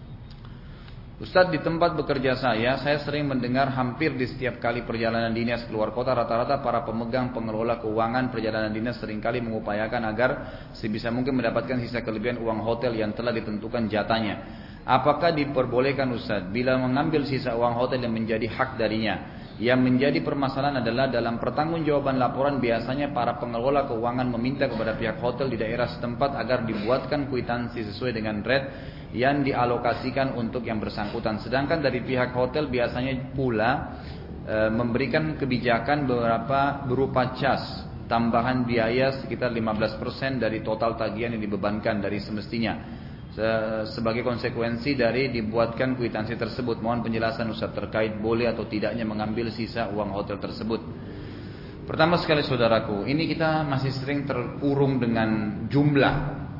A: Ustadz, di tempat bekerja saya, saya sering mendengar hampir di setiap kali perjalanan dinas keluar kota, rata-rata para pemegang pengelola keuangan perjalanan dinas seringkali mengupayakan agar sebisa mungkin mendapatkan sisa kelebihan uang hotel yang telah ditentukan jatahnya. Apakah diperbolehkan Ustadz bila mengambil sisa uang hotel yang menjadi hak darinya? Yang menjadi permasalahan adalah dalam pertanggungjawaban laporan biasanya para pengelola keuangan meminta kepada pihak hotel di daerah setempat agar dibuatkan kwitansi sesuai dengan rate yang dialokasikan untuk yang bersangkutan. Sedangkan dari pihak hotel biasanya pula e, memberikan kebijakan beberapa berupa cas tambahan biaya sekitar lima belas persen dari total tagihan yang dibebankan dari semestinya. Sebagai konsekuensi dari dibuatkan kwitansi tersebut, mohon penjelasan Ustaz terkait boleh atau tidaknya mengambil sisa uang hotel tersebut. Pertama sekali saudaraku, ini kita masih sering terkurung dengan jumlah.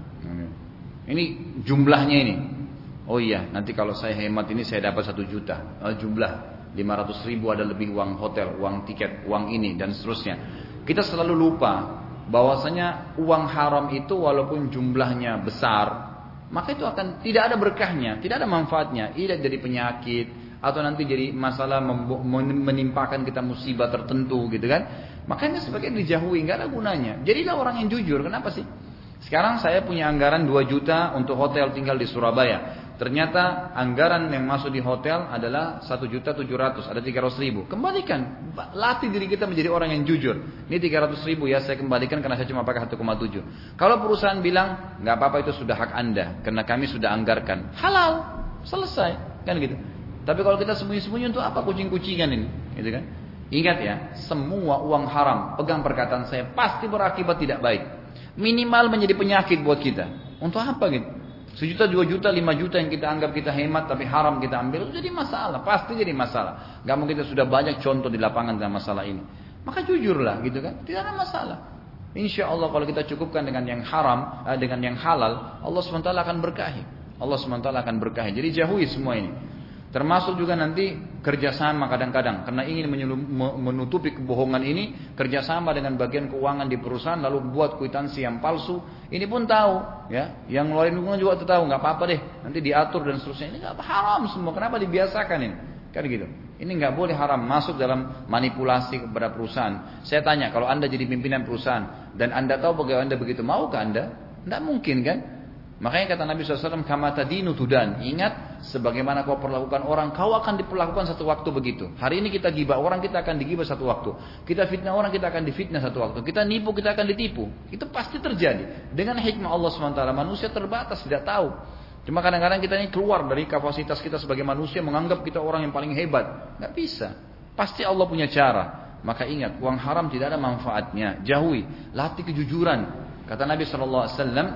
A: Ini jumlahnya ini. Oh iya, nanti kalau saya hemat ini saya dapat satu juta. Oh, jumlah lima ratus ribu ada lebih uang hotel, uang tiket, uang ini dan seterusnya. Kita selalu lupa bahwasanya uang haram itu walaupun jumlahnya besar, maka itu akan tidak ada berkahnya, tidak ada manfaatnya. Ia jadi penyakit atau nanti jadi masalah menimpakan kita musibah tertentu, gitu kan? Makanya sebagian dijauhi, nggak ada gunanya. Jadilah orang yang jujur. Kenapa sih? Sekarang saya punya anggaran dua juta untuk hotel tinggal di Surabaya. Ternyata anggaran yang masuk di hotel adalah satu juta tujuh ratus, ada tiga ratus ribu. Kembalikan, latih diri kita menjadi orang yang jujur. Ini tiga ratus ribu ya saya kembalikan karena saya cuma pakai satu koma tujuh. Kalau perusahaan bilang nggak apa-apa itu sudah hak Anda karena kami sudah anggarkan, halal, selesai, kan gitu. Tapi kalau kita sembunyi-sembunyi untuk apa kucing-kucingan ini, gitu kan? Ingat ya, semua uang haram, pegang perkataan saya, pasti berakibat tidak baik. Minimal menjadi penyakit buat kita. Untuk apa gitu? Sejuta, dua juta, lima juta yang kita anggap kita hemat tapi haram kita ambil, itu jadi masalah, pasti jadi masalah. Gak mungkin kita sudah banyak contoh di lapangan dalam masalah ini. Maka jujurlah, gitu kan? Tidak ada masalah. Insya Allah kalau kita cukupkan dengan yang haram, eh, dengan yang halal, Allah subhanahu wa taala akan berkahi. Allah subhanahu wa taala akan berkahi. Jadi jauhi semua ini. Termasuk juga nanti kerjasama kadang-kadang karena ingin menutupi kebohongan ini, kerjasama dengan bagian keuangan di perusahaan lalu buat kwitansi yang palsu. Ini pun tahu, ya, yang ngeluarin dukungan juga tahu, nggak apa-apa deh, nanti diatur dan seterusnya. Ini nggak haram semua, kenapa dibiasakan ini? Kan gitu. Ini nggak boleh haram masuk dalam manipulasi kepada perusahaan. Saya tanya, kalau Anda jadi pimpinan perusahaan dan Anda tahu pegawai Anda begitu, maukah Anda? Nggak mungkin kan? Makanya kata Nabi shallallahu alaihi wasallam, kama tadinu tudan. Ingat, sebagaimana kau perlakukan orang, kau akan diperlakukan satu waktu begitu. Hari ini kita gibah orang, kita akan digibah satu waktu. Kita fitnah orang, kita akan difitnah satu waktu. Kita nipu, kita akan ditipu. Itu pasti terjadi. Dengan hikmah Allah subhanahu wa taala, manusia terbatas, tidak tahu. Cuma kadang-kadang kita ini keluar dari kapasitas kita sebagai manusia, menganggap kita orang yang paling hebat. Nggak bisa. Pasti Allah punya cara. Maka ingat, uang haram tidak ada manfaatnya. Jauhi, latih kejujuran. Kata Nabi shallallahu alaihi wasallam,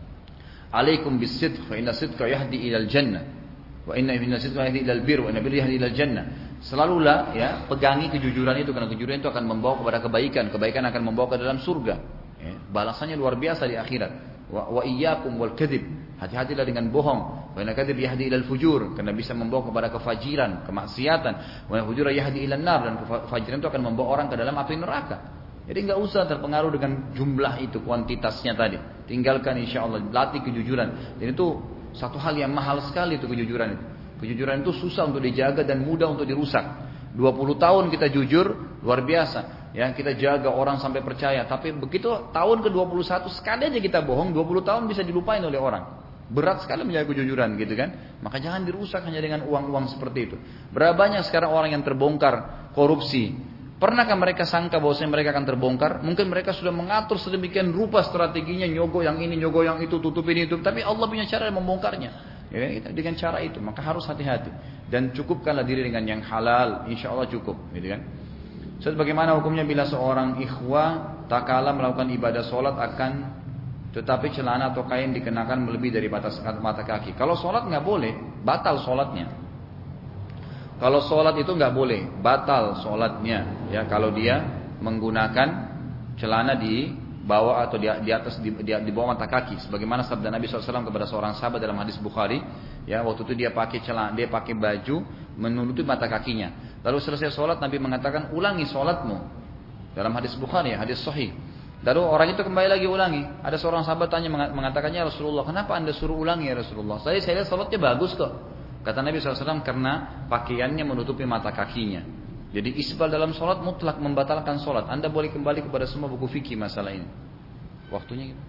A: alaikum bis-sidq fa inna sidqa yahdi ilal jannah wa inna inna sidqa yahdi ilal bir wa inna bir yahdi ilal jannah. Selalulah ya pegangi kejujuran itu karena kejujuran itu akan membawa kepada kebaikan, kebaikan akan membawa ke dalam surga. Ya, balasannya luar biasa di akhirat. Wa, wa iyyakum wal kadzib. Hati-hatilah dengan bohong. Wa inna kadzib yahdi ilal fujur, karena bisa membawa kepada kefajiran, kemaksiatan. Wa inna fujura yahdi ilal nar, dan kefajiran itu akan membawa orang ke dalam api neraka. Jadi nggak usah terpengaruh dengan jumlah itu, kuantitasnya tadi. Tinggalkan insya Allah, latih kejujuran. Dan itu satu hal yang mahal sekali itu kejujuran itu. Kejujuran itu susah untuk dijaga dan mudah untuk dirusak. dua puluh tahun kita jujur, luar biasa. Ya, kita jaga orang sampai percaya. Tapi begitu tahun ke dua puluh satu sekali aja kita bohong, dua puluh tahun bisa dilupain oleh orang. Berat sekali menjaga kejujuran gitu kan. Maka jangan dirusak hanya dengan uang-uang seperti itu. Berapa banyak sekarang orang yang terbongkar korupsi. Pernahkah mereka sangka bahwasanya mereka akan terbongkar? Mungkin mereka sudah mengatur sedemikian rupa strateginya, nyogo yang ini, nyogo yang itu, tutup ini, itu. Tapi Allah punya cara membongkarnya. Ya, dengan cara itu. Maka harus hati-hati. Dan cukupkanlah diri dengan yang halal. Insya Allah cukup. Gitu kan. So, bagaimana hukumnya bila seorang ikhwah tak kalah melakukan ibadah sholat akan tetapi celana atau kain dikenakan melebihi dari batas mata kaki. Kalau sholat nggak boleh, batal sholatnya. Kalau sholat itu nggak boleh, batal sholatnya. Ya, kalau dia menggunakan celana di bawah atau di, di atas di, di, di bawah mata kaki. Sebagaimana sabda Nabi shallallahu alaihi wasallam kepada seorang sahabat dalam hadis Bukhari. Ya, waktu itu dia pakai celana, dia pakai baju menutupi mata kakinya. Lalu selesai sholat Nabi mengatakan ulangi sholatmu. Dalam hadis Bukhari, hadis Sahih. Lalu orang itu kembali lagi ulangi. Ada seorang sahabat tanya mengatakannya Rasulullah, kenapa anda suruh ulangi ya Rasulullah? Saya saya lihat salatnya bagus kok. Kata Nabi shallallahu alaihi wasallam karena pakaiannya menutupi mata kakinya. Jadi isbal dalam salat mutlak membatalkan salat. Anda boleh kembali kepada semua buku fikih masalah ini. Waktunya gitu.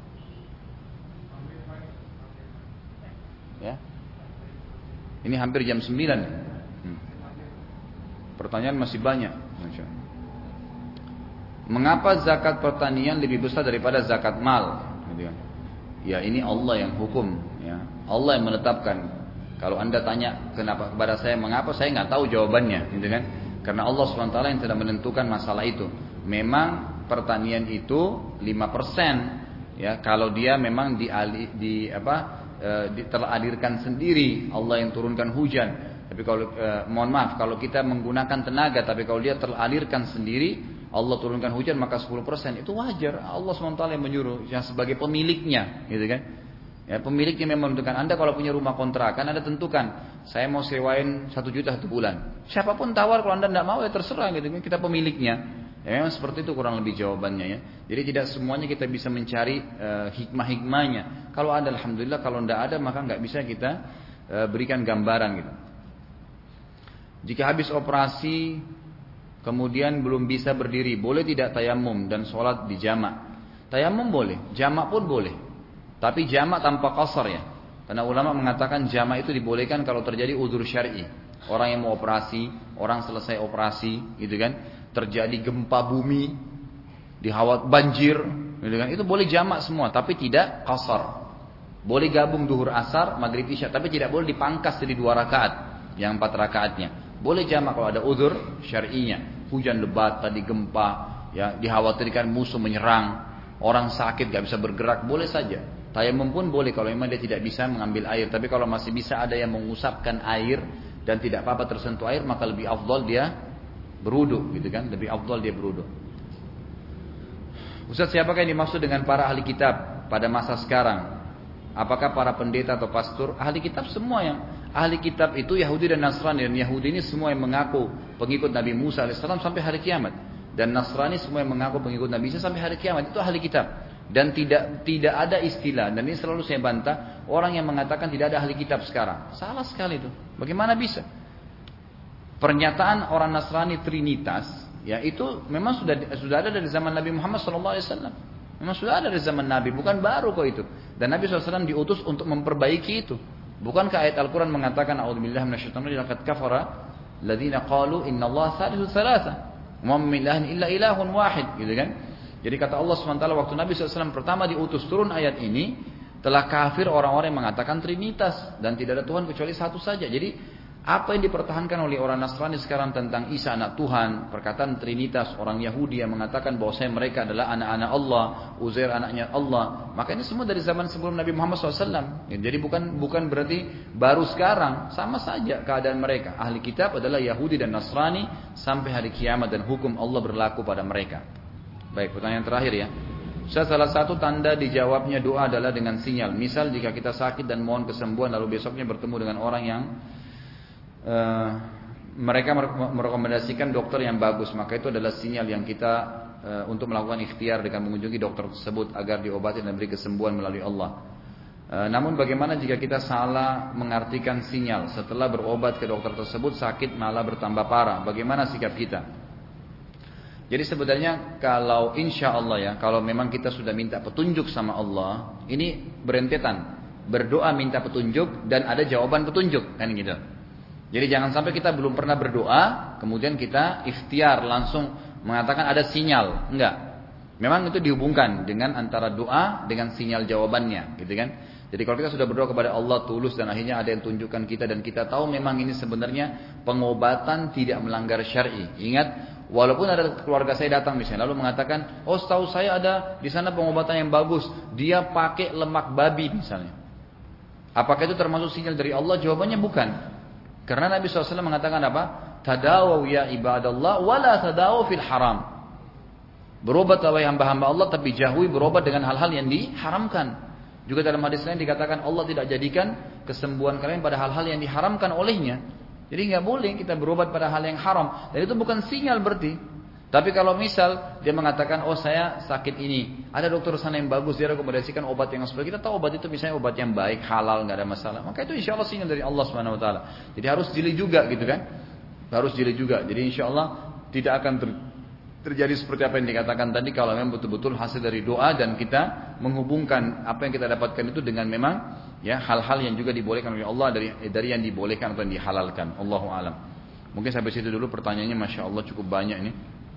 A: Ya. Ini hampir jam sembilan. Hmm. Pertanyaan masih banyak. Mengapa zakat pertanian lebih besar daripada zakat mal? Ya ini Allah yang hukum, ya. Allah yang menetapkan. Kalau anda tanya kenapa kepada saya mengapa, saya nggak tahu jawabannya, gitu kan? Karena Allah subhanahu wa taala yang telah menentukan masalah itu. Memang pertanian itu lima persen, ya. Kalau dia memang di, di apa e, di, teralirkan sendiri, Allah yang turunkan hujan. Tapi kalau e, mohon maaf, kalau kita menggunakan tenaga, tapi kalau dia teralirkan sendiri, Allah turunkan hujan maka sepuluh persen itu wajar. Allah subhanahu wa taala yang menyuruh yang sebagai pemiliknya, gitu kan? Ya, pemiliknya memang menentukan. Anda kalau punya rumah kontrakan, Anda tentukan, saya mau sewain satu juta satu bulan. Siapapun tawar, kalau Anda tidak mau ya terserah, gitu kan? Kita pemiliknya. Ya, memang seperti itu kurang lebih jawabannya ya. Jadi tidak semuanya kita bisa mencari uh, hikmah-hikmahnya. Kalau ada alhamdulillah, kalau tidak ada maka nggak bisa kita uh, berikan gambaran gitu. Jika habis operasi kemudian belum bisa berdiri, boleh tidak tayamum dan sholat di jamak? Tayamum boleh, jamak pun boleh. Tapi jamak tanpa qasar ya. Karena ulama mengatakan jamak itu dibolehkan kalau terjadi uzur syar'i. Orang yang mau operasi, orang selesai operasi, gitu kan? Terjadi gempa bumi, dihawat banjir, gitu kan? Itu boleh jamak semua, tapi tidak qasar. Boleh gabung duhur asar, maghrib isya, tapi tidak boleh dipangkas jadi dua rakaat, yang empat rakaatnya. Boleh jamak kalau ada uzur syar'inya. Hujan lebat, tadi gempa, ya dikhawatirkan musuh menyerang, orang sakit gak bisa bergerak, boleh saja. Tayamum pun boleh kalau memang dia tidak bisa mengambil air. Tapi kalau masih bisa ada yang mengusapkan air dan tidak apa-apa tersentuh air, maka lebih afdal dia berwudu, gitu kan? Lebih afdal dia berwudu. Ustaz, siapakah yang dimaksud dengan para ahli kitab pada masa sekarang? Apakah para pendeta atau pastor? Ahli kitab semua yang ahli kitab itu Yahudi dan Nasrani, dan Yahudi ini semua yang mengaku pengikut Nabi Musa alaihissalam sampai hari kiamat, dan Nasrani semua yang mengaku pengikut Nabi Isa sampai hari kiamat. Itu ahli kitab. Dan tidak tidak ada istilah, dan ini selalu saya bantah orang yang mengatakan tidak ada ahli kitab sekarang. Salah sekali itu. Bagaimana bisa? Pernyataan orang Nasrani Trinitas, ya itu memang sudah sudah ada dari zaman Nabi Muhammad shallallahu alaihi wasallam. Memang sudah ada dari zaman Nabi, bukan baru kok itu. Dan Nabi shallallahu alaihi wasallam diutus untuk memperbaiki itu. Bukankah ayat Al-Quran mengatakan a'udzubillahi minasyaitonir rajim, laqad kafara alladziina qalu innallaha tsalitsu tsalatsa wa ma min ilahin illa ilahun wahid, gitu kan? Jadi kata Allah subhanahu wa taala waktu Nabi shallallahu alaihi wasallam pertama diutus turun ayat ini, telah kafir orang-orang yang mengatakan Trinitas dan tidak ada Tuhan kecuali satu saja. Jadi apa yang dipertahankan oleh orang Nasrani sekarang tentang Isa anak Tuhan, perkataan Trinitas, orang Yahudi yang mengatakan bahwasanya mereka adalah anak-anak Allah, Uzair anaknya Allah, maka ini semua dari zaman sebelum Nabi Muhammad shallallahu alaihi wasallam. Jadi bukan bukan berarti baru sekarang, sama saja keadaan mereka. Ahli kitab adalah Yahudi dan Nasrani sampai hari kiamat, dan hukum Allah berlaku pada mereka. Baik, pertanyaan terakhir ya. Salah satu tanda dijawabnya doa adalah dengan sinyal. Misal jika kita sakit dan mohon kesembuhan, lalu besoknya bertemu dengan orang yang Uh, mereka merekomendasikan dokter yang bagus, maka itu adalah sinyal yang kita uh, untuk melakukan ikhtiar dengan mengunjungi dokter tersebut agar diobati dan beri kesembuhan melalui Allah. Uh, namun bagaimana jika kita salah mengartikan sinyal setelah berobat ke dokter tersebut sakit malah bertambah parah? Bagaimana sikap kita? Jadi sebenarnya kalau insya Allah ya, kalau memang kita sudah minta petunjuk sama Allah, ini berentetan, berdoa minta petunjuk dan ada jawaban petunjuk, kan gitu. Jadi jangan sampai kita belum pernah berdoa, kemudian kita ikhtiar langsung mengatakan ada sinyal, enggak. Memang itu dihubungkan dengan antara doa dengan sinyal jawabannya, gitu kan. Jadi kalau kita sudah berdoa kepada Allah tulus dan akhirnya ada yang tunjukkan kita dan kita tahu memang ini sebenarnya pengobatan tidak melanggar syar'i. Ingat, walaupun ada keluarga saya datang misalnya lalu mengatakan, oh setahu saya ada di sana pengobatan yang bagus, dia pakai lemak babi misalnya. Apakah itu termasuk sinyal dari Allah? Jawabannya bukan. Karena Nabi shallallahu alaihi wasallam mengatakan apa? Tadawaw ya ibadallah, wala tadawaw fil haram. Berobat wahai hamba-hamba Allah, tapi jauhi berobat dengan hal-hal yang diharamkan. Juga dalam hadis lain dikatakan Allah tidak jadikan kesembuhan kalian pada hal-hal yang diharamkan olehnya. Jadi nggak boleh kita berobat pada hal yang haram. Dan itu bukan sinyal berarti. Tapi kalau misal dia mengatakan, oh saya sakit ini, ada dokter sana yang bagus, dia rekomendasikan obat yang seperti kita tahu obat itu misalnya obat yang baik, halal, nggak ada masalah. Maka itu insya Allah sinyal dari Allah subhanahu wa taala. Jadi harus jeli juga gitu kan? Harus jeli juga. Jadi insya Allah tidak akan ter, terjadi seperti apa yang dikatakan tadi kalau memang betul-betul hasil dari doa dan kita menghubungkan apa yang kita dapatkan itu dengan memang ya hal-hal yang juga dibolehkan oleh Allah dari dari yang dibolehkan atau yang dihalalkan. Allahu a'lam. Mungkin sampai situ dulu pertanyaannya, masya Allah cukup banyak ini.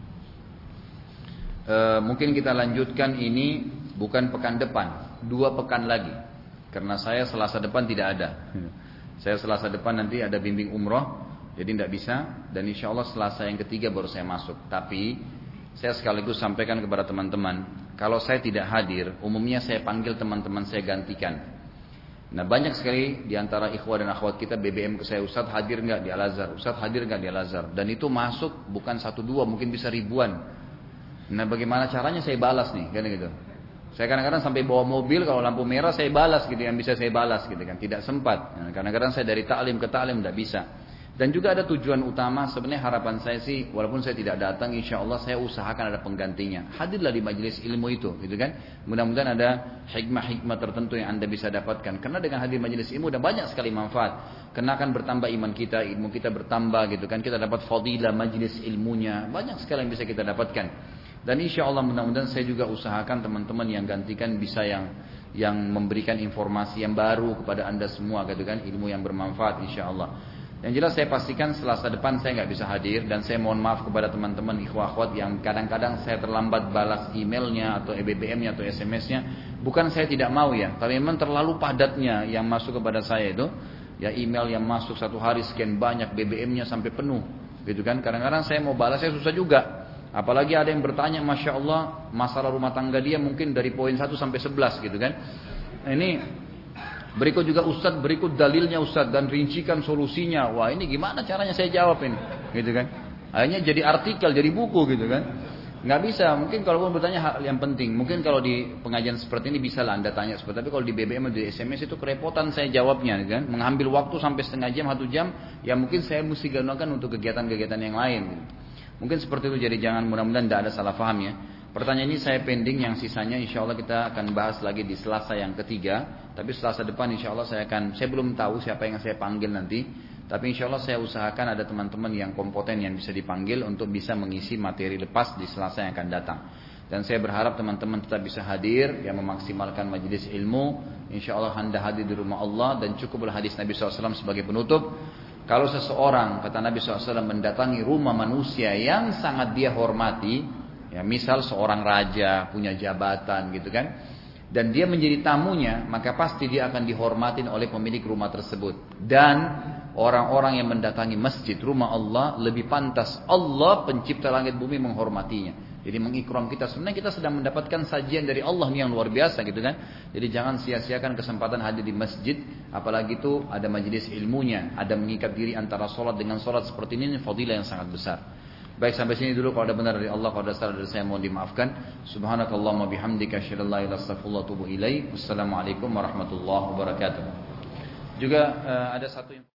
A: E, mungkin kita lanjutkan ini bukan pekan depan, dua pekan lagi, karena saya Selasa depan tidak ada. Saya Selasa depan nanti ada bimbing umroh, jadi tidak bisa. Dan insya Allah Selasa yang ketiga baru saya masuk. Tapi saya sekaligus sampaikan kepada teman-teman, kalau saya tidak hadir, umumnya saya panggil teman-teman saya gantikan. Nah banyak sekali diantara ikhwah dan akhwat kita B B M ke saya, Ustadz hadir nggak di Al-Azhar, Ustadz hadir nggak di Al-Azhar. Dan itu masuk bukan satu dua, mungkin bisa ribuan. Nah bagaimana caranya saya balas nih, kan gitu. Saya kadang-kadang sampai bawa mobil kalau lampu merah saya balas gitu, yang bisa saya balas gitu kan. Tidak sempat. Nah, kadang-kadang saya dari taklim ke taklim tidak bisa. Dan juga ada tujuan utama, sebenarnya harapan saya sih, walaupun saya tidak datang, insya Allah saya usahakan ada penggantinya. Hadirlah di majelis ilmu itu, gitu kan. Mudah-mudahan ada hikmah-hikmah tertentu yang anda bisa dapatkan. Karena dengan hadir majelis ilmu ada banyak sekali manfaat. Karena akan bertambah iman kita, ilmu kita bertambah, gitu kan. Kita dapat fadilah majelis ilmunya, banyak sekali yang bisa kita dapatkan. Dan insya Allah mudah-mudahan saya juga usahakan teman-teman yang gantikan bisa yang yang memberikan informasi yang baru kepada anda semua, gitu kan, ilmu yang bermanfaat insya Allah. Yang jelas saya pastikan Selasa depan saya nggak bisa hadir dan saya mohon maaf kepada teman-teman ikhwah akhwat yang kadang-kadang saya terlambat balas emailnya atau E B B M-nya atau S M S-nya. Bukan saya tidak mau ya, tapi memang terlalu padatnya yang masuk kepada saya itu. Ya email yang masuk satu hari sekian banyak, B B M-nya sampai penuh, gitu kan. Kadang-kadang saya mau balas saya susah juga. Apalagi ada yang bertanya, masya Allah, masalah rumah tangga dia mungkin dari poin satu sampai sebelas gitu kan. Nah, ini berikut juga Ustadz, berikut dalilnya Ustadz dan rincikan solusinya. Wah ini gimana caranya saya jawab ini, gitu kan. Akhirnya jadi artikel, jadi buku gitu kan. Nggak bisa, mungkin kalau mau bertanya hal yang penting, mungkin kalau di pengajian seperti ini bisa lah anda tanya seperti. Tapi kalau di B B M atau di S M S itu kerepotan saya jawabnya, gitu kan. Mengambil waktu sampai setengah jam, satu jam, ya mungkin saya mesti gunakan untuk kegiatan-kegiatan yang lain. Gitu. Mungkin seperti itu, jadi jangan, mudah-mudahan tidak ada salah paham ya. Pertanyaan ini saya pending, yang sisanya insya Allah kita akan bahas lagi di Selasa yang ketiga. Tapi Selasa depan insya Allah saya akan, saya belum tahu siapa yang saya panggil nanti. Tapi insya Allah saya usahakan ada teman-teman yang kompeten yang bisa dipanggil untuk bisa mengisi materi lepas di Selasa yang akan datang. Dan saya berharap teman-teman tetap bisa hadir, yang memaksimalkan majelis ilmu. Insya Allah anda hadir di rumah Allah dan cukuplah hadis Nabi shallallahu alaihi wasallam sebagai penutup. Kalau seseorang, kata Nabi shallallahu alaihi wasallam, mendatangi rumah manusia yang sangat dia hormati, ya misal seorang raja punya jabatan gitu kan, dan dia menjadi tamunya, maka pasti dia akan dihormatin oleh pemilik rumah tersebut. Dan orang-orang yang mendatangi masjid rumah Allah lebih pantas Allah pencipta langit bumi menghormatinya. Jadi mengikram kita. Sebenarnya kita sedang mendapatkan sajian dari Allah nih yang luar biasa gitu kan. Jadi jangan sia-siakan kesempatan hadir di masjid. Apalagi itu ada majelis ilmunya. Ada mengikat diri antara sholat dengan sholat seperti ini. Ini fadilah yang sangat besar. Baik, sampai sini dulu. Kalau ada benar dari Allah, kalau ada salah dari saya mohon dimaafkan. Subhanakallahumma bihamdika asyhadu an la ilaha illa anta astaghfiruka wa atubu ilaik. Wassalamualaikum warahmatullahi wabarakatuh. Juga uh, ada satu yang